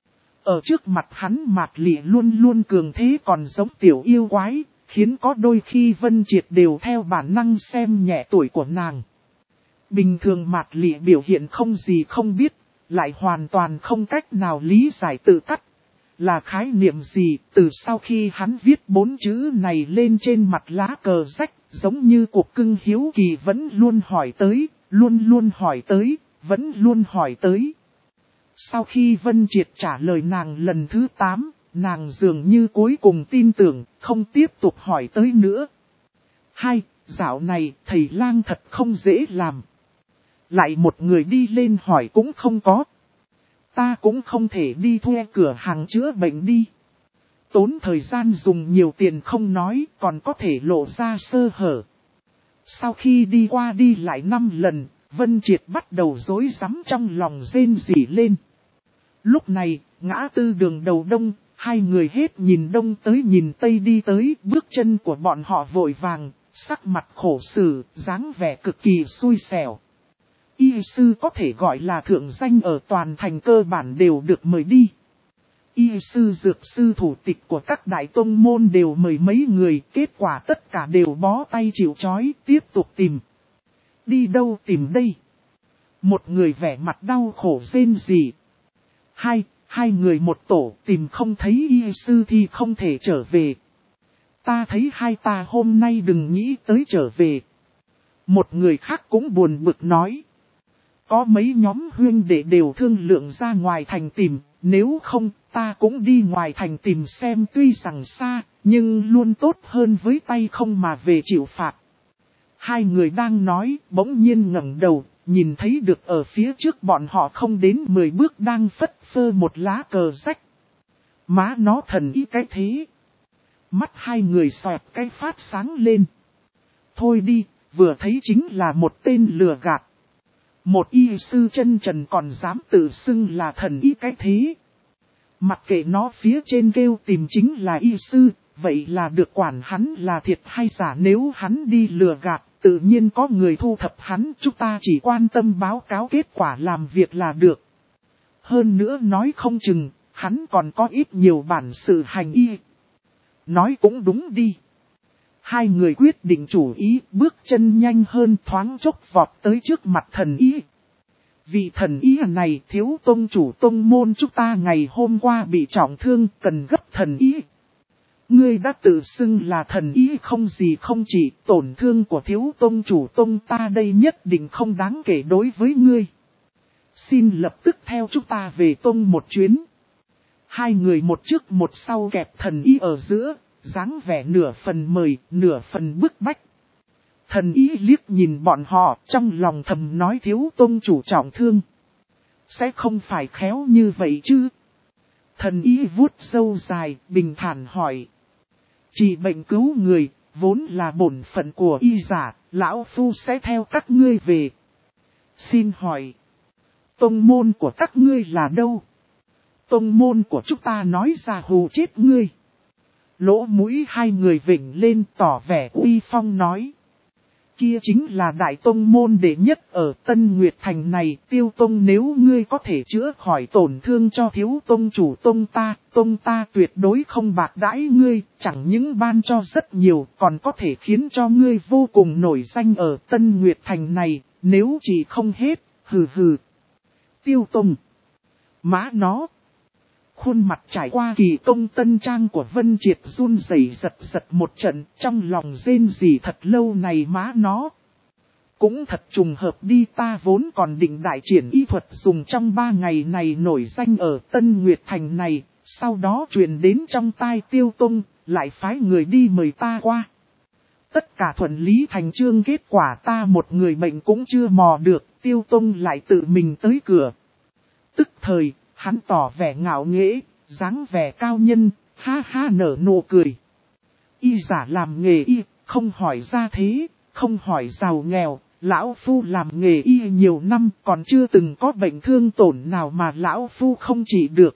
Ở trước mặt hắn Mạt Lị luôn luôn cường thế còn giống tiểu yêu quái, khiến có đôi khi Vân Triệt đều theo bản năng xem nhẹ tuổi của nàng. Bình thường Mạt Lị biểu hiện không gì không biết, lại hoàn toàn không cách nào lý giải tự cắt. Là khái niệm gì, từ sau khi hắn viết 4 chữ này lên trên mặt lá cờ rách, giống như cuộc cưng hiếu kỳ vẫn luôn hỏi tới, luôn luôn hỏi tới, vẫn luôn hỏi tới. Sau khi Vân Triệt trả lời nàng lần thứ 8, nàng dường như cuối cùng tin tưởng, không tiếp tục hỏi tới nữa. Hai, dạo này thầy lang thật không dễ làm. Lại một người đi lên hỏi cũng không có. Ta cũng không thể đi thuê cửa hàng chữa bệnh đi. Tốn thời gian dùng nhiều tiền không nói, còn có thể lộ ra sơ hở. Sau khi đi qua đi lại 5 lần, Vân Triệt bắt đầu rối rắm trong lòng rên rỉ lên. Lúc này, ngã tư đường đầu đông, hai người hết nhìn đông tới nhìn tây đi tới, bước chân của bọn họ vội vàng, sắc mặt khổ sở, dáng vẻ cực kỳ xui xẻo. Y sư có thể gọi là thượng danh ở toàn thành cơ bản đều được mời đi. Y sư dược sư thủ tịch của các đại tông môn đều mời mấy người, kết quả tất cả đều bó tay chịu trói, tiếp tục tìm. Đi đâu tìm đây? Một người vẻ mặt đau khổ rên rỉ. Hai người một tổ tìm không thấy y sư thì không thể trở về. Ta thấy hai ta hôm nay đừng nghĩ tới trở về. Một người khác cũng buồn bực nói. Có mấy nhóm huynh đệ đều thương lượng ra ngoài thành tìm, nếu không ta cũng đi ngoài thành tìm xem, tuy rằng xa, nhưng luôn tốt hơn với tay không mà về chịu phạt. Hai người đang nói, bỗng nhiên ngẩng đầu, nhìn thấy được ở phía trước bọn họ không đến 10 bước đang phất phơ một lá cờ rách. Má nó thần ý cái thế. Mắt hai người xoẹt cái phát sáng lên. Thôi đi, vừa thấy chính là một tên lừa gạt. Một y sư chân trần còn dám tự xưng là thần y cái thế. Mặc kệ nó phía trên kêu tìm chính là y sư, vậy là được quản hắn là thiệt hay giả, nếu hắn đi lừa gạt, tự nhiên có người thu thập hắn, chúng ta chỉ quan tâm báo cáo kết quả làm việc là được. Hơn nữa nói không chừng, hắn còn có ít nhiều bản sự hành y. Nói cũng đúng đi. Hai người quyết định chủ ý, bước chân nhanh hơn, thoáng chốc vọt tới trước mặt thần y. Vị thần y này, thiếu tông chủ tông môn chúng ta ngày hôm qua bị trọng thương, cần gấp thần y. Ngươi đã tự xưng là thần y không gì không chỉ, tổn thương của thiếu tông chủ tông ta đây nhất định không đáng kể đối với ngươi. Xin lập tức theo chúng ta về tông một chuyến. Hai người một trước một sau kẹp thần y ở giữa, dáng vẻ nửa phần mời, nửa phần bức bách. Thần y liếc nhìn bọn họ, trong lòng thầm nói thiếu tông chủ trọng thương. Sẽ không phải khéo như vậy chứ? Thần y vuốt râu dài, bình thản hỏi. Chỉ bệnh cứu người, vốn là bổn phận của y giả, lão phu sẽ theo các ngươi về. Xin hỏi, tông môn của các ngươi là đâu? Tông môn của chúng ta nói ra hù chết ngươi. Lỗ mũi hai người vểnh lên tỏ vẻ uy phong nói. Kia chính là đại tông môn đệ nhất ở Tân Nguyệt Thành này, Tiêu Tông, nếu ngươi có thể chữa khỏi tổn thương cho thiếu tông chủ tông ta tuyệt đối không bạc đãi ngươi, chẳng những ban cho rất nhiều, còn có thể khiến cho ngươi vô cùng nổi danh ở Tân Nguyệt Thành này, nếu chỉ không hết, hừ hừ. Tiêu Tông, má nó. Khuôn mặt trải qua kỳ công tân trang của Vân Triệt run rẩy giật giật một trận, trong lòng rên rỉ thật lâu này má nó. Cũng thật trùng hợp đi, ta vốn còn định đại triển y thuật dùng trong 3 ngày này nổi danh ở Tân Nguyệt Thành này, sau đó truyền đến trong tai Tiêu Tông, lại phái người đi mời ta qua. Tất cả thuận lý thành chương, kết quả ta một người bệnh cũng chưa mò được, Tiêu Tông lại tự mình tới cửa. Tức thời, hắn tỏ vẻ ngạo nghễ, dáng vẻ cao nhân, ha ha nở nụ cười. Y giả làm nghề y, không hỏi gia thế, không hỏi giàu nghèo, lão phu làm nghề y nhiều năm còn chưa từng có bệnh thương tổn nào mà lão phu không trị được.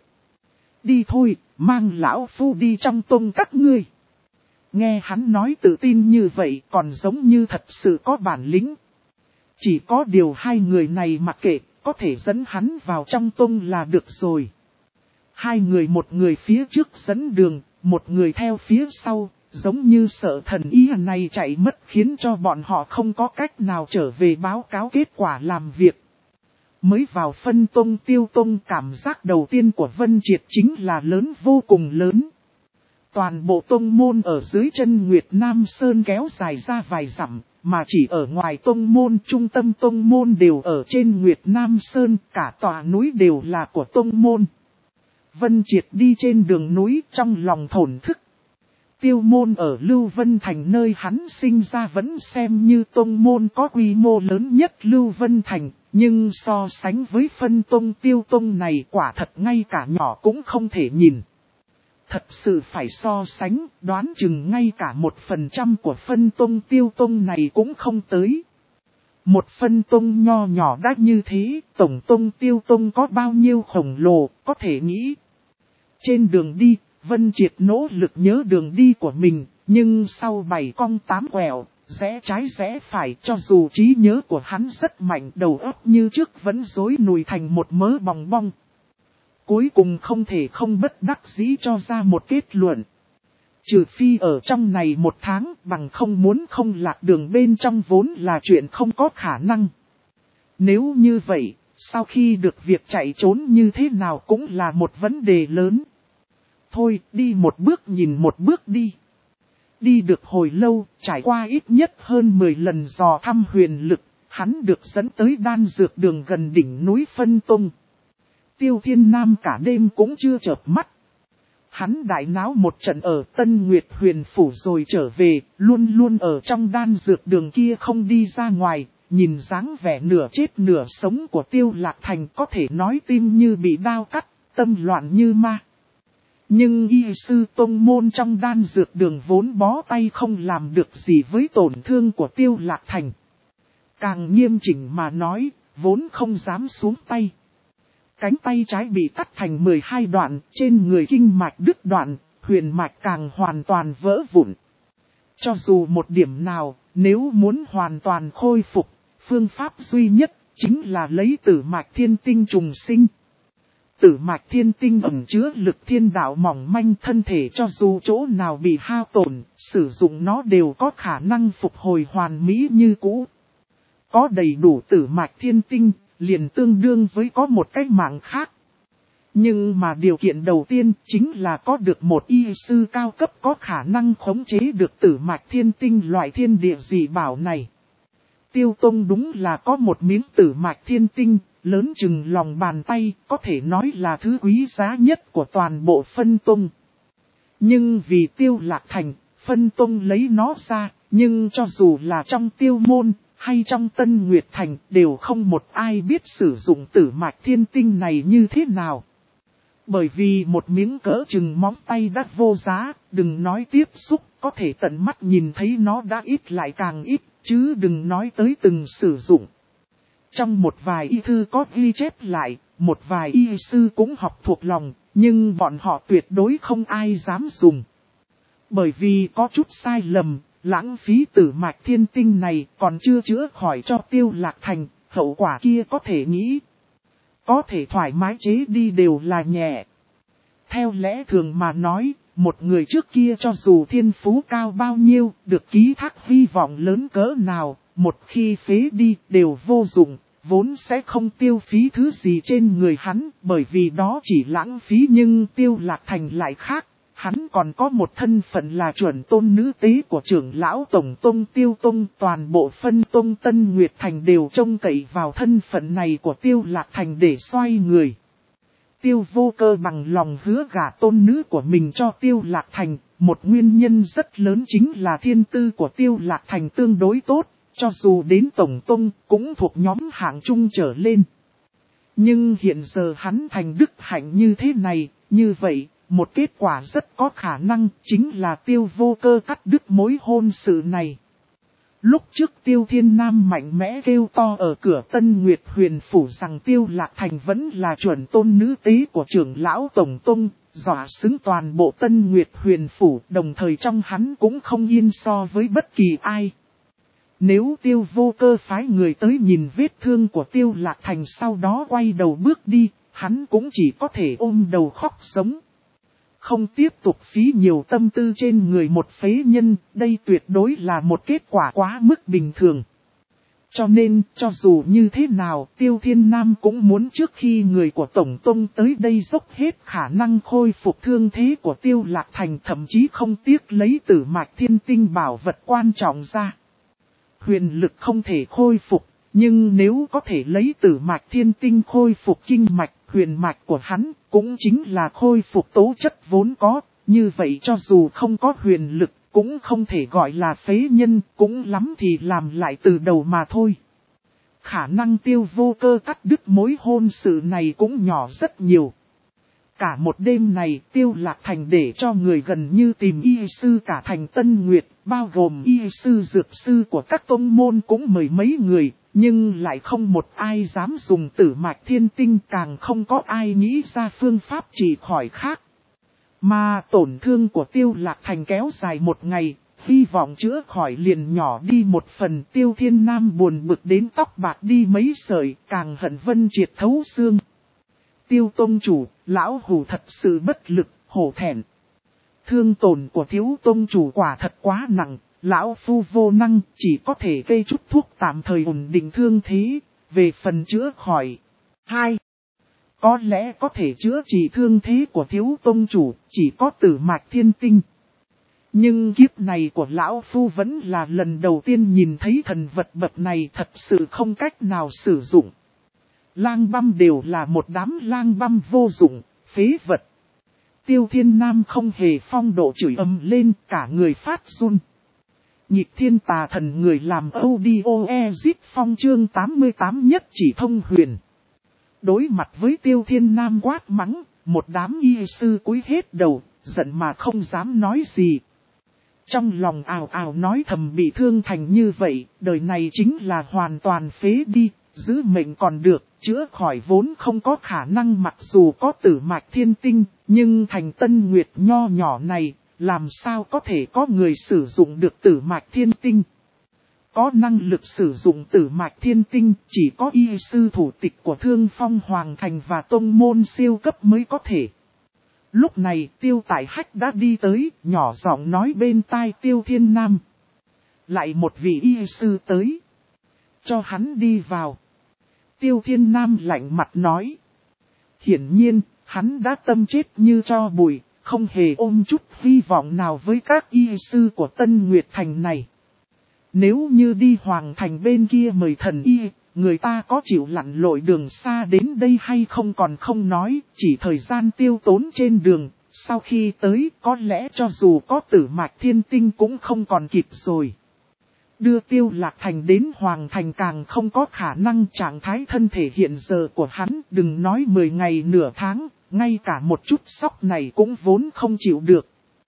Đi thôi, mang lão phu đi trong tông các ngươi. Nghe hắn nói tự tin như vậy còn giống như thật sự có bản lĩnh. Chỉ có điều hai người này mặc kệ, có thể dẫn hắn vào trong tông là được rồi. Hai người, một người phía trước dẫn đường, một người theo phía sau, giống như sợ thần y này chạy mất khiến cho bọn họ không có cách nào trở về báo cáo kết quả làm việc. Mới vào phân tông Tiêu Tông, cảm giác đầu tiên của Vân Triệt chính là lớn, vô cùng lớn. Toàn bộ tông môn ở dưới chân Nguyệt Nam Sơn kéo dài ra vài dặm, mà chỉ ở ngoài tông môn, trung tâm tông môn đều ở trên Nguyệt Nam Sơn, cả tòa núi đều là của tông môn. Vân Triệt đi trên đường núi trong lòng thổn thức. Tiêu môn ở Lưu Vân Thành nơi hắn sinh ra vẫn xem như tông môn có quy mô lớn nhất Lưu Vân Thành, nhưng so sánh với phân tông Tiêu Tông này quả thật ngay cả nhỏ cũng không thể nhìn. Thật sự phải so sánh, đoán chừng ngay cả 1% của phân tông Tiêu Tông này cũng không tới. Một phân tông nho nhỏ đã như thế, tổng tông Tiêu Tông có bao nhiêu khổng lồ, có thể nghĩ. Trên đường đi, Vân Triệt nỗ lực nhớ đường đi của mình, nhưng sau 7 cong 8 quẹo, rẽ trái rẽ phải, cho dù trí nhớ của hắn rất mạnh, đầu óc như trước vẫn rối nùi thành một mớ bòng bong. Cuối cùng không thể không bất đắc dĩ cho ra một kết luận. Trừ phi ở trong này 1 tháng, bằng không muốn không lạc đường bên trong vốn là chuyện không có khả năng. Nếu như vậy, sau khi được việc chạy trốn như thế nào cũng là một vấn đề lớn. Thôi, đi một bước nhìn một bước đi. Đi được hồi lâu, trải qua ít nhất hơn 10 lần dò thăm huyền lực, hắn được dẫn tới đan dược đường gần đỉnh núi Phân Tông. Tiêu Thiên Nam cả đêm cũng chưa chợp mắt. Hắn đại náo một trận ở Tân Nguyệt Huyền Phủ rồi trở về, luôn luôn ở trong đan dược đường kia không đi ra ngoài, nhìn dáng vẻ nửa chết nửa sống của Tiêu Lạc Thành có thể nói tim như bị đao cắt, tâm loạn như ma. Nhưng y sư tông môn trong đan dược đường vốn bó tay không làm được gì với tổn thương của Tiêu Lạc Thành. Càng nghiêm chỉnh mà nói, vốn không dám xuống tay. Cánh tay trái bị cắt thành 12 đoạn, trên người kinh mạch đứt đoạn, huyền mạch càng hoàn toàn vỡ vụn. Cho dù một điểm nào, nếu muốn hoàn toàn khôi phục, phương pháp duy nhất chính là lấy tử mạch thiên tinh trùng sinh. Tử mạch thiên tinh ẩn chứa lực thiên đạo mỏng manh, thân thể cho dù chỗ nào bị hao tổn, sử dụng nó đều có khả năng phục hồi hoàn mỹ như cũ. Có đầy đủ tử mạch thiên tinh, liền tương đương với có một cái mạng khác. Nhưng mà điều kiện đầu tiên chính là có được một y sư cao cấp có khả năng khống chế được tử mạch thiên tinh loại thiên địa dị bảo này. Tiêu Tông đúng là có một miếng tử mạch thiên tinh, lớn chừng lòng bàn tay, có thể nói là thứ quý giá nhất của toàn bộ phân tông. Nhưng vì Tiêu Lạc Thành, phân tông lấy nó ra, nhưng cho dù là trong Tiêu Môn, hay trong Tân Nguyệt Thành, đều không một ai biết sử dụng tử mạch thiên tinh này như thế nào. Bởi vì một miếng cỡ chừng móng tay đã vô giá, đừng nói tiếp xúc, có thể tận mắt nhìn thấy nó đã ít lại càng ít, chứ đừng nói tới từng sử dụng. Trong một vài y thư có ghi chép lại, một vài y sư cũng học thuộc lòng, nhưng bọn họ tuyệt đối không ai dám dùng. Bởi vì có chút sai lầm, lãng phí tử mạch thiên tinh này còn chưa chữa khỏi cho Tiêu Lạc Thành, hậu quả kia có thể nghĩ. Có thể thoải mái chế đi đều là nhẹ. Theo lẽ thường mà nói, một người trước kia cho dù thiên phú cao bao nhiêu, được ký thác hy vọng lớn cỡ nào, một khi phế đi đều vô dụng, vốn sẽ không tiêu phí thứ gì trên người hắn, bởi vì đó chỉ lãng phí. Nhưng Tiêu Lạc Thành lại khác, hắn còn có một thân phận là chuẩn tôn nữ tế của trưởng lão tổng tông Tiêu Tông, toàn bộ phân tông Tân Nguyệt Thành đều trông cậy vào thân phận này của Tiêu Lạc Thành để xoay người. Tiêu Vô Cơ bằng lòng hứa gả tôn nữ của mình cho Tiêu Lạc Thành, một nguyên nhân rất lớn chính là thiên tư của Tiêu Lạc Thành tương đối tốt, cho dù đến tổng tông cũng thuộc nhóm hạng trung trở lên. Nhưng hiện giờ hắn thành đức hạnh như thế này, như vậy, một kết quả rất có khả năng chính là Tiêu Vô Cơ cắt đứt mối hôn sự này. Lúc trước Tiêu Thiên Nam mạnh mẽ kêu to ở cửa Tân Nguyệt Huyền Phủ rằng Tiêu Lạc Thành vẫn là chuẩn tôn nữ tế của trưởng lão Tổng Tông, dọa xứng toàn bộ Tân Nguyệt Huyền Phủ, đồng thời trong hắn cũng không yên so với bất kỳ ai. Nếu Tiêu Vô Cơ phái người tới nhìn vết thương của Tiêu Lạc Thành sau đó quay đầu bước đi, hắn cũng chỉ có thể ôm đầu khóc sống. Không tiếp tục phí nhiều tâm tư trên người một phế nhân, đây tuyệt đối là một kết quả quá mức bình thường. Cho nên, cho dù như thế nào, Tiêu Thiên Nam cũng muốn trước khi người của Tổng Tông tới đây dốc hết khả năng khôi phục thương thế của Tiêu Lạc Thành, thậm chí không tiếc lấy tử mạch thiên tinh bảo vật quan trọng ra. Huyền lực không thể khôi phục, nhưng nếu có thể lấy tử mạch thiên tinh khôi phục kinh mạch, huyền mạch của hắn cũng chính là khôi phục tố chất vốn có, như vậy cho dù không có huyền lực, cũng không thể gọi là phế nhân, cũng lắm thì làm lại từ đầu mà thôi. Khả năng Tiêu Vô Cơ cắt đứt mối hôn sự này cũng nhỏ rất nhiều. Cả một đêm này Tiêu Lạc Thành để cho người gần như tìm y sư cả thành Tân Nguyệt, bao gồm y sư dược sư của các tông môn cũng mười mấy người, nhưng lại không một ai dám dùng tử mạch thiên tinh, càng không có ai nghĩ ra phương pháp trị khỏi khác. Mà tổn thương của Tiêu Lạc Thành kéo dài một ngày, hy vọng chữa khỏi liền nhỏ đi một phần. Tiêu Thiên Nam buồn bực đến tóc bạc đi mấy sợi, càng hận Vân Triệt thấu xương. Tiêu Tông chủ, lão hủ thật sự bất lực, hổ thẹn. Thương tổn của thiếu tông chủ quả thật quá nặng, lão phu vô năng, chỉ có thể gây chút thuốc tạm thời ổn định thương thế, về phần chữa khỏi. 2. Có lẽ có thể chữa trị thương thế của thiếu tông chủ, chỉ có tử mạch thiên tinh. Nhưng kiếp này của lão phu vẫn là lần đầu tiên nhìn thấy thần vật bậc này, thật sự không cách nào sử dụng. Lang băm đều là một đám lang băm vô dụng, phế vật. Tiêu Thiên Nam không hề phong độ chửi ầm lên, cả người phát run. Nhịp thiên tà thần người làm audio phong chương 88 nhất chỉ thông huyền. Đối mặt với Tiêu Thiên Nam quát mắng, một đám y sư cúi hết đầu, giận mà không dám nói gì. Trong lòng ào ào nói thầm bị thương thành như vậy, đời này chính là hoàn toàn phế đi, giữ mệnh còn được, chữa khỏi vốn không có khả năng, mặc dù có tử mạch thiên tinh, nhưng thành Tân Nguyệt nho nhỏ này, làm sao có thể có người sử dụng được tử mạch thiên tinh. Có năng lực sử dụng tử mạch thiên tinh, chỉ có y sư thủ tịch của Thương Phong Hoàng Thành và tông môn siêu cấp mới có thể. Lúc này Tiêu Tại Hách đã đi tới, nhỏ giọng nói bên tai Tiêu Thiên Nam. Lại một vị y sư tới. Cho hắn đi vào. Tiêu Thiên Nam lạnh mặt nói. Hiển nhiên, hắn đã tâm chết như tro bụi, không hề ôm chút hy vọng nào với các y sư của Tân Nguyệt Thành này. Nếu như đi Hoàng Thành bên kia mời thần y, người ta có chịu lặn lội đường xa đến đây hay không còn không nói, chỉ thời gian tiêu tốn trên đường, sau khi tới có lẽ cho dù có tử mạch thiên tinh cũng không còn kịp rồi. Đưa Tiêu Lạc Thành đến Hoàng Thành càng không có khả năng, trạng thái thân thể hiện giờ của hắn, đừng nói 10 ngày nửa tháng, ngay cả một chút sóc này cũng vốn không chịu được.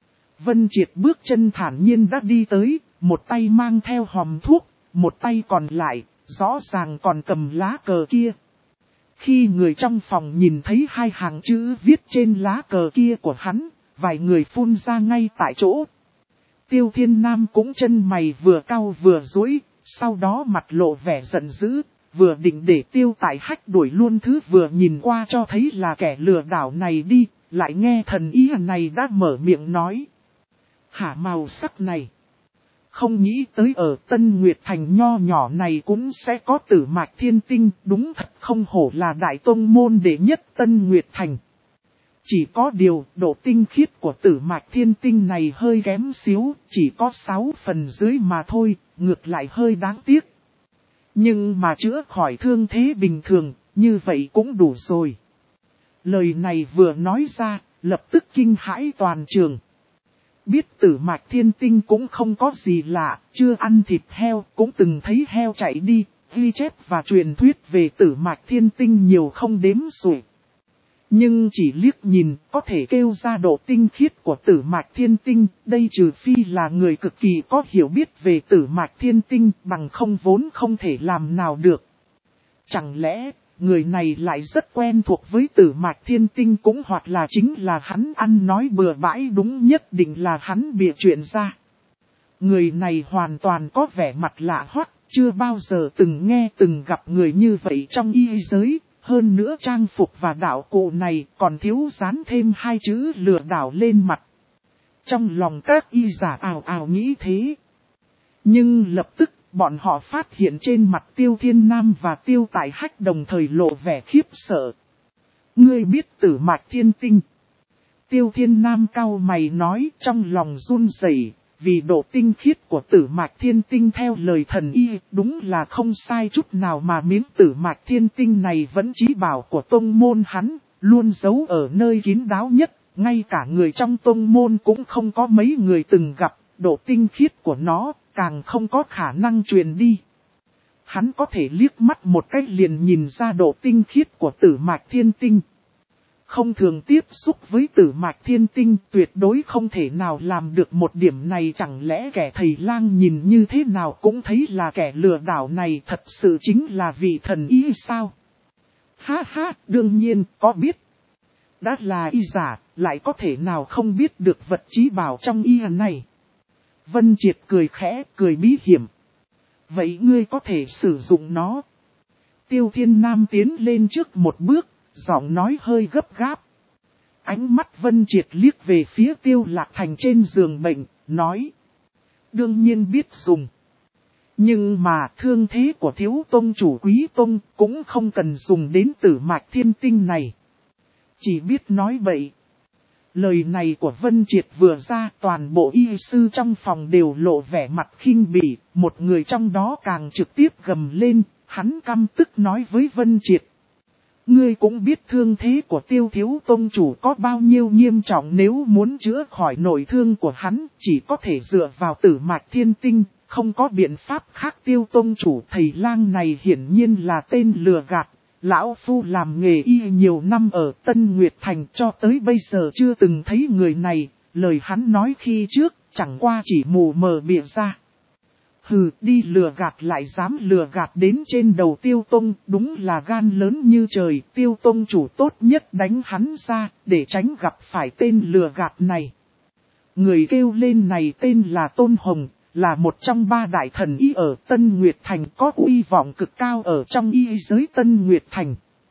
Vân Triệt bước chân thản nhiên đã đi tới, một tay mang theo hòm thuốc, một tay còn lại, rõ ràng còn cầm lá cờ kia. Khi người trong phòng nhìn thấy hai hàng chữ viết trên lá cờ kia của hắn, vài người phun ra ngay tại chỗ. Tiêu Thiên Nam cũng chân mày vừa cau vừa duỗi, sau đó mặt lộ vẻ giận dữ, vừa định để Tiêu Tại Hách đuổi luôn thứ vừa nhìn qua cho thấy là kẻ lừa đảo này đi, lại nghe thần y này đã mở miệng nói. Hả màu sắc này. Không nghĩ tới ở Tân Nguyệt Thành nho nhỏ này cũng sẽ có tử mạch thiên tinh, đúng thật không hổ là đại tông môn đệ nhất Tân Nguyệt Thành. Chỉ có điều độ tinh khiết của tử mạch thiên tinh này hơi kém xíu, chỉ có 6 phần dưới mà thôi, ngược lại hơi đáng tiếc. Nhưng mà chữa khỏi thương thế bình thường, như vậy cũng đủ rồi. Lời này vừa nói ra, lập tức kinh hãi toàn trường. Biết tử mạch thiên tinh cũng không có gì lạ, chưa ăn thịt heo, cũng từng thấy heo chạy đi, ghi chép và truyền thuyết về tử mạch thiên tinh nhiều không đếm xuể. Nhưng chỉ liếc nhìn, có thể kêu ra độ tinh khiết của tử mạch thiên tinh, đây trừ phi là người cực kỳ có hiểu biết về tử mạch thiên tinh, bằng không vốn không thể làm nào được. Chẳng lẽ, người này lại rất quen thuộc với tử mạch thiên tinh cũng hoặc là chính là hắn ăn nói bừa bãi, đúng nhất định là hắn bịa chuyện ra. Người này hoàn toàn có vẻ mặt lạ hoắc, chưa bao giờ từng nghe từng gặp người như vậy trong y giới. Hơn nữa trang phục và đạo cụ này còn thiếu dán thêm 2 chữ lừa đảo lên mặt. Trong lòng các y giả ào ào nghĩ thế. Nhưng lập tức bọn họ phát hiện trên mặt Tiêu Thiên Nam và Tiêu Tại Hách đồng thời lộ vẻ khiếp sợ. Ngươi biết tử mạch thiên tinh. Tiêu Thiên Nam cau mày nói, trong lòng run rẩy. Vì độ tinh khiết của tử mạch thiên tinh theo lời thần y, đúng là không sai chút nào, mà miếng tử mạch thiên tinh này vẫn chí bảo của tông môn hắn, luôn giấu ở nơi kín đáo nhất, ngay cả người trong tông môn cũng không có mấy người từng gặp, độ tinh khiết của nó càng không có khả năng truyền đi. Hắn có thể liếc mắt một cái liền nhìn ra độ tinh khiết của tử mạch thiên tinh. Không thường tiếp xúc với tử mạch thiên tinh, tuyệt đối không thể nào làm được một điểm này. Chẳng lẽ kẻ thầy lang nhìn như thế nào cũng thấy là kẻ lừa đảo này thật sự chính là vị thần y sao? Ha ha, đương nhiên có biết. Đã là y giả, lại có thể nào không biết được vật chí bảo trong y này? Vân Triệt cười khẽ, cười bí hiểm. Vậy ngươi có thể sử dụng nó. Tiêu Thiên Nam tiến lên trước một bước. Giọng nói hơi gấp gáp. Ánh mắt Vân Triệt liếc về phía Tiêu Lạc Thành trên giường bệnh, nói. Đương nhiên biết dùng. Nhưng mà thương thế của thiếu tông chủ Quý Tông cũng không cần dùng đến tử mạch thiên tinh này. Chỉ biết nói bậy. Lời này của Vân Triệt vừa ra, toàn bộ y sư trong phòng đều lộ vẻ mặt khinh bỉ. Một người trong đó càng trực tiếp gầm lên, hắn căm tức nói với Vân Triệt. Ngươi cũng biết thương thế của Tiêu thiếu tông chủ có bao nhiêu nghiêm trọng, nếu muốn chữa khỏi nội thương của hắn, chỉ có thể dựa vào tử mạch thiên tinh, không có biện pháp khác. Tiêu tông chủ thầy lang này hiển nhiên là tên lừa gạt. Lão Phu làm nghề y nhiều năm ở Tân Nguyệt Thành, cho tới bây giờ chưa từng thấy người này, lời hắn nói khi trước, chẳng qua chỉ mù mờ bịa ra. Hừ, đi lừa gạt lại dám lừa gạt đến trên đầu Tiêu Tông, đúng là gan lớn như trời. Tiêu Tông chủ tốt nhất đánh hắn ra, để tránh gặp phải tên lừa gạt này. Người kêu lên này tên là Tôn Hồng, là một trong 3 đại thần y ở Tân Nguyệt Thành, có uy vọng cực cao ở trong y giới Tân Nguyệt Thành.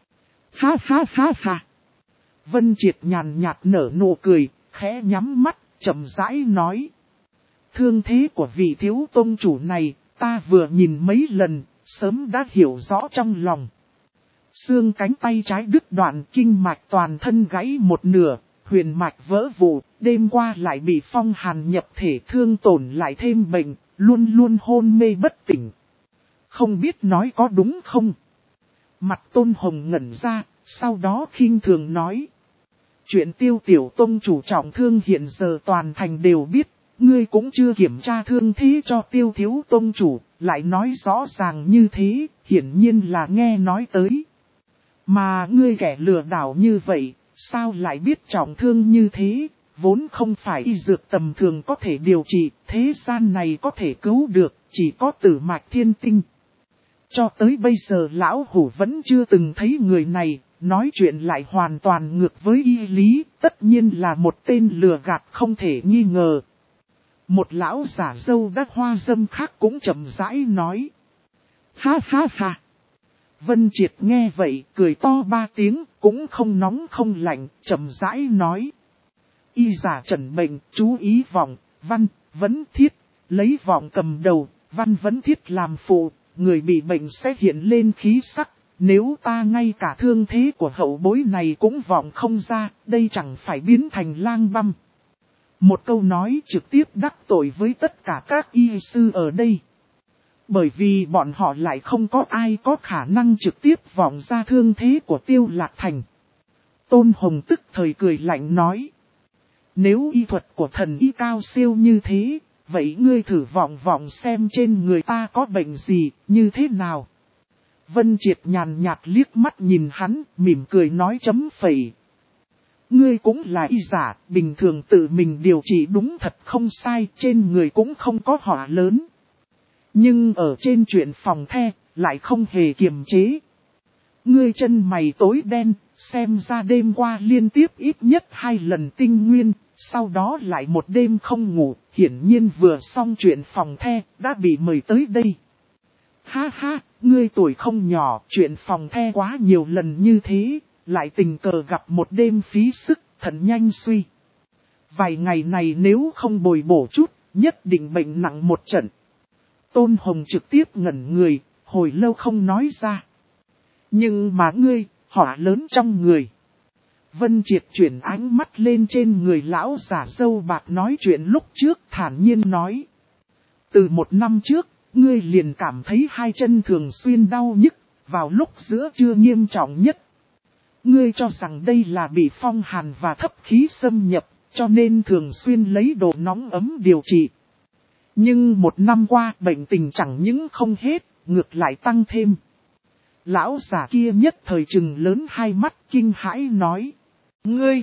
Ha ha ha ha. Vân Triệt nhàn nhạt nở nụ cười, khẽ nhắm mắt, chậm rãi nói. Thương thế của vị thiếu tông chủ này, ta vừa nhìn mấy lần, sớm đã hiểu rõ trong lòng. Xương cánh tay trái đứt đoạn, kinh mạch toàn thân gãy một nửa, huyền mạch vỡ vụn, đêm qua lại bị phong hàn nhập thể, thương tổn lại thêm bệnh, luôn luôn hôn mê bất tỉnh. Không biết nói có đúng không? Mặt Tôn Hồng ngẩn ra, sau đó khinh thường nói. Chuyện Tiêu tiểu tông chủ trọng thương hiện giờ toàn thành đều biết, ngươi cũng chưa kiểm tra thương thế cho Tiêu thiếu tông chủ, lại nói rõ ràng như thế, hiển nhiên là nghe nói tới. Mà ngươi kẻ lừa đảo như vậy, sao lại biết trọng thương như thế, vốn không phải y dược tầm thường có thể điều trị, thế gian này có thể cứu được, chỉ có Tử Mạch Thiên Tinh. Cho tới bây giờ lão hủ vẫn chưa từng thấy người này, nói chuyện lại hoàn toàn ngược với y lý, tất nhiên là một tên lừa gạt không thể nghi ngờ. Một lão giả dâu đắc hoa dâm khác cũng chậm rãi nói. Ha ha ha. Vân Triệt nghe vậy, cười to 3 tiếng, cũng không nóng không lạnh, chậm rãi nói. Y giả trần bệnh, chú ý vọng, văn, vấn thiết, lấy vọng cầm đầu, văn vấn thiết làm phụ, người bị bệnh sẽ hiện lên khí sắc. Nếu ta ngay cả thương thế của hậu bối này cũng vọng không ra, đây chẳng phải biến thành lang băm. Một câu nói trực tiếp đắc tội với tất cả các y sư ở đây. Bởi vì bọn họ lại không có ai có khả năng trực tiếp vọng ra thương thế của Tiêu Lạc Thành. Tôn Hồng tức thời cười lạnh nói. Nếu y thuật của thần y cao siêu như thế, vậy ngươi thử vọng xem trên người ta có bệnh gì, như thế nào? Vân Triệt nhàn nhạt liếc mắt nhìn hắn, mỉm cười nói chấm phẩy. Ngươi cũng là y giả, bình thường tự mình điều trị đúng thật không sai, trên người cũng không có họa lớn. Nhưng ở trên chuyện phòng the, lại không hề kiềm chế. Ngươi chân mày tối đen, xem ra đêm qua liên tiếp ít nhất 2 lần tinh nguyên, sau đó lại một đêm không ngủ, hiển nhiên vừa xong chuyện phòng the, đã bị mời tới đây. Ha ha, ngươi tuổi không nhỏ, chuyện phòng the quá nhiều lần như thế, lại tình cờ gặp một đêm phí sức, thận nhanh suy. Vài ngày này nếu không bồi bổ chút, nhất định bệnh nặng một trận. Tôn Hồng trực tiếp ngẩn người, hồi lâu không nói ra. Nhưng mà ngươi, họa lớn trong người. Vân Triệt chuyển ánh mắt lên trên người lão giả dâu bạc nói chuyện lúc trước, thản nhiên nói. Từ 1 năm trước, ngươi liền cảm thấy 2 chân thường xuyên đau nhức, vào lúc giữa trưa nghiêm trọng nhất. Ngươi cho rằng đây là bị phong hàn và thấp khí xâm nhập, cho nên thường xuyên lấy đồ nóng ấm điều trị. Nhưng 1 năm qua bệnh tình chẳng những không hết, ngược lại tăng thêm. Lão giả kia nhất thời trừng lớn 2 mắt kinh hãi nói. Ngươi!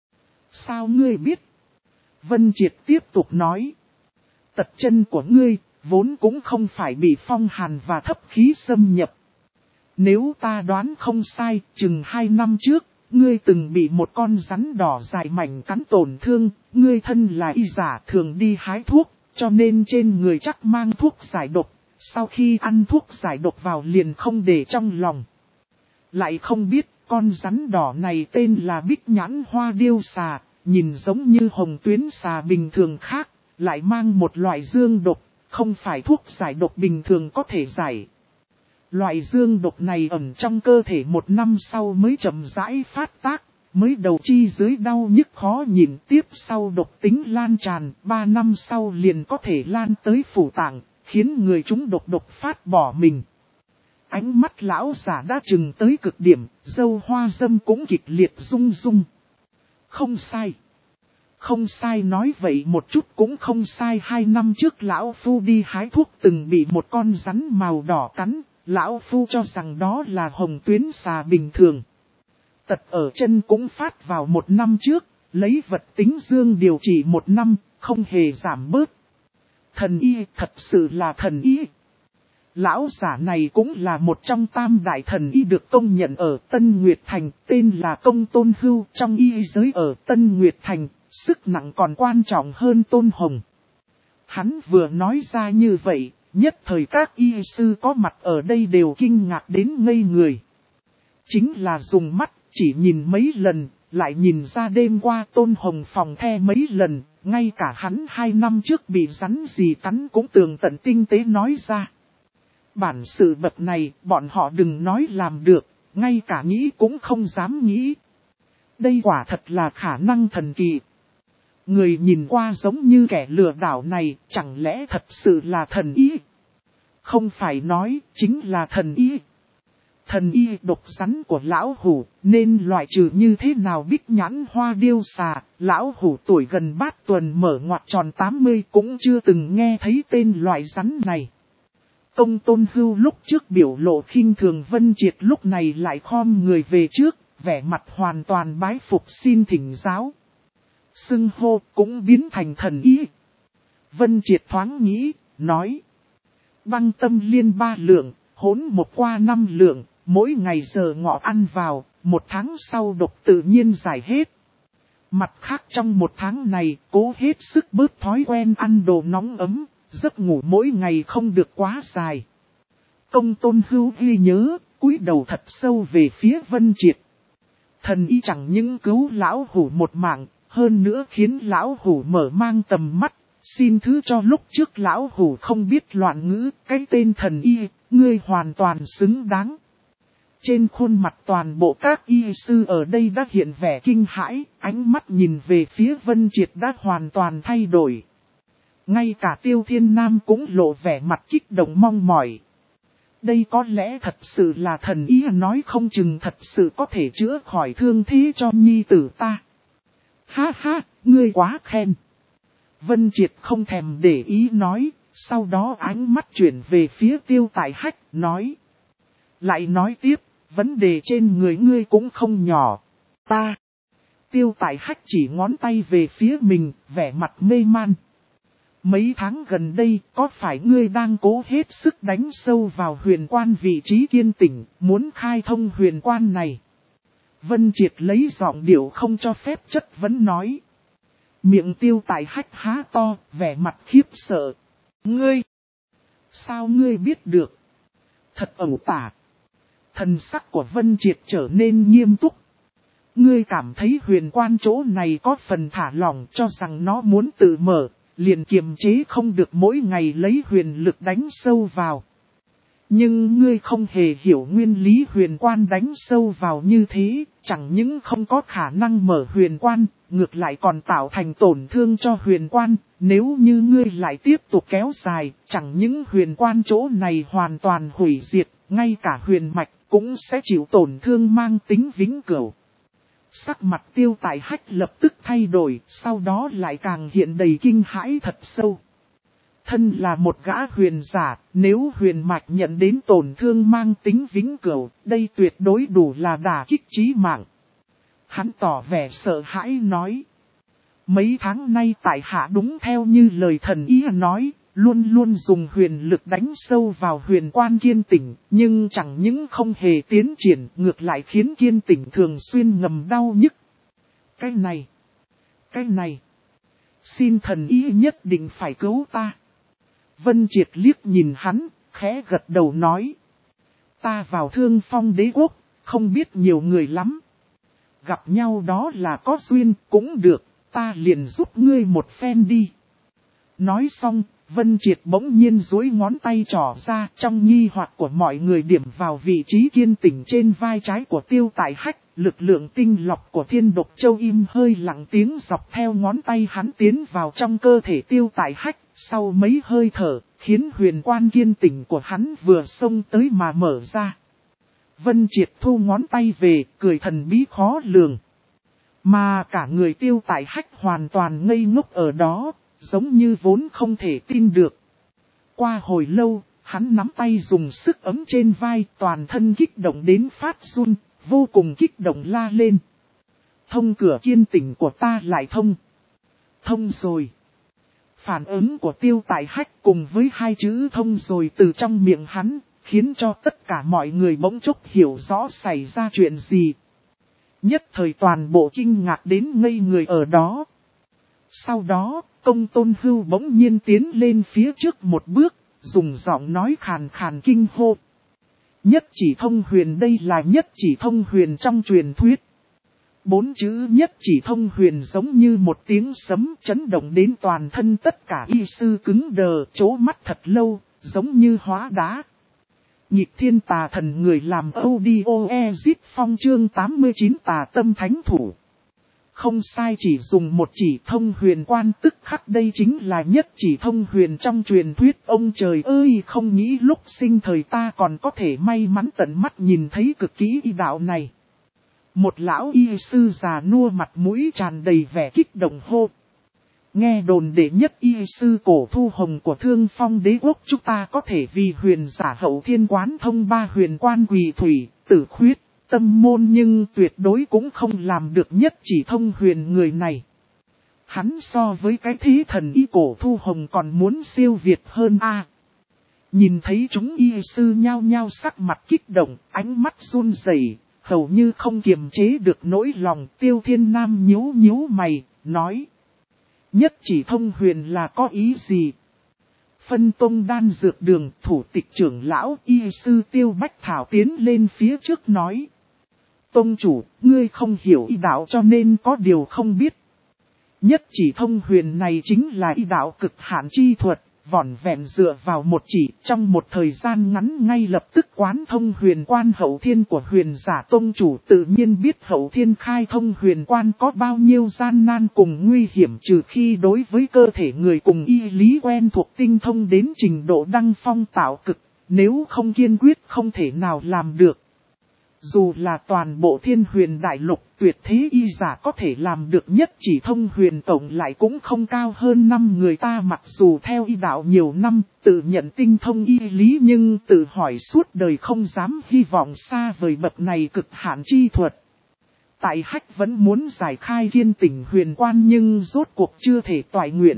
Sao ngươi biết? Vân Triệt tiếp tục nói. Tật chân của ngươi, vốn cũng không phải bị phong hàn và thấp khí xâm nhập. Nếu ta đoán không sai, chừng 2 năm trước, ngươi từng bị một con rắn đỏ dài mảnh cắn tổn thương, ngươi thân là y giả thường đi hái thuốc, cho nên trên người chắc mang thuốc giải độc, sau khi ăn thuốc giải độc vào liền không để trong lòng. Lại không biết, con rắn đỏ này tên là Bích Nhãn Hoa Điêu Xà, nhìn giống như hồng tuyến xà bình thường khác, lại mang một loại dương độc, không phải thuốc giải độc bình thường có thể giải. Loại dương độc này ẩn trong cơ thể 1 năm sau mới chậm rãi phát tác, mới đầu chi dưới đau nhức khó nhịn, tiếp sau độc tính lan tràn, 3 năm sau liền có thể lan tới phủ tạng, khiến người chúng độc phát bỏ mình. Ánh mắt lão giả đã trừng tới cực điểm, dâu hoa dâm cũng kịch liệt rung rung. Không sai. Không sai, nói vậy một chút cũng không sai. 2 năm trước lão phu đi hái thuốc từng bị một con rắn màu đỏ cắn, lão phu cho rằng đó là hồng tuyến xà bình thường. Tật ở chân cũng phát vào 1 năm trước, lấy vật tính dương điều trị 1 năm, không hề giảm bớt. Thần y, thật sự là thần y. Lão giả này cũng là một trong tam đại thần y được công nhận ở Tân Nguyệt Thành, tên là Công Tôn Hưu, trong y giới ở Tân Nguyệt Thành, sức nặng còn quan trọng hơn Tôn Hồng. Hắn vừa nói ra như vậy, nhất thời các y sư có mặt ở đây đều kinh ngạc đến ngây người. Chính là dùng mắt, chỉ nhìn mấy lần, lại nhìn ra đêm qua Tôn Hồng phòng the mấy lần, ngay cả hắn 2 năm trước bị rắn gì cắn cũng tường tận tinh tế nói ra. Bản sự bậc này, bọn họ đừng nói làm được, ngay cả nghĩ cũng không dám nghĩ. Đây quả thật là khả năng thần kỳ. Người nhìn qua giống như kẻ lừa đảo này, chẳng lẽ thật sự là thần y? Không phải nói, chính là thần y. Thần y độc rắn của lão hủ, nên loại trừ như thế nào bích nhãn hoa điêu xà, lão hủ tuổi gần bát tuần mở ngoặc tròn 80 cũng chưa từng nghe thấy tên loại rắn này. Công Tôn Hưu lúc trước biểu lộ khinh thường Vân Triệt lúc này lại khom người về trước, vẻ mặt hoàn toàn bái phục xin thỉnh giáo. Xưng hô cũng biến thành thần y. Vân Triệt thoáng nghĩ, nói. Băng tâm liên 3 lượng, hỗn một qua 5 lượng, mỗi ngày giờ ngọ ăn vào, 1 tháng sau độc tự nhiên giải hết. Mặt khác trong 1 tháng này, cố hết sức bớt thói quen ăn đồ nóng ấm, giấc ngủ mỗi ngày không được quá dài. Công Tôn Hưu ghi nhớ, cúi đầu thật sâu về phía Vân Triệt. Thần y chẳng những cứu lão hủ một mạng, hơn nữa khiến lão hủ mở mang tầm mắt. Xin thứ cho lúc trước lão hủ không biết loạn ngữ, cái tên thần y, ngươi hoàn toàn xứng đáng. Trên khuôn mặt toàn bộ các y sư ở đây đã hiện vẻ kinh hãi, ánh mắt nhìn về phía Vân Triệt đã hoàn toàn thay đổi. Ngay cả Tiêu Thiên Nam cũng lộ vẻ mặt kích động mong mỏi. Đây có lẽ thật sự là thần y, nói không chừng thật sự có thể chữa khỏi thương thế cho nhi tử ta. Ha ha, ngươi quá khen. Vân Triệt không thèm để ý nói, sau đó ánh mắt chuyển về phía Tiêu Tại Hách, nói. Lại nói tiếp, vấn đề trên người ngươi cũng không nhỏ. Ta. Tiêu Tại Hách chỉ ngón tay về phía mình, vẻ mặt mê man. Mấy tháng gần đây, có phải ngươi đang cố hết sức đánh sâu vào huyền quan vị trí kiên tỉnh, muốn khai thông huyền quan này? Vân Triệt lấy giọng điệu không cho phép chất vấn nói. Miệng Tiêu Tại Hách há to, vẻ mặt khiếp sợ. Ngươi! Sao ngươi biết được? Thật ẩu tả. Thần sắc của Vân Triệt trở nên nghiêm túc. Ngươi cảm thấy huyền quan chỗ này có phần thả lỏng cho rằng nó muốn tự mở, liền kiềm chế không được mỗi ngày lấy huyền lực đánh sâu vào. Nhưng ngươi không hề hiểu nguyên lý huyền quan đánh sâu vào như thế, chẳng những không có khả năng mở huyền quan, ngược lại còn tạo thành tổn thương cho huyền quan. Nếu như ngươi lại tiếp tục kéo dài, chẳng những huyền quan chỗ này hoàn toàn hủy diệt, ngay cả huyền mạch cũng sẽ chịu tổn thương mang tính vĩnh cửu. Sắc mặt Tiêu Tại Hách lập tức thay đổi, sau đó lại càng hiện đầy kinh hãi thật sâu. Thân là một gã huyền giả, nếu huyền mạch nhận đến tổn thương mang tính vĩnh cửu, đây tuyệt đối đủ là đả kích chí mạng. Hắn tỏ vẻ sợ hãi nói. Mấy tháng nay tại hạ đúng theo như lời thần ý nói, luôn luôn dùng huyền lực đánh sâu vào huyền quan Kiên Tỉnh, nhưng chẳng những không hề tiến triển, ngược lại khiến Kiên Tỉnh thường xuyên ngầm đau nhức. Cái này, xin thần ý nhất định phải cứu ta. Vân Triệt liếc nhìn hắn, khẽ gật đầu nói. Ta vào Thương Phong Đế Quốc, không biết nhiều người lắm. Gặp nhau đó là có duyên, cũng được, ta liền giúp ngươi một phen đi. Nói xong, Vân Triệt bỗng nhiên duỗi ngón tay trỏ ra, trong nghi hoặc của mọi người điểm vào vị trí Kiên Tỉnh trên vai trái của Tiêu Tại Hách. Lực lượng tinh lọc của Thiên Độc Châu im hơi lặng tiếng dọc theo ngón tay hắn tiến vào trong cơ thể Tiêu Tại Hách. Sau mấy hơi thở, khiến huyền quan Kiên Tỉnh của hắn vừa xông tới mà mở ra. Vân Triệt thu ngón tay về, cười thần bí khó lường. Mà cả người Tiêu Tại Hách hoàn toàn ngây ngốc ở đó, giống như vốn không thể tin được. Qua hồi lâu, hắn nắm tay dùng sức ấm trên vai, toàn thân kích động đến phát run, vô cùng kích động la lên. Thông cửa Kiên Tỉnh của ta lại thông. Thông rồi. Phản ứng của Tiêu Tại Hách cùng với hai chữ thông rồi từ trong miệng hắn, khiến cho tất cả mọi người bỗng chốc hiểu rõ xảy ra chuyện gì. Nhất thời toàn bộ kinh ngạc đến ngây người ở đó. Sau đó, Công Tôn Hưu bỗng nhiên tiến lên phía trước một bước, dùng giọng nói khàn khàn kinh hô. Nhất chỉ thông huyền, đây là nhất chỉ thông huyền trong truyền thuyết. 4 chữ nhất chỉ thông huyền giống như một tiếng sấm chấn động đến toàn thân tất cả y sư cứng đờ, chố mắt thật lâu, giống như hóa đá. Nhịp thiên tà thần người làm audio exit phong chương 89 tà tâm thánh thủ. Không sai, chỉ dùng một chỉ thông huyền quan tức khắc đây chính là nhất chỉ thông huyền trong truyền thuyết. Ông trời ơi, không nghĩ lúc sinh thời ta còn có thể may mắn tận mắt nhìn thấy cực kỹ y đạo này. Một lão y sư già nua mặt mũi tràn đầy vẻ kích động hô. Nghe đồn đệ nhất y sư cổ thu hồng của Thương Phong đế quốc chúng ta có thể vì huyền giả hậu thiên quán thông 3 huyền quan quỳ thủy, tử khuyết, tâm môn, nhưng tuyệt đối cũng không làm được nhất chỉ thông huyền người này. Hắn so với cái thế thần y cổ thu hồng còn muốn siêu việt hơn a. Nhìn thấy chúng y sư nhao nhao sắc mặt kích động, ánh mắt run rẩy, hầu như không kiềm chế được nỗi lòng. Tiêu Thiên Nam nhíu nhíu mày, nói. Nhất chỉ thông huyền là có ý gì? Phân Tông Đan Dược Đường thủ tịch trưởng lão y sư Tiêu Bách Thảo tiến lên phía trước nói. Tông chủ, ngươi không hiểu y đạo cho nên có điều không biết. Nhất chỉ thông huyền này chính là y đạo cực hạn chi thuật, vỏn vẹn dựa vào một chỉ trong một thời gian ngắn ngay lập tức quán thông huyền quan hậu thiên của huyền giả. Tông chủ tự nhiên biết hậu thiên khai thông huyền quan có bao nhiêu gian nan cùng nguy hiểm, trừ khi đối với cơ thể người cùng y lý quen thuộc tinh thông đến trình độ đăng phong tạo cực, nếu không kiên quyết không thể nào làm được. Dù là toàn bộ Thiên Huyền đại lục, tuyệt thế y giả có thể làm được nhất chỉ thông huyền tổng lại cũng không cao hơn 5 người. Ta mặc dù theo y đạo nhiều năm, tự nhận tinh thông y lý, nhưng tự hỏi suốt đời không dám hy vọng xa vời bậc này cực hạn chi thuật. Tại Hách vẫn muốn giải khai Kiên Tỉnh huyền quan nhưng rốt cuộc chưa thể toại nguyện.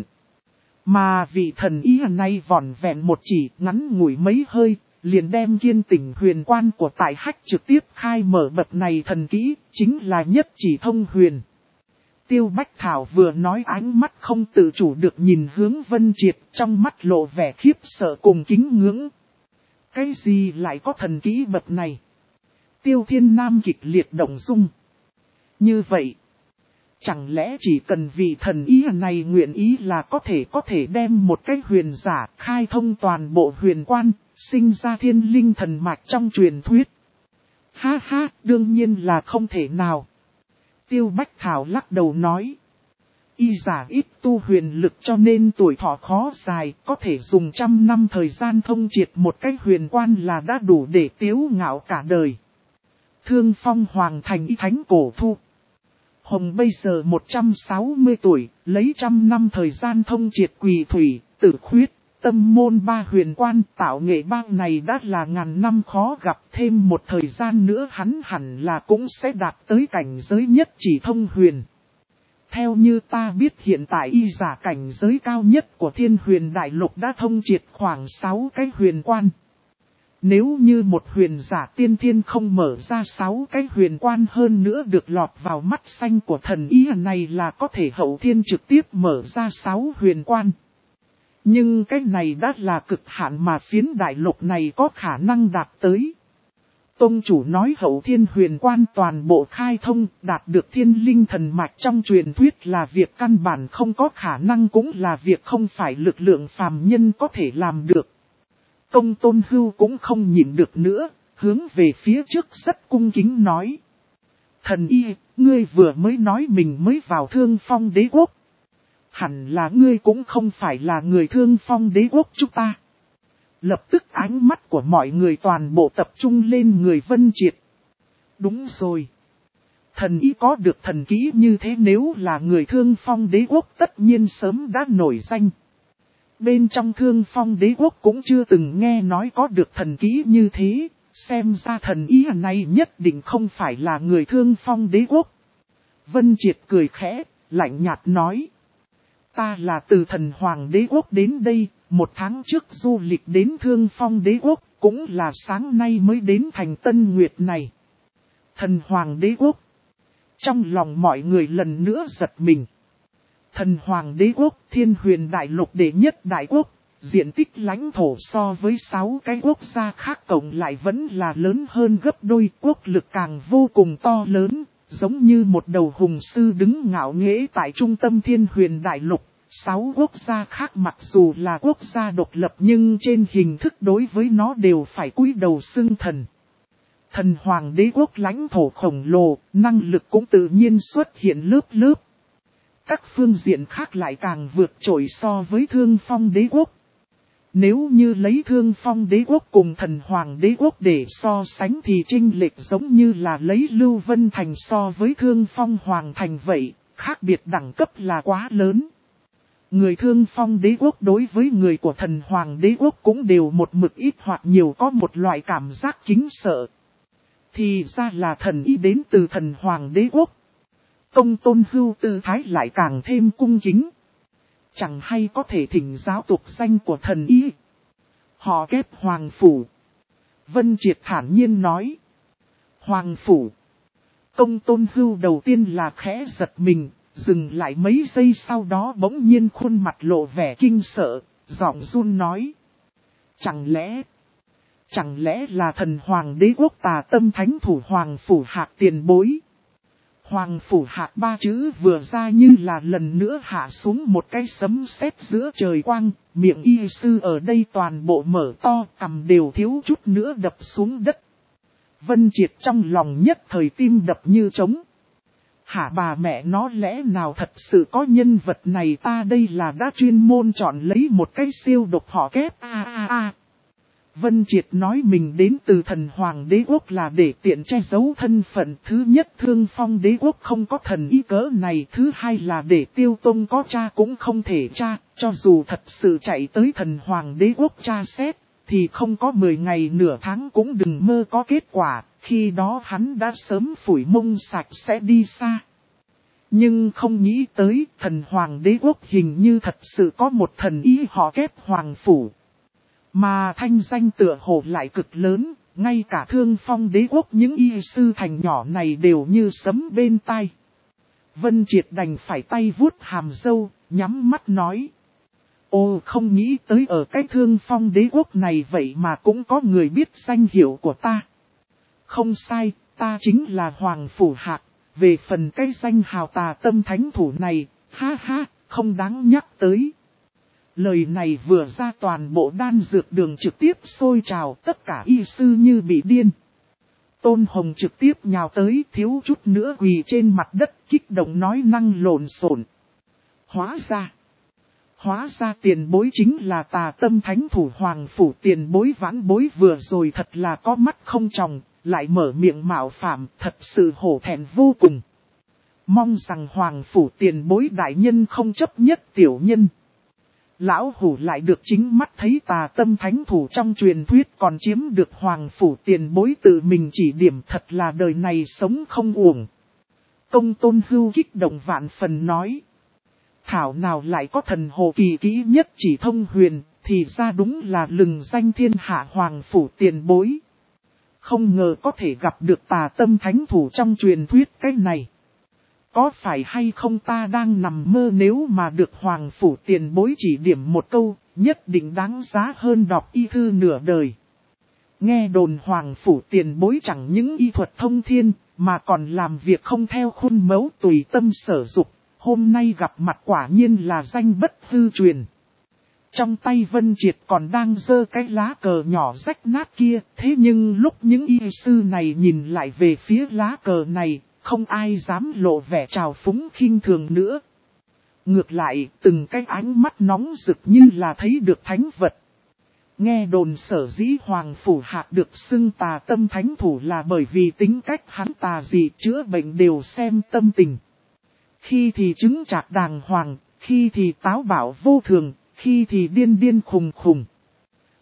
Mà vị thần y này vỏn vẹn một chỉ ngắn ngủi mấy hơi, liền đem Kiên Tỉnh huyền quan của Tại Hách trực tiếp khai mở. Bậc này thần kỹ, chính là nhất chỉ thông huyền. Tiêu Bách Thảo vừa nói ánh mắt không tự chủ được nhìn hướng Vân Triệt, trong mắt lộ vẻ khiếp sợ cùng kính ngưỡng. Cái gì lại có thần kỹ bậc này? Tiêu Thiên Nam kịch liệt động dung. Như vậy, chẳng lẽ chỉ cần vị thần ý này nguyện ý là có thể đem một cái huyền giả khai thông toàn bộ huyền quan, sinh ra thiên linh thần mạch trong truyền thuyết? Ha ha, đương nhiên là không thể nào. Tiêu Bách Thảo lắc đầu nói. Y giả ít tu huyền lực cho nên tuổi thọ khó dài, có thể dùng 100 năm thời gian thông triệt một cái huyền quan là đã đủ để tiếu ngạo cả đời. Thương Phong Hoàng thành y thánh cổ thu Hồng bây giờ 160 tuổi, lấy 100 năm thời gian thông triệt quỳ thủy, tử khuyết, tâm môn 3 huyền quan, tạo nghệ bang này đã là ngàn năm khó gặp. Thêm một thời gian nữa hắn hẳn là cũng sẽ đạt tới cảnh giới nhất chỉ thông huyền. Theo như ta biết hiện tại y giả cảnh giới cao nhất của Thiên Huyền đại lục đã thông triệt khoảng 6 cái huyền quan. Nếu như một huyền giả tiên thiên không mở ra 6 cái huyền quan hơn nữa được lọt vào mắt xanh của thần y này là có thể hậu thiên trực tiếp mở ra 6 huyền quan. Nhưng cái này đã là cực hạn mà phiến đại lục này có khả năng đạt tới. Tông chủ nói hậu thiên huyền quan toàn bộ khai thông, đạt được thiên linh thần mạch trong truyền thuyết là việc căn bản không có khả năng, cũng là việc không phải lực lượng phàm nhân có thể làm được. Công Tôn Hưu cũng không nhịn được nữa, hướng về phía trước rất cung kính nói. Thần y, ngươi vừa mới nói mình mới vào Thương Phong đế quốc. Hẳn là ngươi cũng không phải là người Thương Phong đế quốc chúng ta. Lập tức ánh mắt của mọi người toàn bộ tập trung lên người Vân Triệt. Đúng rồi. Thần y có được thần kỹ như thế, nếu là người Thương Phong đế quốc tất nhiên sớm đã nổi danh. Bên trong Thương Phong đế quốc cũng chưa từng nghe nói có được thần kỹ như thế, xem ra thần y này nhất định không phải là người Thương Phong đế quốc. Vân Triệt cười khẽ, lạnh nhạt nói. ta là từ Thần Hoàng Đế Quốc đến đây, 1 tháng trước du lịch đến Thương Phong Đế Quốc, cũng là sáng nay mới đến thành Tân Nguyệt này. Thần Hoàng Đế Quốc. Trong lòng mọi người lần nữa giật mình. Thần Hoàng Đế Quốc, Thiên Huyền Đại Lục đệ nhất đại quốc, diện tích lãnh thổ so với 6 cái quốc gia khác cộng lại vẫn là lớn hơn gấp đôi, quốc lực càng vô cùng to lớn, giống như một đầu hùng sư đứng ngạo nghễ tại trung tâm Thiên Huyền Đại Lục. 6 quốc gia khác mặc dù là quốc gia độc lập nhưng trên hình thức đối với nó đều phải cúi đầu xưng thần. Thần Hoàng Đế Quốc lãnh thổ khổng lồ, năng lực cũng tự nhiên xuất hiện lớp lớp. Các phương diện khác lại càng vượt trội so với Thương Phong Đế Quốc. Nếu như lấy Thương Phong Đế Quốc cùng Thần Hoàng Đế Quốc để so sánh thì chênh lệch giống như là lấy Lưu Vân Thành so với Thương Phong Hoàng Thành vậy, khác biệt đẳng cấp là quá lớn. Người Thương Phong Đế Quốc đối với người của Thần Hoàng Đế Quốc cũng đều một mực ít hoặc nhiều có một loại cảm giác kính sợ. Thì ra là thần ý đến từ Thần Hoàng Đế Quốc. Công Tôn Hưu tư thái lại càng thêm cung kính. Chẳng hay có thể thỉnh giáo tục danh của thần ý. Họ kép Hoàng Phủ. Vân Triệt thản nhiên nói. Hoàng Phủ. Công Tôn Hưu đầu tiên là khẽ giật mình, dừng lại mấy giây sau đó bỗng nhiên khuôn mặt lộ vẻ kinh sợ, giọng run nói. Chẳng lẽ là Thần Hoàng Đế Quốc Tà Tâm Thánh Thủ Hoàng Phủ Hạc tiền bối? Hoàng Phủ Hạc 3 chữ vừa ra như là lần nữa hạ xuống một cái sấm sét giữa trời quang, miệng y sư ở đây toàn bộ mở to, cằm đều thiếu chút nữa đập xuống đất. Vân Triệt trong lòng nhất thời tim đập như trống. Hả bà mẹ nó, lẽ nào thật sự có nhân vật này, ta đây là đã chuyên môn chọn lấy một cái siêu độc họ kép Vân Triệt nói mình đến từ Thần Hoàng Đế Quốc là để tiện che giấu thân phận. Thứ nhất, Thương Phong Đế Quốc không có thần ý cỡ này. Thứ hai là để Tiêu Tông có tra cũng không thể tra. Cho dù thật sự chạy tới Thần Hoàng Đế Quốc tra xét, thì không có 10 ngày nửa tháng cũng đừng mơ có kết quả. Khi đó hắn đã sớm phủi mông sạch sẽ đi xa. Nhưng không nghĩ tới Thần Hoàng Đế Quốc hình như thật sự có một thần ý họ kép Hoàng Phủ. Mà thanh danh tựa hồ lại cực lớn, ngay cả Thương Phong Đế Quốc những y sư thành nhỏ này đều như sấm bên tai. Vân Triệt đành phải tay vuốt hàm râu, nhắm mắt nói. Ô, không nghĩ tới ở cái Thương Phong Đế Quốc này vậy mà cũng có người biết danh hiệu của ta. Không sai, ta chính là Hoàng Phủ Hạc. Về phần cái danh hào Tà Tâm Thánh Thủ này, ha ha, không đáng nhắc tới. Lời này vừa ra toàn bộ đan dược đường trực tiếp sôi trào, tất cả y sư như bị điên. Tôn Hồng trực tiếp nhào tới, thiếu chút nữa quỳ trên mặt đất, kích động nói năng lộn xộn. Hóa ra tiền bối chính là Tà Tâm Thánh Thủ Hoàng Phủ, tiền bối vãn bối vừa rồi thật là có mắt không tròng, lại mở miệng mạo phạm, thật sự hổ thẹn vô cùng. Mong rằng Hoàng Phủ tiền bối đại nhân không chấp nhất tiểu nhân. Lão hủ lại được chính mắt thấy Tà Tâm Thánh Thủ trong truyền thuyết, còn chiếm được Hoàng Phủ tiền bối tự mình chỉ điểm, thật là đời này sống không uổng. Công Tôn Hưu kích động vạn phần nói. Thảo nào lại có thần hồ kỳ kỹ nhất chỉ thông huyền, thì ra đúng là lừng danh thiên hạ Hoàng Phủ tiền bối. Không ngờ có thể gặp được Tà Tâm Thánh Thủ trong truyền thuyết cái này. Có phải hay không ta đang nằm mơ, nếu mà được Hoàng Phủ tiền bối chỉ điểm một câu, nhất định đáng giá hơn đọc y thư nửa đời. Nghe đồn Hoàng Phủ tiền bối chẳng những y thuật thông thiên, mà còn làm việc không theo khuôn mẫu tùy tâm sở dục, hôm nay gặp mặt quả nhiên là danh bất hư truyền. Trong tay Vân Triệt còn đang giơ cái lá cờ nhỏ rách nát kia, thế nhưng lúc những y sư này nhìn lại về phía lá cờ này, không ai dám lộ vẻ trào phúng khinh thường nữa. Ngược lại, từng cái ánh mắt nóng rực như là thấy được thánh vật. Nghe đồn sở dĩ Hoàng Phủ Hạc được xưng Tà Tâm Thánh Thủ là bởi vì tính cách hắn tà dị, chữa bệnh đều xem tâm tình. Khi thì chứng trạc đàng hoàng, khi thì táo bạo vô thường, khi thì điên điên khùng khùng.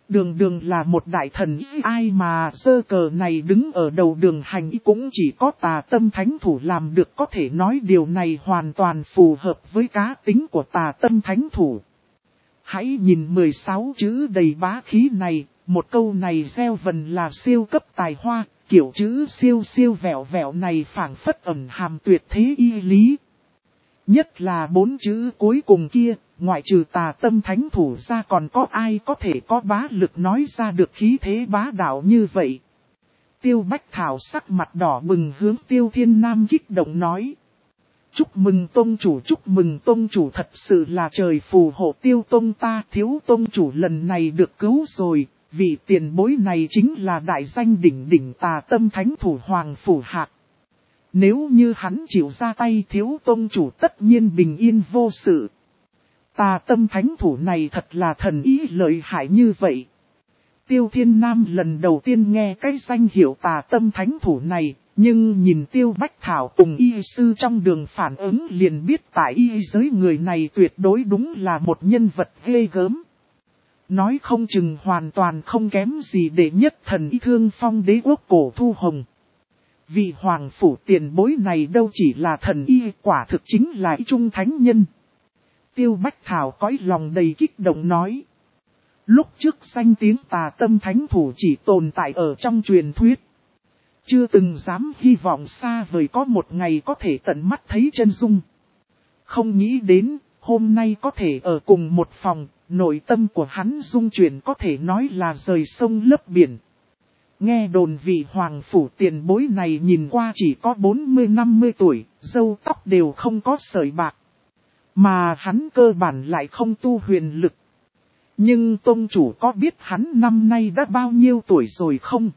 Đường đường là một đại thần ý, ai mà giơ cờ này đứng ở đầu đường hành ý cũng chỉ có Tà Tâm Thánh Thủ làm được, có thể nói điều này hoàn toàn phù hợp với cá tính của Tà Tâm Thánh Thủ. Hãy nhìn 16 chữ đầy bá khí này, một câu này gieo vần là siêu cấp tài hoa, kiểu chữ siêu siêu vẹo vẹo này phảng phất ẩn hàm tuyệt thế y lý. Nhất là 4 chữ cuối cùng kia, ngoại trừ Tà Tâm Thánh Thủ ra còn có ai có thể có bá lực nói ra được khí thế bá đạo như vậy. Tiêu Bách Thảo sắc mặt đỏ bừng hướng Tiêu Thiên Nam kích động nói. Chúc mừng tông chủ, chúc mừng tông chủ, thật sự là trời phù hộ Tiêu tông ta, thiếu tông chủ lần này được cứu rồi, vị tiền bối này chính là đại danh đỉnh đỉnh Tà Tâm Thánh Thủ Hoàng Phủ Hạc. Nếu như hắn chịu ra tay, thiếu tông chủ tất nhiên bình yên vô sự. Tà Tâm Thánh Thủ này thật là thần ý lợi hại như vậy. Tiêu Thiên Nam lần đầu tiên nghe cái danh hiệu Tà Tâm Thánh Thủ này, nhưng nhìn Tiêu Bách Thảo cùng y sư trong đường phản ứng liền biết tại y giới người này tuyệt đối đúng là một nhân vật ghê gớm. Nói không chừng hoàn toàn không kém gì để nhất thần y Thương Phong đế quốc Cổ Thu Hồng. Vị hoàng phủ tiền bối này đâu chỉ là thần y, quả thực chính là y trung thánh nhân. Tiêu Bách Thảo cõi lòng đầy kích động nói. Lúc trước danh tiếng Tà Tâm Thánh Thủ chỉ tồn tại ở trong truyền thuyết. Chưa từng dám hy vọng xa vời có một ngày có thể tận mắt thấy chân dung. Không nghĩ đến, hôm nay có thể ở cùng một phòng, nội tâm của hắn dung chuyển có thể nói là rời sông lấp biển. Nghe đồn vị hoàng phủ tiền bối này nhìn qua chỉ có 40-50 tuổi, râu tóc đều không có sợi bạc. Mà hắn cơ bản lại không tu huyền lực. Nhưng tông chủ có biết hắn năm nay đã bao nhiêu tuổi rồi không?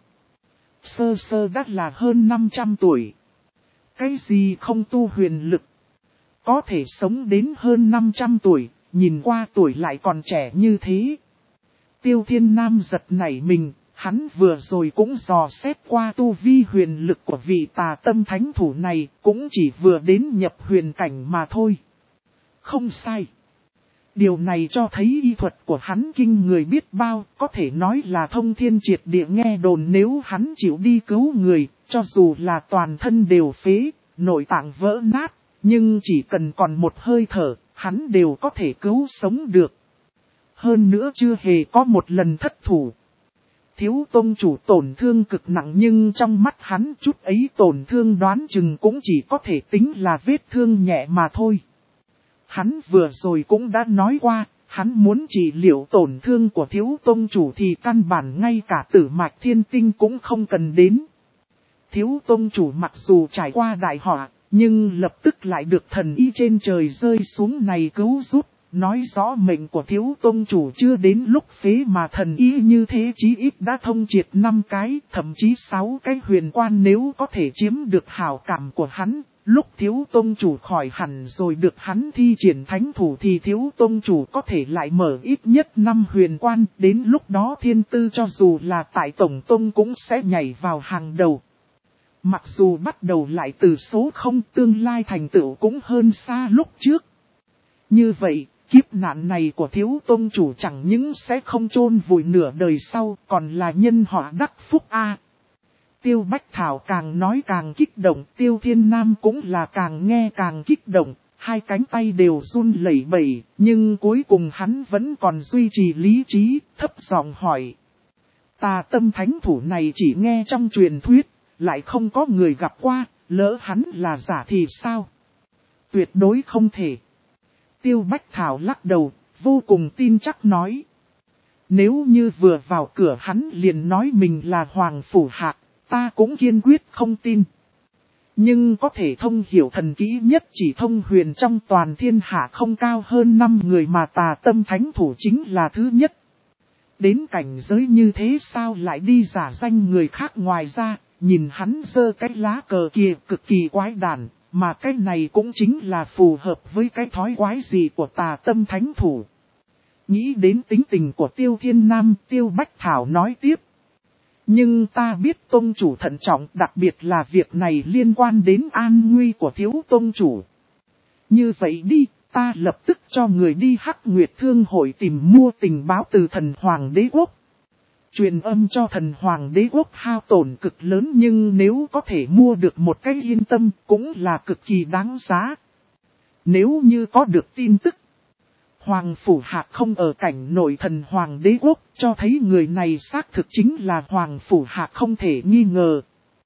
Sơ sơ đã là hơn 500 tuổi. Cái gì không tu huyền lực? Có thể sống đến hơn 500 tuổi, nhìn qua tuổi lại còn trẻ như thế. Tiêu Thiên Nam giật nảy mình, hắn vừa rồi cũng dò xét qua tu vi huyền lực của vị Tà Tâm Thánh Thủ này, cũng chỉ vừa đến nhập huyền cảnh mà thôi. Không sai. Điều này cho thấy y thuật của hắn kinh người biết bao, có thể nói là thông thiên triệt địa. Nghe đồn nếu hắn chịu đi cứu người, cho dù là toàn thân đều phế, nội tạng vỡ nát, nhưng chỉ cần còn một hơi thở, hắn đều có thể cứu sống được. Hơn nữa chưa hề có một lần thất thủ. Thiếu tông chủ tổn thương cực nặng, nhưng trong mắt hắn chút ấy tổn thương đoán chừng cũng chỉ có thể tính là vết thương nhẹ mà thôi. Hắn vừa rồi cũng đã nói qua, hắn muốn trị liệu tổn thương của thiếu tông chủ thì căn bản ngay cả Tử Mạch Thiên Tinh cũng không cần đến. Thiếu tông chủ mặc dù trải qua đại họa, nhưng lập tức lại được thần y trên trời rơi xuống này cứu giúp, nói rõ mệnh của thiếu tông chủ chưa đến lúc phế mà thần y như thế chí ít đã thông triệt 5 cái, thậm chí 6 cái huyền quan. Nếu có thể chiếm được hảo cảm của hắn, lúc thiếu tông chủ khỏi hẳn rồi được hắn thi triển thánh thủ thì thiếu tông chủ có thể lại mở ít nhất 5 huyền quan, đến lúc đó thiên tư cho dù là tại tổng tông cũng sẽ nhảy vào hàng đầu. Mặc dù bắt đầu lại từ số 0, tương lai thành tựu cũng hơn xa lúc trước. Như vậy, kiếp nạn này của thiếu tông chủ chẳng những sẽ không chôn vùi nửa đời sau, còn là nhân họa đắc phúc a. Tiêu Bách Thảo càng nói càng kích động, Tiêu Thiên Nam cũng là càng nghe càng kích động, hai cánh tay đều run lẩy bẩy, nhưng cuối cùng hắn vẫn còn duy trì lý trí, thấp giọng hỏi. Tà Tâm Thánh Thủ này chỉ nghe trong truyền thuyết, lại không có người gặp qua, lỡ hắn là giả thì sao? Tuyệt đối không thể. Tiêu Bách Thảo lắc đầu, vô cùng tin chắc nói. Nếu như vừa vào cửa hắn liền nói mình là Hoàng Phủ Hạc, ta cũng kiên quyết không tin. Nhưng có thể thông hiểu thần kỹ nhất chỉ thông huyền trong toàn thiên hạ không cao hơn 5 người mà Tà Tâm Thánh Thủ chính là thứ nhất. Đến cảnh giới như thế sao lại đi giả danh người khác, ngoài ra, nhìn hắn giơ cái lá cờ kia cực kỳ quái đản, mà cái này cũng chính là phù hợp với cái thói quái gì của Tà Tâm Thánh Thủ. Nghĩ đến tính tình của Tiêu Thiên Nam, Tiêu Bách Thảo nói tiếp. Nhưng ta biết tông chủ thận trọng, đặc biệt là việc này liên quan đến an nguy của thiếu tông chủ. Như vậy đi, ta lập tức cho người đi Hắc Nguyệt Thương hội tìm mua tình báo từ Thần Hoàng đế quốc. Truyền âm cho thần hoàng đế quốc hao tổn cực lớn, nhưng nếu có thể mua được một cái yên tâm cũng là cực kỳ đáng giá. Nếu như có được tin tức, Hoàng Phủ Hạc không ở cảnh nội thần hoàng đế quốc, cho thấy người này xác thực chính là Hoàng Phủ Hạc không thể nghi ngờ.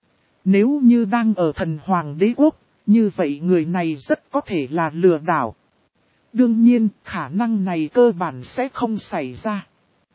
Nếu như đang ở thần hoàng đế quốc, như vậy người này rất có thể là lừa đảo. Đương nhiên, khả năng này cơ bản sẽ không xảy ra.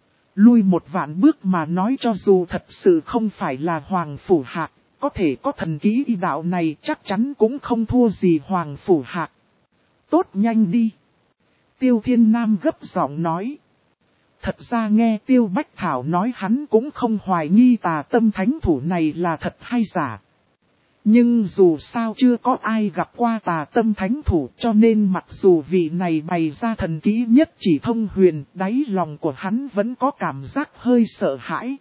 Lui một vạn bước mà nói, cho dù thật sự không phải là Hoàng Phủ Hạc, có thể có thần ký y đạo này chắc chắn cũng không thua gì Hoàng Phủ Hạc. Tốt, nhanh đi. Tiêu Thiên Nam gấp giọng nói. Thật ra nghe Tiêu Bách Thảo nói, hắn cũng không hoài nghi Tà Tâm thánh thủ này là thật hay giả. Nhưng dù sao chưa có ai gặp qua Tà Tâm thánh thủ, cho nên mặc dù vị này bày ra thần kỹ nhất chỉ thông huyền, đáy lòng của hắn vẫn có cảm giác hơi sợ hãi.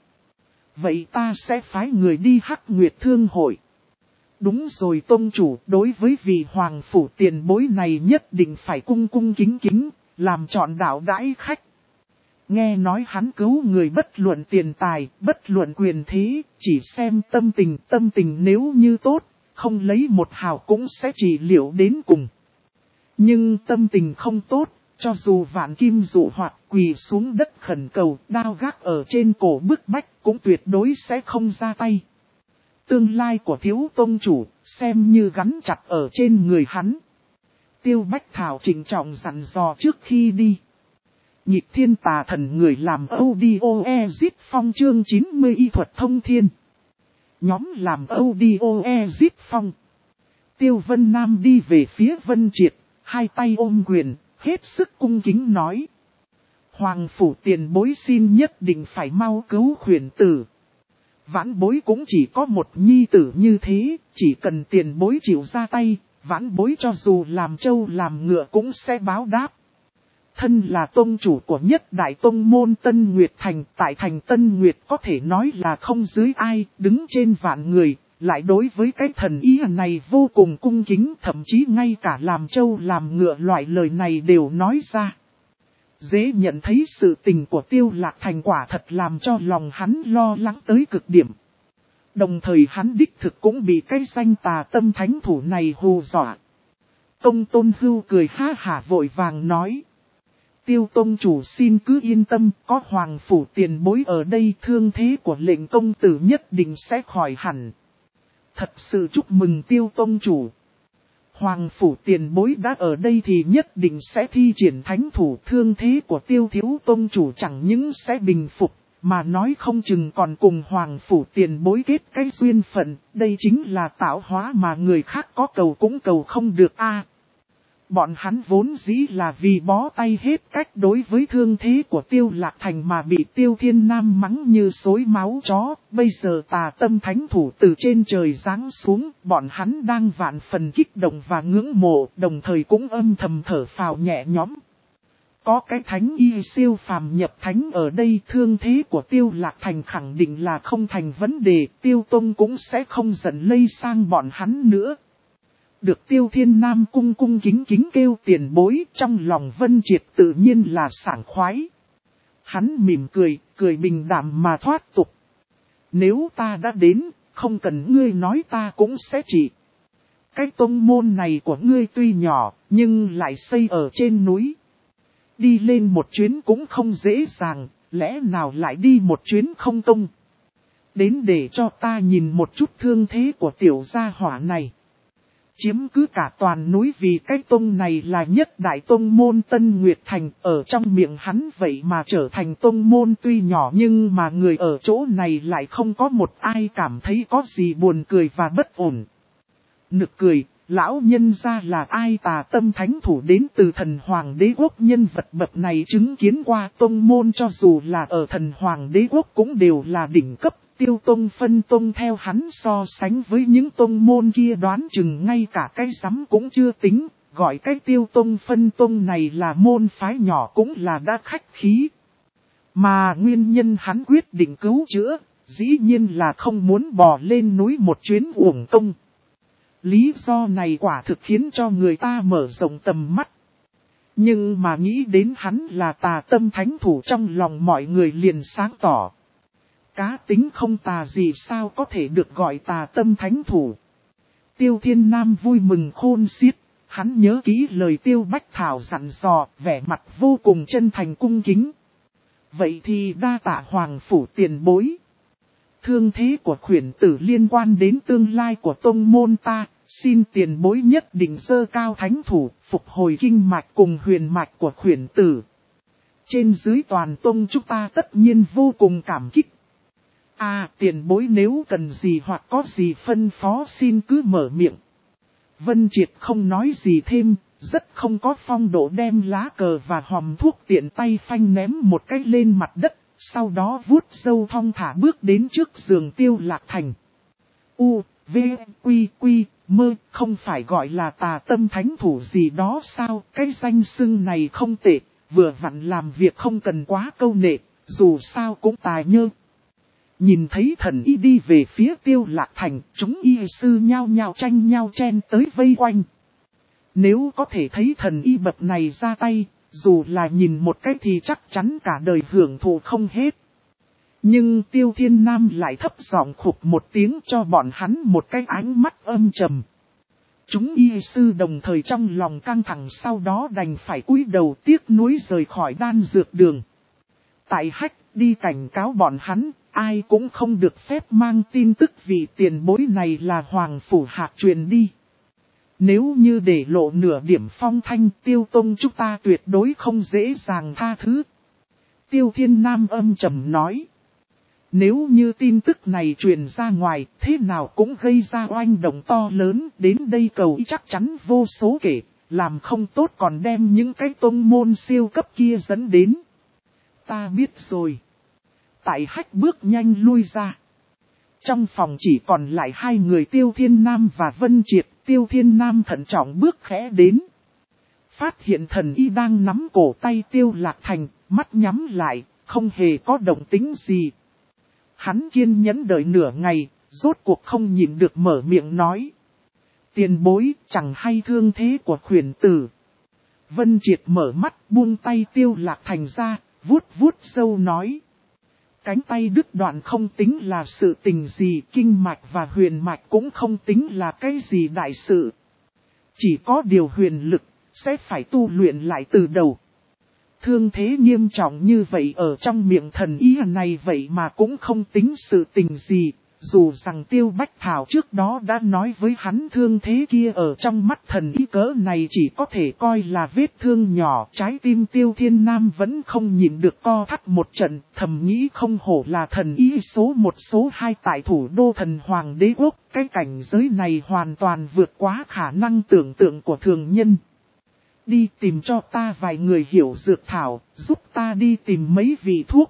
Vậy ta sẽ phái người đi Hắc Nguyệt Thương hội. Đúng rồi tông chủ, đối với vị hoàng phủ tiền bối này nhất định phải cung cung kính kính, làm trọn đạo đãi khách. Nghe nói hắn cứu người bất luận tiền tài, bất luận quyền thế, chỉ xem tâm tình nếu như tốt, không lấy một hào cũng sẽ trị liệu đến cùng. Nhưng tâm tình không tốt, cho dù vạn kim dụ hoặc quỳ xuống đất khẩn cầu, đao gác ở trên cổ bức bách cũng tuyệt đối sẽ không ra tay. Tương lai của thiếu tông chủ, xem như gắn chặt ở trên người hắn. Tiêu Bách Thảo trịnh trọng dặn dò trước khi đi. Nhịp thiên tà thần người làm audio exit phong chương 90 y thuật thông thiên. Nhóm làm audio exit phong. Tiêu Vân Nam đi về phía Vân Triệt, hai tay ôm quyền, hết sức cung kính nói. Hoàng phủ tiền bối xin nhất định phải mau cứu khuyển tử. Vãn bối cũng chỉ có một nhi tử như thế, chỉ cần tiền bối chịu ra tay, vãn bối cho dù làm trâu làm ngựa cũng sẽ báo đáp. Thân là tông chủ của nhất đại tông môn Tân Nguyệt Thành, tại thành Tân Nguyệt có thể nói là không dưới ai, đứng trên vạn người, lại đối với cái thần ý này vô cùng cung kính, thậm chí ngay cả làm trâu làm ngựa loại lời này đều nói ra. Dễ nhận thấy sự tình của Tiêu Lạc Thành quả thật làm cho lòng hắn lo lắng tới cực điểm. Đồng thời hắn đích thực cũng bị cái danh Tà Tâm thánh thủ này hù dọa. Tông Tôn Hưu cười ha hả vội vàng nói. Tiêu tông chủ xin cứ yên tâm, có hoàng phủ tiền bối ở đây, thương thế của lệnh công tử nhất định sẽ khỏi hẳn. Thật sự chúc mừng Tiêu tông chủ. Hoàng phủ tiền bối đã ở đây thì nhất định sẽ thi triển thánh thủ, thương thế của Tiêu thiếu tông chủ chẳng những sẽ bình phục, mà nói không chừng còn cùng hoàng phủ tiền bối kết cái duyên phận, đây chính là tạo hóa mà người khác có cầu cũng cầu không được a. Bọn hắn vốn dĩ là vì bó tay hết cách đối với thương thế của Tiêu Lạc Thành mà bị Tiêu Thiên Nam mắng như xối máu chó. Bây giờ Tà Tâm thánh thủ từ trên trời giáng xuống, bọn hắn đang vạn phần kích động và ngưỡng mộ, đồng thời cũng âm thầm thở phào nhẹ nhõm. Có cái thánh y siêu phàm nhập thánh ở đây, thương thế của Tiêu Lạc Thành khẳng định là không thành vấn đề, Tiêu Tông cũng sẽ không giận lây sang bọn hắn nữa. Được Tiêu Thiên Nam cung cung kính kính kêu tiền bối, trong lòng Vân Triệt tự nhiên là sảng khoái. Hắn mỉm cười, cười bình đạm mà thoát tục. Nếu ta đã đến, không cần ngươi nói ta cũng sẽ trị. Cái tông môn này của ngươi tuy nhỏ, nhưng lại xây ở trên núi. Đi lên một chuyến cũng không dễ dàng, lẽ nào lại đi một chuyến không tông. Đến để cho ta nhìn một chút thương thế của tiểu gia hỏa này. Chiếm cứ cả toàn núi vì cái tông này là nhất đại tông môn Tân Nguyệt Thành, ở trong miệng hắn vậy mà trở thành tông môn tuy nhỏ nhưng mà người ở chỗ này lại không có một ai cảm thấy có gì buồn cười và bất ổn. Nực cười, lão nhân ra là ai? Tà Tâm thánh thủ đến từ thần hoàng đế quốc, nhân vật bậc này chứng kiến qua tông môn cho dù là ở thần hoàng đế quốc cũng đều là đỉnh cấp. Tiêu tông phân tông theo hắn so sánh với những tông môn kia đoán chừng ngay cả cái rắm cũng chưa tính, gọi cái tiêu tông phân tông này là môn phái nhỏ cũng là đã khách khí. Mà nguyên nhân hắn quyết định cứu chữa, dĩ nhiên là không muốn bò lên núi một chuyến uổng công. Lý do này quả thực khiến cho người ta mở rộng tầm mắt. Nhưng mà nghĩ đến hắn là Tà Tâm thánh thủ, trong lòng mọi người liền sáng tỏ. Cá tính không tà gì sao có thể được gọi tà tâm thánh thủ. Tiêu Thiên Nam vui mừng khôn xiết, hắn nhớ kỹ lời Tiêu Bách Thảo dặn dò, vẻ mặt vô cùng chân thành cung kính. Vậy thì đa tạ hoàng phủ tiền bối. Thương thế của khuyển tử liên quan đến tương lai của tông môn ta, xin tiền bối nhất định giơ cao thánh thủ, phục hồi kinh mạch cùng huyền mạch của khuyển tử. Trên dưới toàn tông chúng ta tất nhiên vô cùng cảm kích. Tiền bối nếu cần gì hoặc có gì phân phó xin cứ mở miệng. Vân Triệt không nói gì thêm, rất không có phong độ đem lá cờ và hòm thuốc tiện tay phanh ném một cái lên mặt đất, sau đó vuốt râu thong thả bước đến trước giường Tiêu Lạc Thành. Mơ, không phải gọi là tà tâm thánh thủ gì đó sao, cái danh xưng này không tệ, vừa vặn làm việc không cần quá câu nệ, dù sao cũng tài nhơ. Nhìn thấy thần y đi về phía Tiêu Lạc Thành, chúng y sư nhao nhao tranh nhau chen tới vây quanh. Nếu có thể thấy thần y bậc này ra tay, dù là nhìn một cái thì chắc chắn cả đời hưởng thụ không hết. Nhưng Tiêu Thiên Nam lại thấp giọng khục một tiếng cho bọn hắn một cái ánh mắt âm trầm. Chúng y sư đồng thời trong lòng căng thẳng, sau đó đành phải cúi đầu tiếc nuối rời khỏi đan dược đường. Tại Hách đi cảnh cáo bọn hắn, ai cũng không được phép mang tin tức vì tiền bối này là Hoàng Phủ Hạc truyền đi. Nếu như để lộ nửa điểm phong thanh, Tiêu tông chúng ta tuyệt đối không dễ dàng tha thứ. Tiêu Thiên Nam âm trầm nói. Nếu như tin tức này truyền ra ngoài, thế nào cũng gây ra oanh động to lớn, đến đây cầu ý chắc chắn vô số kể, làm không tốt còn đem những cái tông môn siêu cấp kia dẫn đến. Ta biết rồi. Tại Hách bước nhanh lui ra. Trong phòng chỉ còn lại hai người Tiêu Thiên Nam và Vân Triệt. Tiêu Thiên Nam thận trọng bước khẽ đến. Phát hiện thần y đang nắm cổ tay Tiêu Lạc Thành, mắt nhắm lại, không hề có động tĩnh gì. Hắn kiên nhẫn đợi nửa ngày, rốt cuộc không nhịn được mở miệng nói. Tiền bối, chẳng hay thương thế của khuyển tử. Vân Triệt mở mắt buông tay Tiêu Lạc Thành ra, vuốt vuốt râu nói. Cánh tay đứt đoạn không tính là sự tình gì, kinh mạch và huyền mạch cũng không tính là cái gì đại sự. Chỉ có điều huyền lực, sẽ phải tu luyện lại từ đầu. Thương thế nghiêm trọng như vậy ở trong miệng thần y này vậy mà cũng không tính sự tình gì. Dù rằng Tiêu Bách Thảo trước đó đã nói với hắn thương thế kia ở trong mắt thần y cỡ này chỉ có thể coi là vết thương nhỏ. Trái tim Tiêu Thiên Nam vẫn không nhịn được co thắt một trận, thầm nghĩ không hổ là thần y số 1 số 2 tại thủ đô thần hoàng đế quốc. Cái cảnh giới này hoàn toàn vượt quá khả năng tưởng tượng của thường nhân. Đi tìm cho ta vài người hiểu dược thảo, giúp ta đi tìm mấy vị thuốc.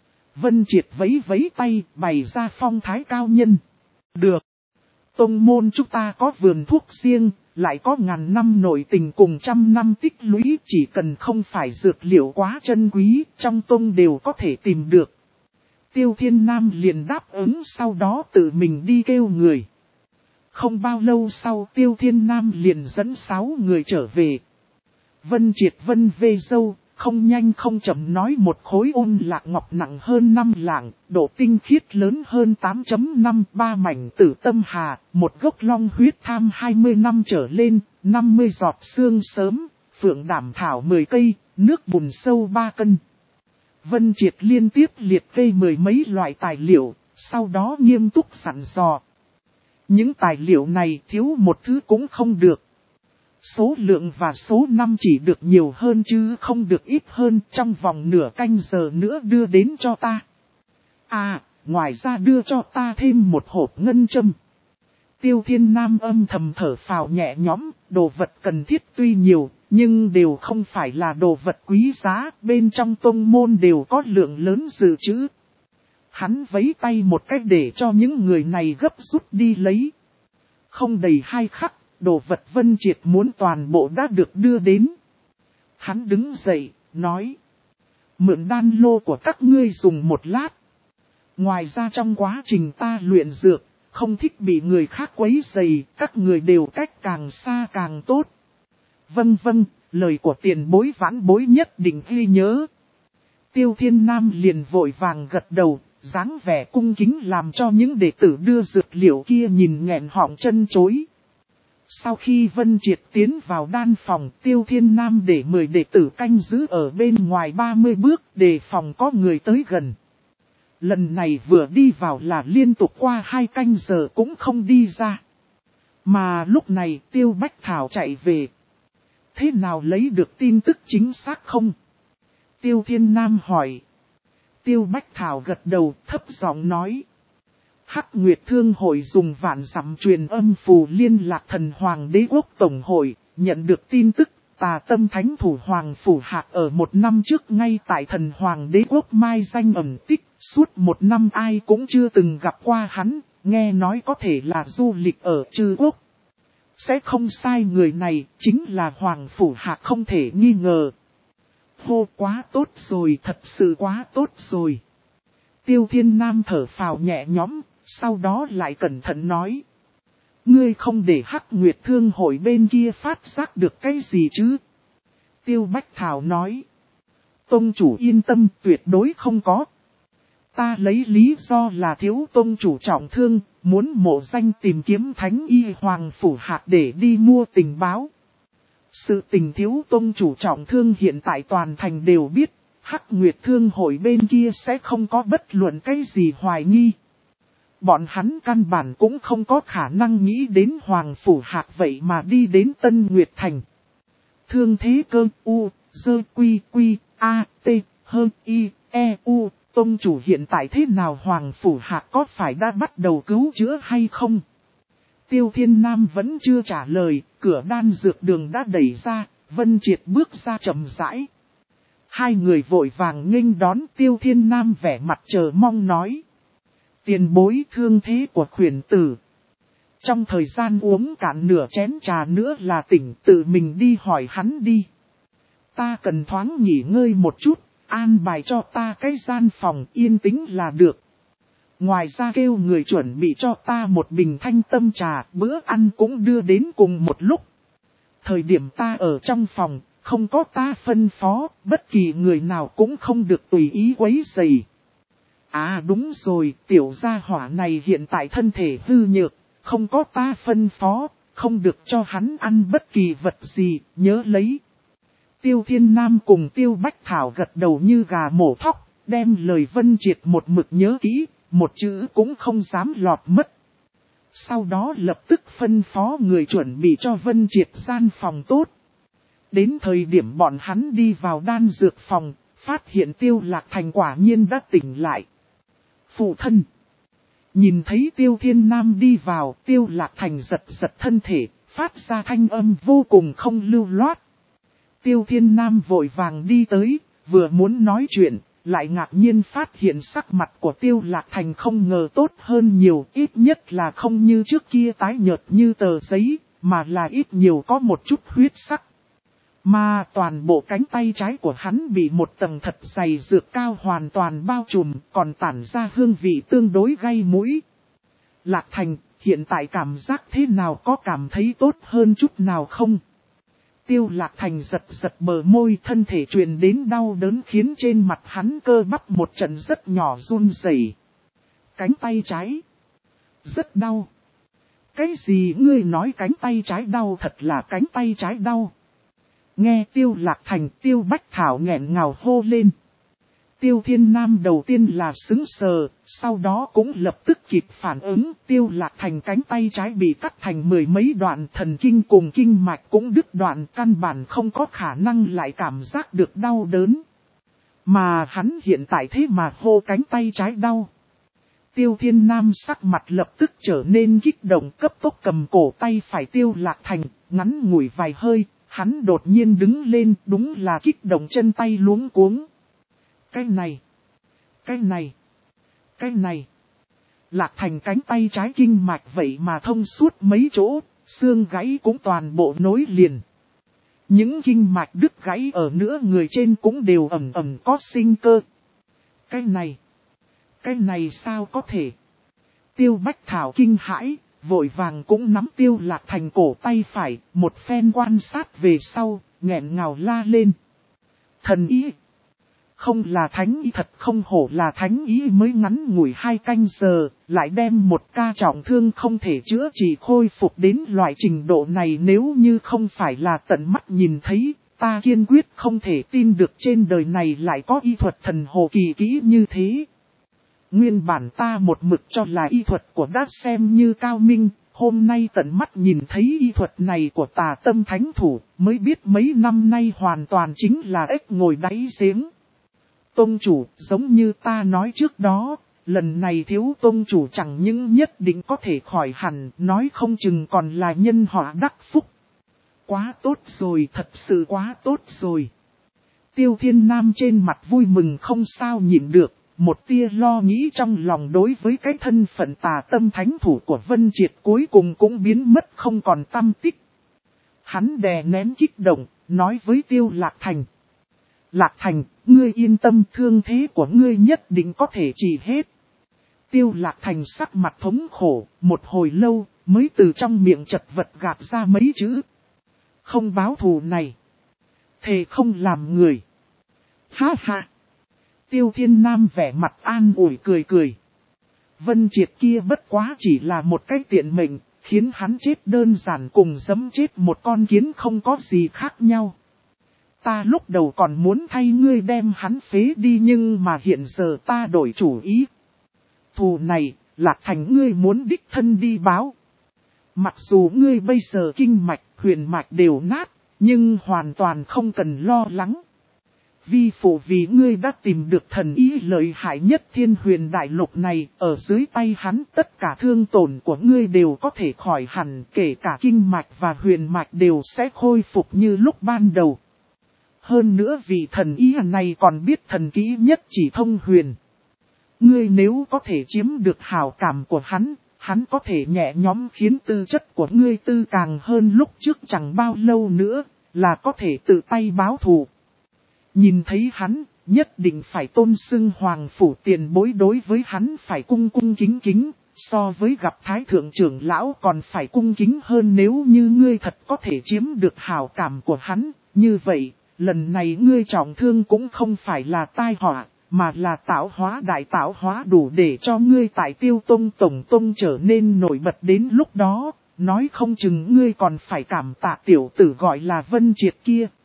Vân Triệt vẫy vẫy tay, bày ra phong thái cao nhân. Được. Tông môn chúng ta có vườn thuốc riêng, lại có ngàn năm nội tình cùng trăm năm tích lũy. Chỉ cần không phải dược liệu quá chân quý, trong tông đều có thể tìm được. Tiêu Thiên Nam liền đáp ứng, sau đó tự mình đi kêu người. Không bao lâu sau Tiêu Thiên Nam liền dẫn 6 người trở về. Vân Triệt vân vê râu. Không nhanh không chậm nói một khối ôn lạc ngọc nặng hơn 5 lạng, độ tinh khiết lớn hơn 8.5, 3 mảnh tử tâm hà, một gốc long huyết tham 20 năm trở lên, 50 giọt xương sớm, phượng đảm thảo 10 cây, nước bùn sâu 3 cân. Vân Triệt liên tiếp liệt kê 10 mấy loại tài liệu, sau đó nghiêm túc dặn dò. Những tài liệu này thiếu một thứ cũng không được. Số lượng và số năm chỉ được nhiều hơn chứ không được ít hơn, trong vòng nửa canh giờ nữa đưa đến cho ta. Ngoài ra đưa cho ta thêm một hộp ngân châm. Tiêu Thiên Nam âm thầm thở phào nhẹ nhõm, đồ vật cần thiết tuy nhiều, nhưng đều không phải là đồ vật quý giá, bên trong tông môn đều có lượng lớn dự trữ. Hắn vẫy tay một cách để cho những người này gấp rút đi lấy. Không đầy 2 khắc. Đồ vật Vân Triệt muốn toàn bộ đã được đưa đến. Hắn đứng dậy, nói. Mượn đan lô của các ngươi dùng một lát. Ngoài ra trong quá trình ta luyện dược, không thích bị người khác quấy rầy, các người đều cách càng xa càng tốt. Vâng, lời của tiền bối vãn bối nhất định ghi nhớ. Tiêu Thiên Nam liền vội vàng gật đầu, dáng vẻ cung kính làm cho những đệ tử đưa dược liệu kia nhìn nghẹn họng chân chối. Sau khi Vân Triệt tiến vào đan phòng, Tiêu Thiên Nam để 10 đệ tử canh giữ ở bên ngoài 30 bước, đề phòng có người tới gần. Lần này vừa đi vào là liên tục qua 2 canh giờ cũng không đi ra. Mà lúc này Tiêu Bách Thảo chạy về. Thế nào lấy được tin tức chính xác không? Tiêu Thiên Nam hỏi. Tiêu Bách Thảo gật đầu thấp giọng nói. Hắc Nguyệt Thương hội dùng vạn dặm truyền âm phù liên lạc Thần Hoàng Đế Quốc Tổng hội, nhận được tin tức, Tà Tâm Thánh Thủ Hoàng Phủ Hạc ở 1 năm trước ngay tại Thần Hoàng Đế Quốc mai danh ẩn tích, suốt 1 năm ai cũng chưa từng gặp qua hắn, nghe nói có thể là du lịch ở Trư Quốc. Sẽ không sai, người này chính là Hoàng Phủ Hạc không thể nghi ngờ. Hô, quá tốt rồi, thật sự quá tốt rồi. Tiêu Thiên Nam thở phào nhẹ nhõm. Sau đó lại cẩn thận nói. Ngươi không để Hắc Nguyệt Thương hội bên kia phát giác được cái gì chứ? Tiêu Bách Thảo nói. Tông chủ yên tâm, tuyệt đối không có. Ta lấy lý do là thiếu tông chủ trọng thương, muốn mộ danh tìm kiếm Thánh Y Hoàng Phủ Hạc để đi mua tình báo. Sự tình thiếu tông chủ trọng thương hiện tại toàn thành đều biết, Hắc Nguyệt Thương hội bên kia sẽ không có bất luận cái gì hoài nghi. Bọn hắn căn bản cũng không có khả năng nghĩ đến Hoàng Phủ Hạc vậy mà đi đến Tân Nguyệt Thành. Thương thế cơ u, dơ quy quy, a, t, hơn y, e, u, tông chủ hiện tại thế nào Hoàng Phủ Hạc có phải đã bắt đầu cứu chữa hay không? Tiêu Thiên Nam vẫn chưa trả lời, cửa đan dược đường đã đẩy ra, Vân Triệt bước ra chậm rãi. Hai người vội vàng nghênh đón Tiêu Thiên Nam vẻ mặt chờ mong nói. Tiền bối thương thế của khuyển tử. Trong thời gian uống cạn nửa chén trà nữa là tỉnh, tự mình đi hỏi hắn đi. Ta cần thoáng nghỉ ngơi một chút, an bài cho ta cái gian phòng yên tĩnh là được. Ngoài ra kêu người chuẩn bị cho ta một bình thanh tâm trà, bữa ăn cũng đưa đến cùng một lúc. Thời điểm ta ở trong phòng, không có ta phân phó, bất kỳ người nào cũng không được tùy ý quấy rầy. À đúng rồi, tiểu gia hỏa này hiện tại thân thể hư nhược, không có ta phân phó, không được cho hắn ăn bất kỳ vật gì, nhớ lấy. Tiêu Thiên Nam cùng Tiêu Bách Thảo gật đầu như gà mổ thóc, đem lời Vân Triệt một mực nhớ kỹ, một chữ cũng không dám lọt mất. Sau đó lập tức phân phó người chuẩn bị cho Vân Triệt gian phòng tốt. Đến thời điểm bọn hắn đi vào đan dược phòng, phát hiện Tiêu Lạc Thành quả nhiên đã tỉnh lại. Phụ thân. Nhìn thấy Tiêu Thiên Nam đi vào, Tiêu Lạc Thành giật giật thân thể, phát ra thanh âm vô cùng không lưu loát. Tiêu Thiên Nam vội vàng đi tới, vừa muốn nói chuyện, lại ngạc nhiên phát hiện sắc mặt của Tiêu Lạc Thành không ngờ tốt hơn nhiều, ít nhất là không như trước kia tái nhợt như tờ giấy, mà là ít nhiều có một chút huyết sắc. Mà toàn bộ cánh tay trái của hắn bị một tầng thật dày dược cao hoàn toàn bao trùm, còn tản ra hương vị tương đối gay mũi. Lạc Thành, hiện tại cảm giác thế nào, có cảm thấy tốt hơn chút nào không? Tiêu Lạc Thành giật giật bờ môi, thân thể truyền đến đau đớn khiến trên mặt hắn cơ bắp một trận rất nhỏ run rẩy. Cánh tay trái. Rất đau. Cái gì ngươi nói cánh tay trái đau, thật là cánh tay trái đau. Nghe Tiêu Lạc Thành, Tiêu Bách Thảo nghẹn ngào hô lên. Tiêu Thiên Nam đầu tiên là sững sờ, sau đó cũng lập tức kịp phản ứng. Tiêu Lạc Thành cánh tay trái bị cắt thành 10 mấy đoạn, thần kinh cùng kinh mạch cũng đứt đoạn, căn bản không có khả năng lại cảm giác được đau đớn. Mà hắn hiện tại thế mà hô cánh tay trái đau. Tiêu Thiên Nam sắc mặt lập tức trở nên kích động, cấp tốc cầm cổ tay phải Tiêu Lạc Thành, ngắn ngủi vài hơi. Hắn đột nhiên đứng lên, đúng là kích động, chân tay luống cuống. Cái này. Lạc Thành cánh tay trái kinh mạch vậy mà thông suốt mấy chỗ, xương gãy cũng toàn bộ nối liền. Những kinh mạch đứt gãy ở nửa người trên cũng đều ẩm ẩm có sinh cơ. Cái này sao có thể? Tiêu Bách Thảo kinh hãi. Vội vàng cũng nắm Tiêu Lạc Thành cổ tay phải, một phen quan sát về sau, nghẹn ngào la lên. Thần y! Không là thánh ý, thật không hổ là thánh ý, mới ngắn ngủi 2 canh giờ, lại đem một ca trọng thương không thể chữa trị khôi phục đến loại trình độ này. Nếu như không phải là tận mắt nhìn thấy, ta kiên quyết không thể tin được trên đời này lại có y thuật thần hồ kỳ kỹ như thế. Nguyên bản ta một mực cho là y thuật của Đát xem như cao minh, hôm nay tận mắt nhìn thấy y thuật này của Tà Tâm thánh thủ, mới biết mấy năm nay hoàn toàn chính là ếch ngồi đáy giếng. Tông chủ, giống như ta nói trước đó, lần này thiếu tông chủ chẳng những nhất định có thể khỏi hẳn, nói không chừng còn là nhân họa đắc phúc. Quá tốt rồi, thật sự quá tốt rồi. Tiêu Thiên Nam trên mặt vui mừng không sao nhịn được, một tia lo nghĩ trong lòng đối với cái thân phận Tà Tâm thánh thủ của Vân Triệt cuối cùng cũng biến mất không còn tăm tích. Hắn đè nén kích động, nói với Tiêu Lạc Thành. Lạc Thành, ngươi yên tâm, thương thế của ngươi nhất định có thể trị hết. Tiêu Lạc Thành sắc mặt thống khổ, một hồi lâu, mới từ trong miệng chật vật gạt ra mấy chữ. Không báo thù này. Thề không làm người. Ha ha. Tiêu Thiên Nam vẻ mặt an ủi cười cười. Vân Triệt kia bất quá chỉ là một cái tiện mệnh, khiến hắn chết đơn giản cùng giẫm chết một con kiến không có gì khác nhau. Ta lúc đầu còn muốn thay ngươi đem hắn phế đi, nhưng mà hiện giờ ta đổi chủ ý. Thù này, Lạc Thành ngươi muốn đích thân đi báo. Mặc dù ngươi bây giờ kinh mạch, huyền mạch đều nát, nhưng hoàn toàn không cần lo lắng. Vi phụ vì ngươi đã tìm được thần ý lợi hại nhất Thiên Huyền đại lục này, ở dưới tay hắn tất cả thương tổn của ngươi đều có thể khỏi hẳn, kể cả kinh mạch và huyền mạch đều sẽ khôi phục như lúc ban đầu. Hơn nữa vì thần ý này còn biết thần kỹ nhất chỉ thông huyền. Ngươi nếu có thể chiếm được hảo cảm của hắn, hắn có thể nhẹ nhõm khiến tư chất của ngươi tư càng hơn lúc trước, chẳng bao lâu nữa, là có thể tự tay báo thù. Nhìn thấy hắn, nhất định phải tôn xưng hoàng phủ tiền bối, đối với hắn phải cung cung kính kính, so với gặp thái thượng trưởng lão còn phải cung kính hơn. Nếu như ngươi thật có thể chiếm được hảo cảm của hắn, như vậy, lần này ngươi trọng thương cũng không phải là tai họa, mà là tạo hóa đại tạo hóa, đủ để cho ngươi tại Tiêu Tông tổng tông trở nên nổi bật. Đến lúc đó, nói không chừng ngươi còn phải cảm tạ tiểu tử gọi là Vân Triệt kia.